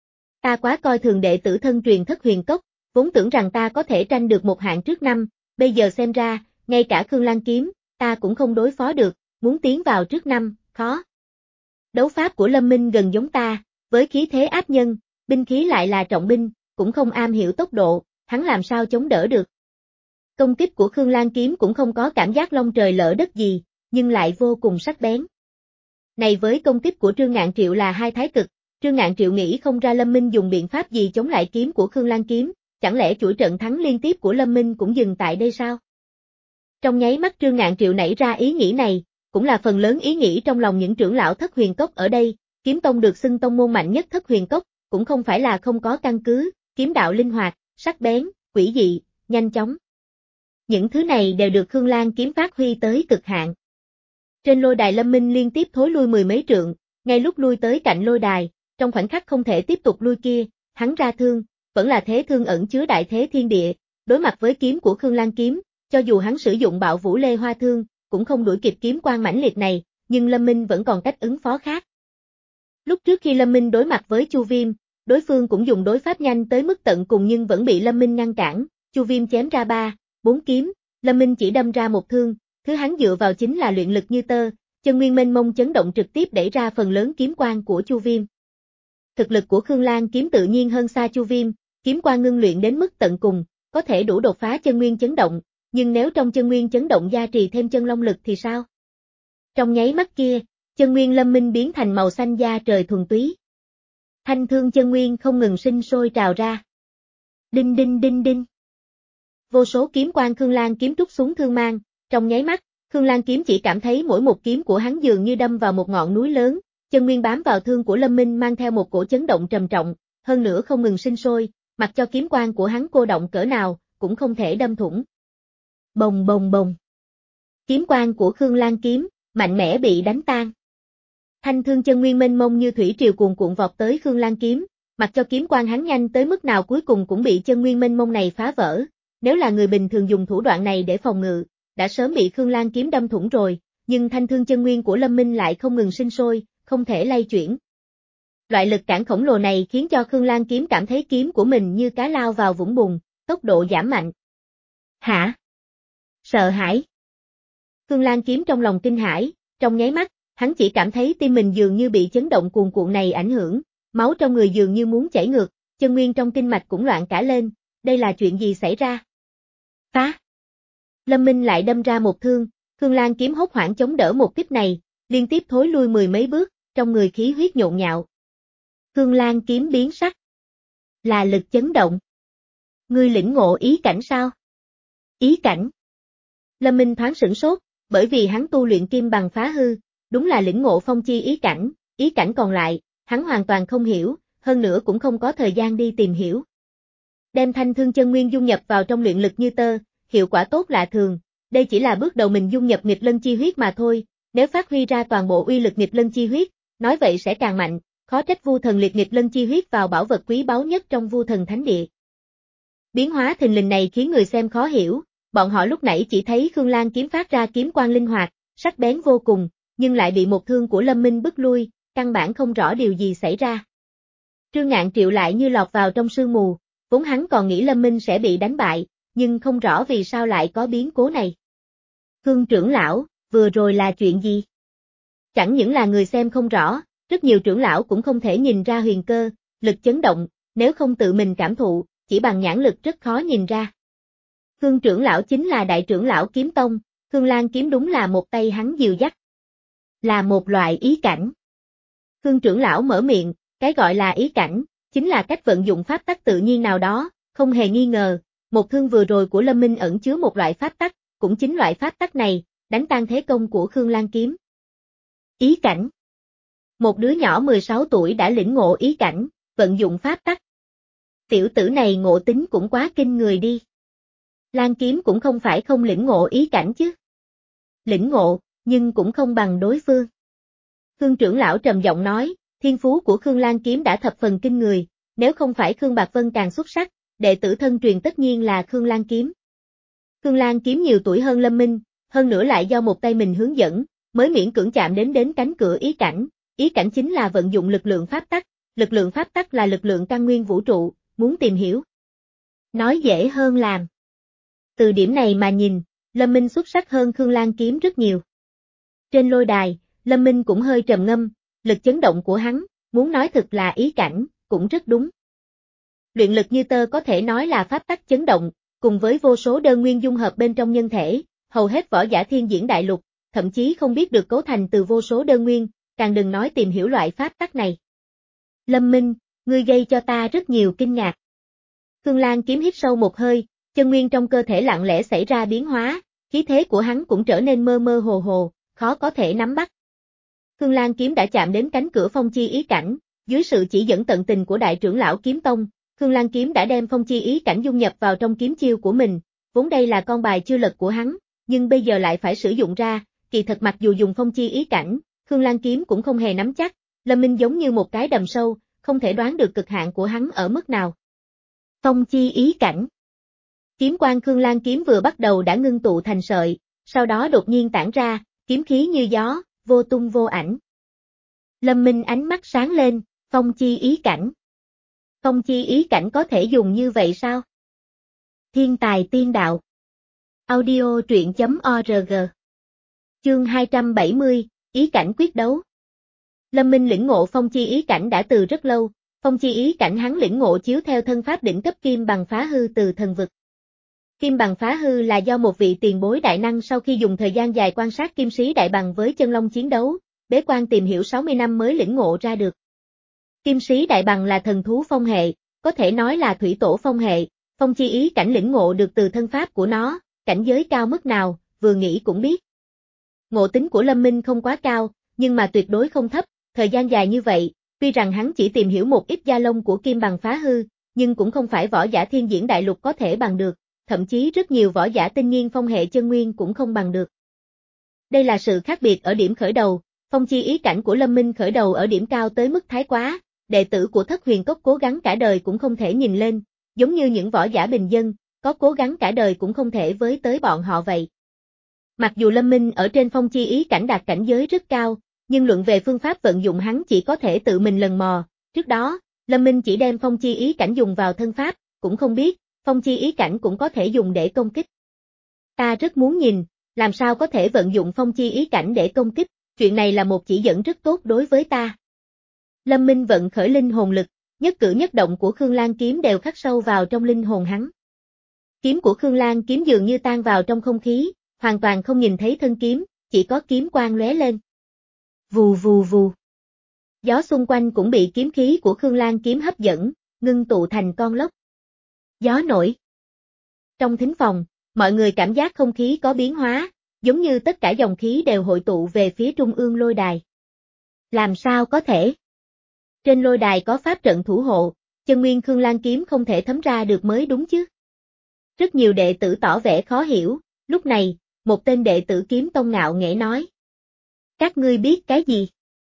Ta quá coi thường đệ tử thân truyền Thất Huyền Cốc, vốn tưởng rằng ta có thể tranh được một hạng trước năm, bây giờ xem ra, ngay cả Khương Lan kiếm, ta cũng không đối phó được, muốn tiến vào trước năm, khó. Đấu pháp của Lâm Minh gần giống ta, với khí thế áp nhân, binh khí lại là trọng binh, cũng không am hiểu tốc độ, hắn làm sao chống đỡ được. Công kích của Khương Lan kiếm cũng không có cảm giác long trời lỡ đất gì, nhưng lại vô cùng sắc bén. Này với công kích của Trương Ngạn Triệu là hai thái cực, Trương Ngạn Triệu nghĩ không ra Lâm Minh dùng biện pháp gì chống lại kiếm của Khương Lan kiếm, chẳng lẽ chuỗi trận thắng liên tiếp của Lâm Minh cũng dừng tại đây sao? Trong nháy mắt Trương Ngạn Triệu nảy ra ý nghĩ này, cũng là phần lớn ý nghĩ trong lòng những trưởng lão Thất Huyền Cốc ở đây, kiếm tông được xưng tông môn mạnh nhất Thất Huyền Cốc, cũng không phải là không có căn cứ, kiếm đạo linh hoạt, sắc bén, quỷ dị, nhanh chóng. Những thứ này đều được Khương Lan kiếm phát huy tới cực hạn. Trên lôi đài Lâm Minh liên tiếp thối lui mười mấy trượng, ngay lúc lui tới cạnh lôi đài, trong khoảnh khắc không thể tiếp tục lui kia, hắn ra thương, vẫn là thế thương ẩn chứa đại thế thiên địa, đối mặt với kiếm của Khương Lan kiếm, cho dù hắn sử dụng bạo vũ lê hoa thương, cũng không đuổi kịp kiếm quang mãnh liệt này, nhưng Lâm Minh vẫn còn cách ứng phó khác. Lúc trước khi Lâm Minh đối mặt với Chu Viêm, đối phương cũng dùng đối pháp nhanh tới mức tận cùng nhưng vẫn bị Lâm Minh ngăn cản, Chu Viêm chém ra ba, bốn kiếm, Lâm Minh chỉ đâm ra một thương, thứ hắn dựa vào chính là luyện lực như tơ, chân nguyên mênh mông chấn động trực tiếp đẩy ra phần lớn kiếm quang của Chu Viêm. Thực lực của Khương Lan kiếm tự nhiên hơn xa Chu Viêm, kiếm quang ngưng luyện đến mức tận cùng, có thể đủ đột phá chân nguyên chấn động, nhưng nếu trong chân nguyên chấn động gia trì thêm chân long lực thì sao? Trong nháy mắt kia, chân nguyên Lâm Minh biến thành màu xanh da trời thuần túy. Thanh thương chân nguyên không ngừng sinh sôi trào ra. Đinh đinh đinh đinh. Vô số kiếm quang Khương Lan kiếm trút xuống thương mang, trong nháy mắt, Khương Lan kiếm chỉ cảm thấy mỗi một kiếm của hắn dường như đâm vào một ngọn núi lớn, chân nguyên bám vào thương của Lâm Minh mang theo một cổ chấn động trầm trọng, hơn nữa không ngừng sinh sôi, mặc cho kiếm quang của hắn cô động cỡ nào, cũng không thể đâm thủng. Bồng bồng bồng. Kiếm quang của Khương Lan kiếm, mạnh mẽ bị đánh tan. Thanh thương chân nguyên mênh mông như thủy triều cuồn cuộn vọt tới Khương Lan kiếm, mặc cho kiếm quang hắn nhanh tới mức nào cuối cùng cũng bị chân nguyên mênh mông này phá vỡ. Nếu là người bình thường dùng thủ đoạn này để phòng ngự, đã sớm bị Khương Lan kiếm đâm thủng rồi, nhưng thanh thương chân nguyên của Lâm Minh lại không ngừng sinh sôi, không thể lay chuyển. Loại lực cản khổng lồ này khiến cho Khương Lan kiếm cảm thấy kiếm của mình như cá lao vào vũng bùn, tốc độ giảm mạnh. Hả? Sợ hãi. Khương Lan kiếm trong lòng kinh hãi, trong nháy mắt, hắn chỉ cảm thấy tim mình dường như bị chấn động cuồn cuộn này ảnh hưởng, máu trong người dường như muốn chảy ngược, chân nguyên trong kinh mạch cũng loạn cả lên, đây là chuyện gì xảy ra? Phá! Lâm Minh lại đâm ra một thương, Khương Lan kiếm hốt hoảng chống đỡ một kích này, liên tiếp thối lui mười mấy bước, trong người khí huyết nhộn nhạo. Khương Lan kiếm biến sắc. Là lực chấn động. Ngươi lĩnh ngộ ý cảnh sao? Ý cảnh. Lâm Minh thoáng sửng sốt, bởi vì hắn tu luyện kim bằng phá hư, đúng là lĩnh ngộ phong chi ý cảnh, ý cảnh còn lại, hắn hoàn toàn không hiểu, hơn nữa cũng không có thời gian đi tìm hiểu. Đem thanh thương chân nguyên dung nhập vào trong luyện lực như tơ, hiệu quả tốt lạ thường, đây chỉ là bước đầu mình dung nhập nghịch lân chi huyết mà thôi, nếu phát huy ra toàn bộ uy lực nghịch lân chi huyết, nói vậy sẽ càng mạnh, khó trách Vu Thần liệt nghịch lân chi huyết vào bảo vật quý báu nhất trong Vu Thần Thánh Địa. Biến hóa thình lình này khiến người xem khó hiểu, bọn họ lúc nãy chỉ thấy Khương Lan kiếm phát ra kiếm quang linh hoạt, sắc bén vô cùng, nhưng lại bị một thương của Lâm Minh bức lui, căn bản không rõ điều gì xảy ra. Trương Ngạn Triệu lại như lọt vào trong sương mù, vốn hắn còn nghĩ Lâm Minh sẽ bị đánh bại, nhưng không rõ vì sao lại có biến cố này. Khương trưởng lão, vừa rồi là chuyện gì? Chẳng những là người xem không rõ, rất nhiều trưởng lão cũng không thể nhìn ra huyền cơ, lực chấn động, nếu không tự mình cảm thụ, chỉ bằng nhãn lực rất khó nhìn ra. Khương trưởng lão chính là đại trưởng lão kiếm tông, Khương Lan kiếm đúng là một tay hắn dìu dắt. Là một loại ý cảnh. Khương trưởng lão mở miệng, cái gọi là ý cảnh, chính là cách vận dụng pháp tắc tự nhiên nào đó, không hề nghi ngờ, một thương vừa rồi của Lâm Minh ẩn chứa một loại pháp tắc, cũng chính loại pháp tắc này, đánh tan thế công của Khương Lan kiếm. Ý cảnh. Một đứa nhỏ mười sáu tuổi đã lĩnh ngộ ý cảnh, vận dụng pháp tắc. Tiểu tử này ngộ tính cũng quá kinh người đi. Lan kiếm cũng không phải không lĩnh ngộ ý cảnh chứ. Lĩnh ngộ, nhưng cũng không bằng đối phương. Khương trưởng lão trầm giọng nói, thiên phú của Khương Lan kiếm đã thập phần kinh người, nếu không phải Khương Bạc Vân càng xuất sắc, đệ tử thân truyền tất nhiên là Khương Lan kiếm. Khương Lan kiếm nhiều tuổi hơn Lâm Minh, hơn nữa lại do một tay mình hướng dẫn, mới miễn cưỡng chạm đến đến cánh cửa ý cảnh, ý cảnh chính là vận dụng lực lượng pháp tắc, lực lượng pháp tắc là lực lượng căn nguyên vũ trụ, muốn tìm hiểu. Nói dễ hơn làm. Từ điểm này mà nhìn, Lâm Minh xuất sắc hơn Khương Lan kiếm rất nhiều. Trên lôi đài, Lâm Minh cũng hơi trầm ngâm, lực chấn động của hắn, muốn nói thực là ý cảnh, cũng rất đúng. Luyện lực như tơ có thể nói là pháp tắc chấn động, cùng với vô số đơn nguyên dung hợp bên trong nhân thể, hầu hết võ giả thiên diễn đại lục, thậm chí không biết được cấu thành từ vô số đơn nguyên, càng đừng nói tìm hiểu loại pháp tắc này. Lâm Minh, ngươi gây cho ta rất nhiều kinh ngạc. Khương Lan Kiếm hít sâu một hơi, chân nguyên trong cơ thể lặng lẽ xảy ra biến hóa, khí thế của hắn cũng trở nên mơ mơ hồ hồ, khó có thể nắm bắt. Khương Lan Kiếm đã chạm đến cánh cửa phong chi ý cảnh, dưới sự chỉ dẫn tận tình của đại trưởng lão Kiếm Tông, Khương Lan Kiếm đã đem phong chi ý cảnh dung nhập vào trong kiếm chiêu của mình, vốn đây là con bài chưa lật của hắn, nhưng bây giờ lại phải sử dụng ra, kỳ thật mặc dù dùng phong chi ý cảnh, Khương Lan Kiếm cũng không hề nắm chắc, Lâm Minh giống như một cái đầm sâu, không thể đoán được cực hạn của hắn ở mức nào. Phong chi ý cảnh. Kiếm quang Khương Lan Kiếm vừa bắt đầu đã ngưng tụ thành sợi, sau đó đột nhiên tản ra, kiếm khí như gió, vô tung vô ảnh. Lâm Minh ánh mắt sáng lên, phong chi ý cảnh. Phong chi ý cảnh có thể dùng như vậy sao? Thiên tài tiên đạo. Audio truyện chấm org. Chương hai trăm bảy mươi, ý cảnh quyết đấu. Lâm Minh lĩnh ngộ phong chi ý cảnh đã từ rất lâu, phong chi ý cảnh hắn lĩnh ngộ chiếu theo thân pháp đỉnh cấp kim bằng phá hư từ thần vực. Kim bằng phá hư là do một vị tiền bối đại năng sau khi dùng thời gian dài quan sát kim sĩ đại bằng với chân long chiến đấu, bế quan tìm hiểu sáu mươi năm mới lĩnh ngộ ra được. Kim sĩ đại bằng là thần thú phong hệ, có thể nói là thủy tổ phong hệ, phong chi ý cảnh lĩnh ngộ được từ thân pháp của nó, cảnh giới cao mức nào, vừa nghĩ cũng biết. Ngộ tính của Lâm Minh không quá cao, nhưng mà tuyệt đối không thấp, thời gian dài như vậy, tuy rằng hắn chỉ tìm hiểu một ít gia lông của kim bằng phá hư, nhưng cũng không phải võ giả thiên diễn đại lục có thể bằng được, thậm chí rất nhiều võ giả tinh nghiên phong hệ chân nguyên cũng không bằng được. Đây là sự khác biệt ở điểm khởi đầu, phong chi ý cảnh của Lâm Minh khởi đầu ở điểm cao tới mức thái quá, đệ tử của Thất Huyền Cốc cố gắng cả đời cũng không thể nhìn lên, giống như những võ giả bình dân, có cố gắng cả đời cũng không thể với tới bọn họ vậy. Mặc dù Lâm Minh ở trên phong chi ý cảnh đạt cảnh giới rất cao, nhưng luận về phương pháp vận dụng hắn chỉ có thể tự mình lần mò, trước đó, Lâm Minh chỉ đem phong chi ý cảnh dùng vào thân pháp, cũng không biết, phong chi ý cảnh cũng có thể dùng để công kích. Ta rất muốn nhìn, làm sao có thể vận dụng phong chi ý cảnh để công kích, chuyện này là một chỉ dẫn rất tốt đối với ta. Lâm Minh vận khởi linh hồn lực, nhất cử nhất động của Khương Lan Kiếm đều khắc sâu vào trong linh hồn hắn. Kiếm của Khương Lan Kiếm dường như tan vào trong không khí, hoàn toàn không nhìn thấy thân kiếm, chỉ có kiếm quang lóe lên. Vù vù vù. Gió xung quanh cũng bị kiếm khí của Khương Lan Kiếm hấp dẫn, ngưng tụ thành con lốc. Gió nổi. Trong thính phòng, mọi người cảm giác không khí có biến hóa, giống như tất cả dòng khí đều hội tụ về phía trung ương lôi đài. Làm sao có thể? Trên lôi đài có pháp trận thủ hộ, chân nguyên Khương Lan Kiếm không thể thấm ra được mới đúng chứ. Rất nhiều đệ tử tỏ vẻ khó hiểu, lúc này, một tên đệ tử Kiếm Tông ngạo nghễ nói. Các ngươi biết cái gì?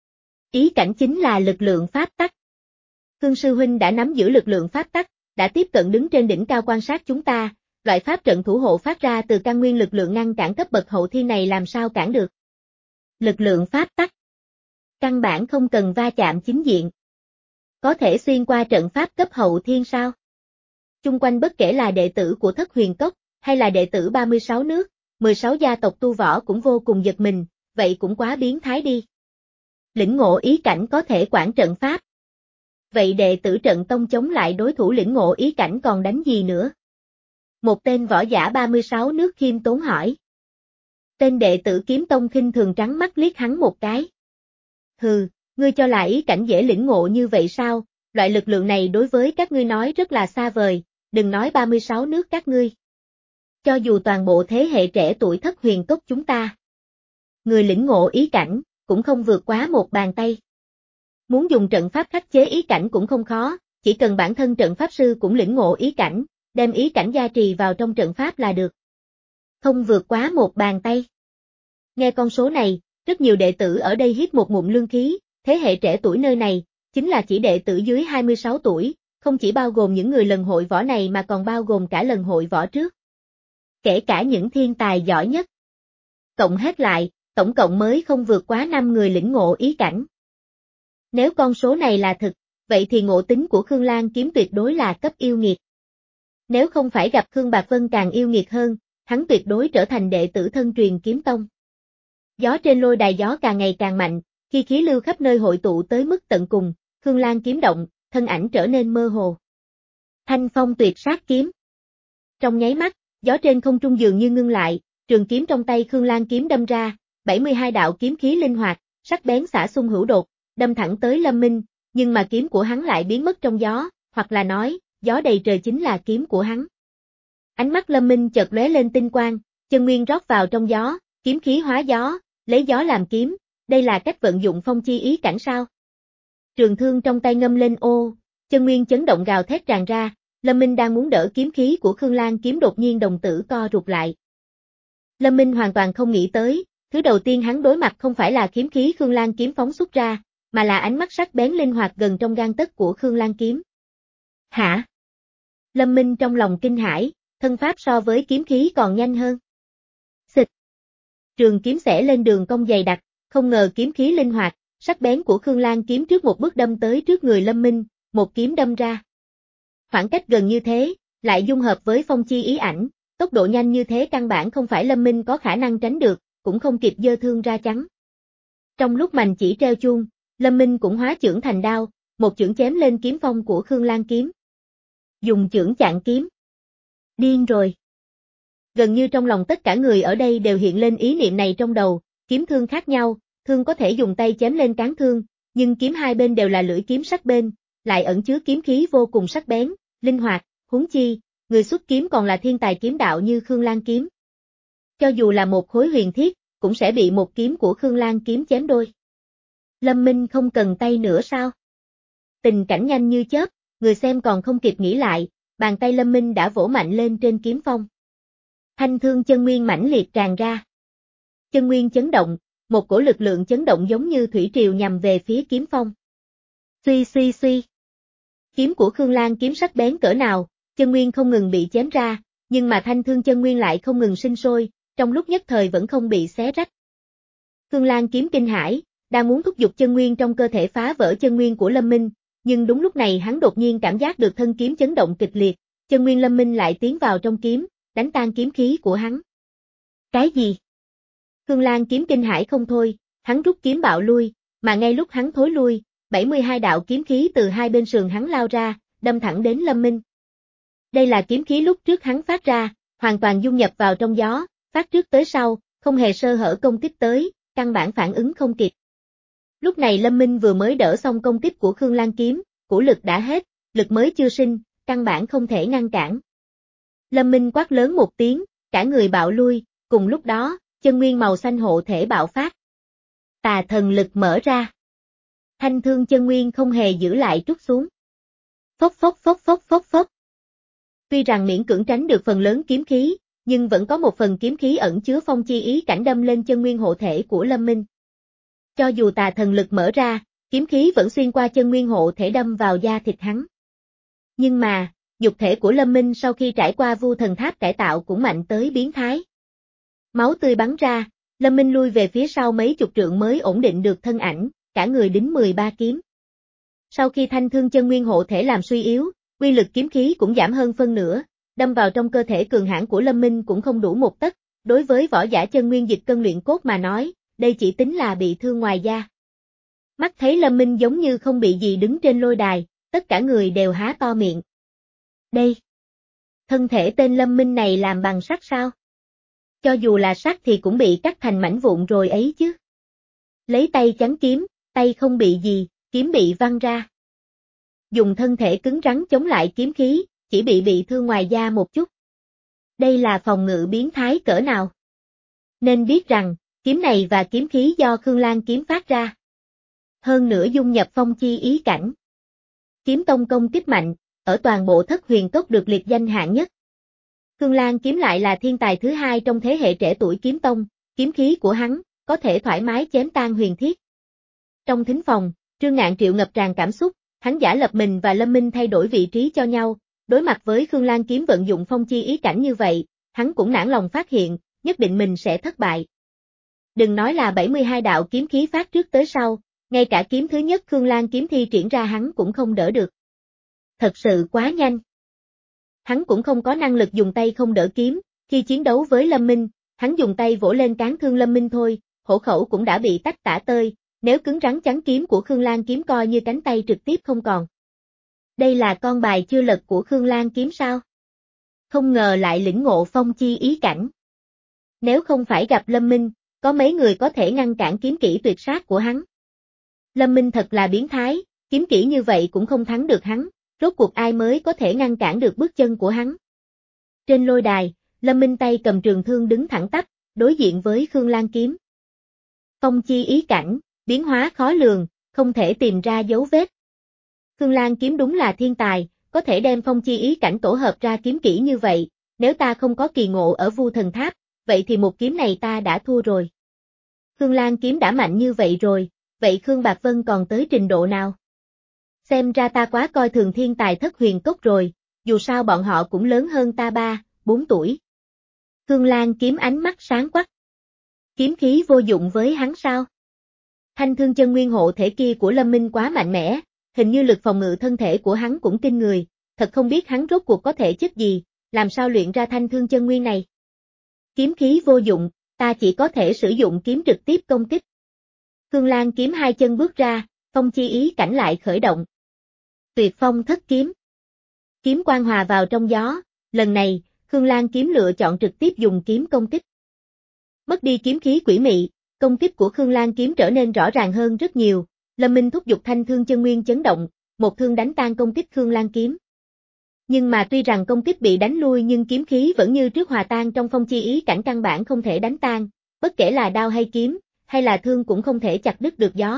Ý cảnh chính là lực lượng pháp tắc. Khương Sư Huynh đã nắm giữ lực lượng pháp tắc, đã tiếp cận đứng trên đỉnh cao quan sát chúng ta, loại pháp trận thủ hộ phát ra từ căn nguyên lực lượng ngăn cản cấp bậc hậu thiên này làm sao cản được. Lực lượng pháp tắc. Căn bản không cần va chạm chính diện. Có thể xuyên qua trận pháp cấp hậu thiên sao? Chung quanh bất kể là đệ tử của Thất Huyền Cốc, hay là đệ tử ba mươi sáu nước, mười sáu gia tộc tu võ cũng vô cùng giật mình, vậy cũng quá biến thái đi. Lĩnh ngộ ý cảnh có thể quản trận pháp. Vậy đệ tử trận tông chống lại đối thủ lĩnh ngộ ý cảnh còn đánh gì nữa? Một tên võ giả ba mươi sáu nước khiêm tốn hỏi. Tên đệ tử Kiếm Tông khinh thường trắng mắt liếc hắn một cái. Hừ, ngươi cho là ý cảnh dễ lĩnh ngộ như vậy sao, loại lực lượng này đối với các ngươi nói rất là xa vời, đừng nói ba mươi sáu nước các ngươi. Cho dù toàn bộ thế hệ trẻ tuổi Thất Huyền Cốc chúng ta, người lĩnh ngộ ý cảnh, cũng không vượt quá một bàn tay. Muốn dùng trận pháp khắc chế ý cảnh cũng không khó, chỉ cần bản thân trận pháp sư cũng lĩnh ngộ ý cảnh, đem ý cảnh gia trì vào trong trận pháp là được. Không vượt quá một bàn tay. Nghe con số này, rất nhiều đệ tử ở đây hít một ngụm lương khí, thế hệ trẻ tuổi nơi này, chính là chỉ đệ tử dưới hai mươi sáu tuổi, không chỉ bao gồm những người lần hội võ này mà còn bao gồm cả lần hội võ trước. Kể cả những thiên tài giỏi nhất. Cộng hết lại, tổng cộng mới không vượt quá năm người lĩnh ngộ ý cảnh. Nếu con số này là thực, vậy thì ngộ tính của Khương Lan Kiếm tuyệt đối là cấp yêu nghiệt. Nếu không phải gặp Khương Bạc Vân càng yêu nghiệt hơn, hắn tuyệt đối trở thành đệ tử thân truyền Kiếm Tông. Gió trên lôi đài gió càng ngày càng mạnh, khi khí lưu khắp nơi hội tụ tới mức tận cùng, Khương Lan Kiếm động, thân ảnh trở nên mơ hồ. Thanh phong tuyệt sát kiếm. Trong nháy mắt, gió trên không trung dường như ngưng lại, trường kiếm trong tay Khương Lan Kiếm đâm ra, bảy mươi hai đạo kiếm khí linh hoạt, sắc bén xả xung hữu đột, đâm thẳng tới Lâm Minh, nhưng mà kiếm của hắn lại biến mất trong gió, hoặc là nói, gió đầy trời chính là kiếm của hắn. Ánh mắt Lâm Minh chợt lóe lên tinh quang, chân nguyên rót vào trong gió, kiếm khí hóa gió, lấy gió làm kiếm, đây là cách vận dụng phong chi ý cảnh sao? Trường thương trong tay ngâm lên ô, chân nguyên chấn động gào thét tràn ra, Lâm Minh đang muốn đỡ kiếm khí của Khương Lan kiếm đột nhiên đồng tử co rụt lại. Lâm Minh hoàn toàn không nghĩ tới, thứ đầu tiên hắn đối mặt không phải là kiếm khí Khương Lan kiếm phóng xuất ra, mà là ánh mắt sắc bén linh hoạt gần trong gang tấc của Khương Lan kiếm. Hả? Lâm Minh trong lòng kinh hãi, thân pháp so với kiếm khí còn nhanh hơn. Xịt! Trường kiếm xẻ lên đường cong dày đặc, không ngờ kiếm khí linh hoạt, sắc bén của Khương Lan kiếm trước một bước đâm tới trước người Lâm Minh, một kiếm đâm ra. Khoảng cách gần như thế, lại dung hợp với phong chi ý ảnh, tốc độ nhanh như thế căn bản không phải Lâm Minh có khả năng tránh được, cũng không kịp giơ thương ra chắn. Trong lúc mành chỉ treo chuông, Lâm Minh cũng hóa chưởng thành đao, một chưởng chém lên kiếm phong của Khương Lan kiếm. Dùng chưởng chặn kiếm. Điên rồi. Gần như trong lòng tất cả người ở đây đều hiện lên ý niệm này trong đầu, kiếm thương khác nhau, thương có thể dùng tay chém lên cán thương, nhưng kiếm hai bên đều là lưỡi kiếm sắc bén, lại ẩn chứa kiếm khí vô cùng sắc bén, linh hoạt, huống chi, người xuất kiếm còn là thiên tài kiếm đạo như Khương Lan kiếm. Cho dù là một khối huyền thiết, cũng sẽ bị một kiếm của Khương Lan kiếm chém đôi. Lâm Minh không cần tay nữa sao? Tình cảnh nhanh như chớp, người xem còn không kịp nghĩ lại, bàn tay Lâm Minh đã vỗ mạnh lên trên kiếm phong. Thanh thương chân nguyên mãnh liệt tràn ra. Chân nguyên chấn động, một cổ lực lượng chấn động giống như thủy triều nhằm về phía kiếm phong. Suy suy suy. Kiếm của Khương Lan kiếm sắc bén cỡ nào, chân nguyên không ngừng bị chém ra, nhưng mà thanh thương chân nguyên lại không ngừng sinh sôi, trong lúc nhất thời vẫn không bị xé rách. Khương Lan kiếm kinh hãi, đang muốn thúc giục chân nguyên trong cơ thể phá vỡ chân nguyên của Lâm Minh, nhưng đúng lúc này hắn đột nhiên cảm giác được thân kiếm chấn động kịch liệt, chân nguyên Lâm Minh lại tiến vào trong kiếm, đánh tan kiếm khí của hắn. Cái gì? Khương Lan kiếm kinh hãi không thôi, hắn rút kiếm bạo lui, mà ngay lúc hắn thối lui, bảy mươi hai đạo kiếm khí từ hai bên sườn hắn lao ra, đâm thẳng đến Lâm Minh. Đây là kiếm khí lúc trước hắn phát ra, hoàn toàn dung nhập vào trong gió, phát trước tới sau, không hề sơ hở công kích tới, căn bản phản ứng không kịp. Lúc này Lâm Minh vừa mới đỡ xong công kích của Khương Lan kiếm, của lực đã hết, lực mới chưa sinh, căn bản không thể ngăn cản. Lâm Minh quát lớn một tiếng, cả người bạo lui, cùng lúc đó, chân nguyên màu xanh hộ thể bạo phát. Tà thần lực mở ra. Thanh thương chân nguyên không hề giữ lại trút xuống. Phốc phốc phốc phốc phốc phốc. Tuy rằng miễn cưỡng tránh được phần lớn kiếm khí, nhưng vẫn có một phần kiếm khí ẩn chứa phong chi ý cảnh đâm lên chân nguyên hộ thể của Lâm Minh. Cho dù tà thần lực mở ra, kiếm khí vẫn xuyên qua chân nguyên hộ thể đâm vào da thịt hắn. Nhưng mà, nhục thể của Lâm Minh sau khi trải qua vu thần tháp cải tạo cũng mạnh tới biến thái. Máu tươi bắn ra, Lâm Minh lui về phía sau mấy chục trượng mới ổn định được thân ảnh, cả người đính mười ba kiếm. Sau khi thanh thương chân nguyên hộ thể làm suy yếu, uy lực kiếm khí cũng giảm hơn phân nửa, đâm vào trong cơ thể cường hãn của Lâm Minh cũng không đủ một tấc, đối với võ giả chân nguyên dịch cân luyện cốt mà nói, đây chỉ tính là bị thương ngoài da. Mắt thấy Lâm Minh giống như không bị gì đứng trên lôi đài, tất cả người đều há to miệng. Đây! Thân thể tên Lâm Minh này làm bằng sắt sao? Cho dù là sắt thì cũng bị cắt thành mảnh vụn rồi ấy chứ. Lấy tay chắn kiếm, tay không bị gì, kiếm bị văng ra. Dùng thân thể cứng rắn chống lại kiếm khí, chỉ bị bị thương ngoài da một chút. Đây là phòng ngự biến thái cỡ nào? Nên biết rằng, kiếm này và kiếm khí do Khương Lan kiếm phát ra. Hơn nữa dung nhập phong chi ý cảnh. Kiếm tông công kích mạnh, ở toàn bộ thất huyền cốc được liệt danh hạng nhất. Khương Lan kiếm lại là thiên tài thứ hai trong thế hệ trẻ tuổi kiếm tông, kiếm khí của hắn, có thể thoải mái chém tan huyền thiết. Trong thính phòng, Trương Ngạn Triệu ngập tràn cảm xúc, hắn giả lập mình và Lâm Minh thay đổi vị trí cho nhau, đối mặt với Khương Lan kiếm vận dụng phong chi ý cảnh như vậy, hắn cũng nản lòng phát hiện, nhất định mình sẽ thất bại. Đừng nói là bảy mươi hai đạo kiếm khí phát trước tới sau, ngay cả kiếm thứ nhất Khương Lan kiếm thi triển ra hắn cũng không đỡ được. Thật sự quá nhanh. Hắn cũng không có năng lực dùng tay không đỡ kiếm, khi chiến đấu với Lâm Minh, hắn dùng tay vỗ lên cán thương Lâm Minh thôi, hổ khẩu cũng đã bị tách tả tơi, nếu cứng rắn chắn kiếm của Khương Lan kiếm coi như cánh tay trực tiếp không còn. Đây là con bài chưa lật của Khương Lan kiếm sao? Không ngờ lại lĩnh ngộ phong chi ý cảnh. Nếu không phải gặp Lâm Minh, có mấy người có thể ngăn cản kiếm kỹ tuyệt sát của hắn. Lâm Minh thật là biến thái, kiếm kỹ như vậy cũng không thắng được hắn, rốt cuộc ai mới có thể ngăn cản được bước chân của hắn. Trên lôi đài, Lâm Minh tay cầm trường thương đứng thẳng tắp, đối diện với Khương Lan kiếm. Phong chi ý cảnh, biến hóa khó lường, không thể tìm ra dấu vết. Khương Lan kiếm đúng là thiên tài, có thể đem phong chi ý cảnh tổ hợp ra kiếm kỹ như vậy, nếu ta không có kỳ ngộ ở Vu Thần Tháp, vậy thì một kiếm này ta đã thua rồi. Khương Lan kiếm đã mạnh như vậy rồi, vậy Khương Bạc Vân còn tới trình độ nào? Xem ra ta quá coi thường thiên tài Thất Huyền Cốc rồi, dù sao bọn họ cũng lớn hơn ta ba, bốn tuổi. Khương Lan kiếm ánh mắt sáng quắc. Kiếm khí vô dụng với hắn sao? Thanh thương chân nguyên hộ thể kia của Lâm Minh quá mạnh mẽ, hình như lực phòng ngự thân thể của hắn cũng kinh người, thật không biết hắn rốt cuộc có thể chất gì, làm sao luyện ra thanh thương chân nguyên này. Kiếm khí vô dụng, ta chỉ có thể sử dụng kiếm trực tiếp công kích. Khương Lan kiếm hai chân bước ra, phong chi ý cảnh lại khởi động. Tuyệt phong thất kiếm. Kiếm quang hòa vào trong gió, lần này, Khương Lan kiếm lựa chọn trực tiếp dùng kiếm công kích. Mất đi kiếm khí quỷ mị, công kích của Khương Lan kiếm trở nên rõ ràng hơn rất nhiều, Lâm Minh thúc giục thanh thương chân nguyên chấn động, một thương đánh tan công kích Khương Lan kiếm. Nhưng mà tuy rằng công kích bị đánh lui nhưng kiếm khí vẫn như trước hòa tan trong phong chi ý cảnh căn bản không thể đánh tan, bất kể là đao hay kiếm, hay là thương cũng không thể chặt đứt được gió.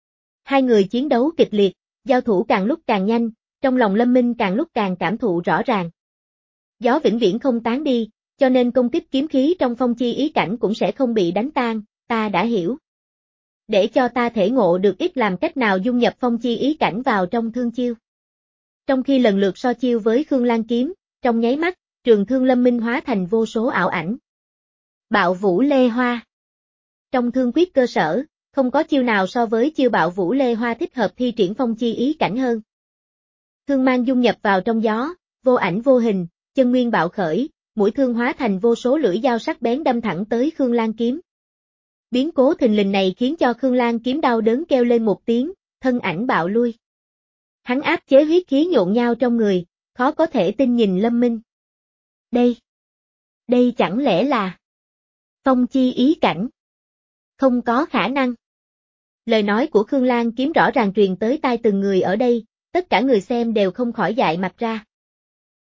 Hai người chiến đấu kịch liệt, giao thủ càng lúc càng nhanh, trong lòng Lâm Minh càng lúc càng cảm thụ rõ ràng. Gió vĩnh viễn không tán đi, cho nên công kích kiếm khí trong phong chi ý cảnh cũng sẽ không bị đánh tan, ta đã hiểu. Để cho ta thể ngộ được ít làm cách nào dung nhập phong chi ý cảnh vào trong thương chiêu. Trong khi lần lượt so chiêu với Khương Lan kiếm, trong nháy mắt, trường thương Lâm Minh hóa thành vô số ảo ảnh. Bạo Vũ Lê Hoa. Trong thương quyết cơ sở, không có chiêu nào so với chiêu Bạo Vũ Lê Hoa thích hợp thi triển phong chi ý cảnh hơn. Thương mang dung nhập vào trong gió, vô ảnh vô hình, chân nguyên bạo khởi, mũi thương hóa thành vô số lưỡi dao sắc bén đâm thẳng tới Khương Lan kiếm. Biến cố thình lình này khiến cho Khương Lan kiếm đau đớn kêu lên một tiếng, thân ảnh bạo lui. Hắn áp chế huyết khí nhộn nhao trong người, khó có thể tin nhìn Lâm Minh. Đây, đây chẳng lẽ là phong chi ý cảnh? Không có khả năng. Lời nói của Khương Lan kiếm rõ ràng truyền tới tai từng người ở đây, tất cả người xem đều không khỏi dại mặt ra.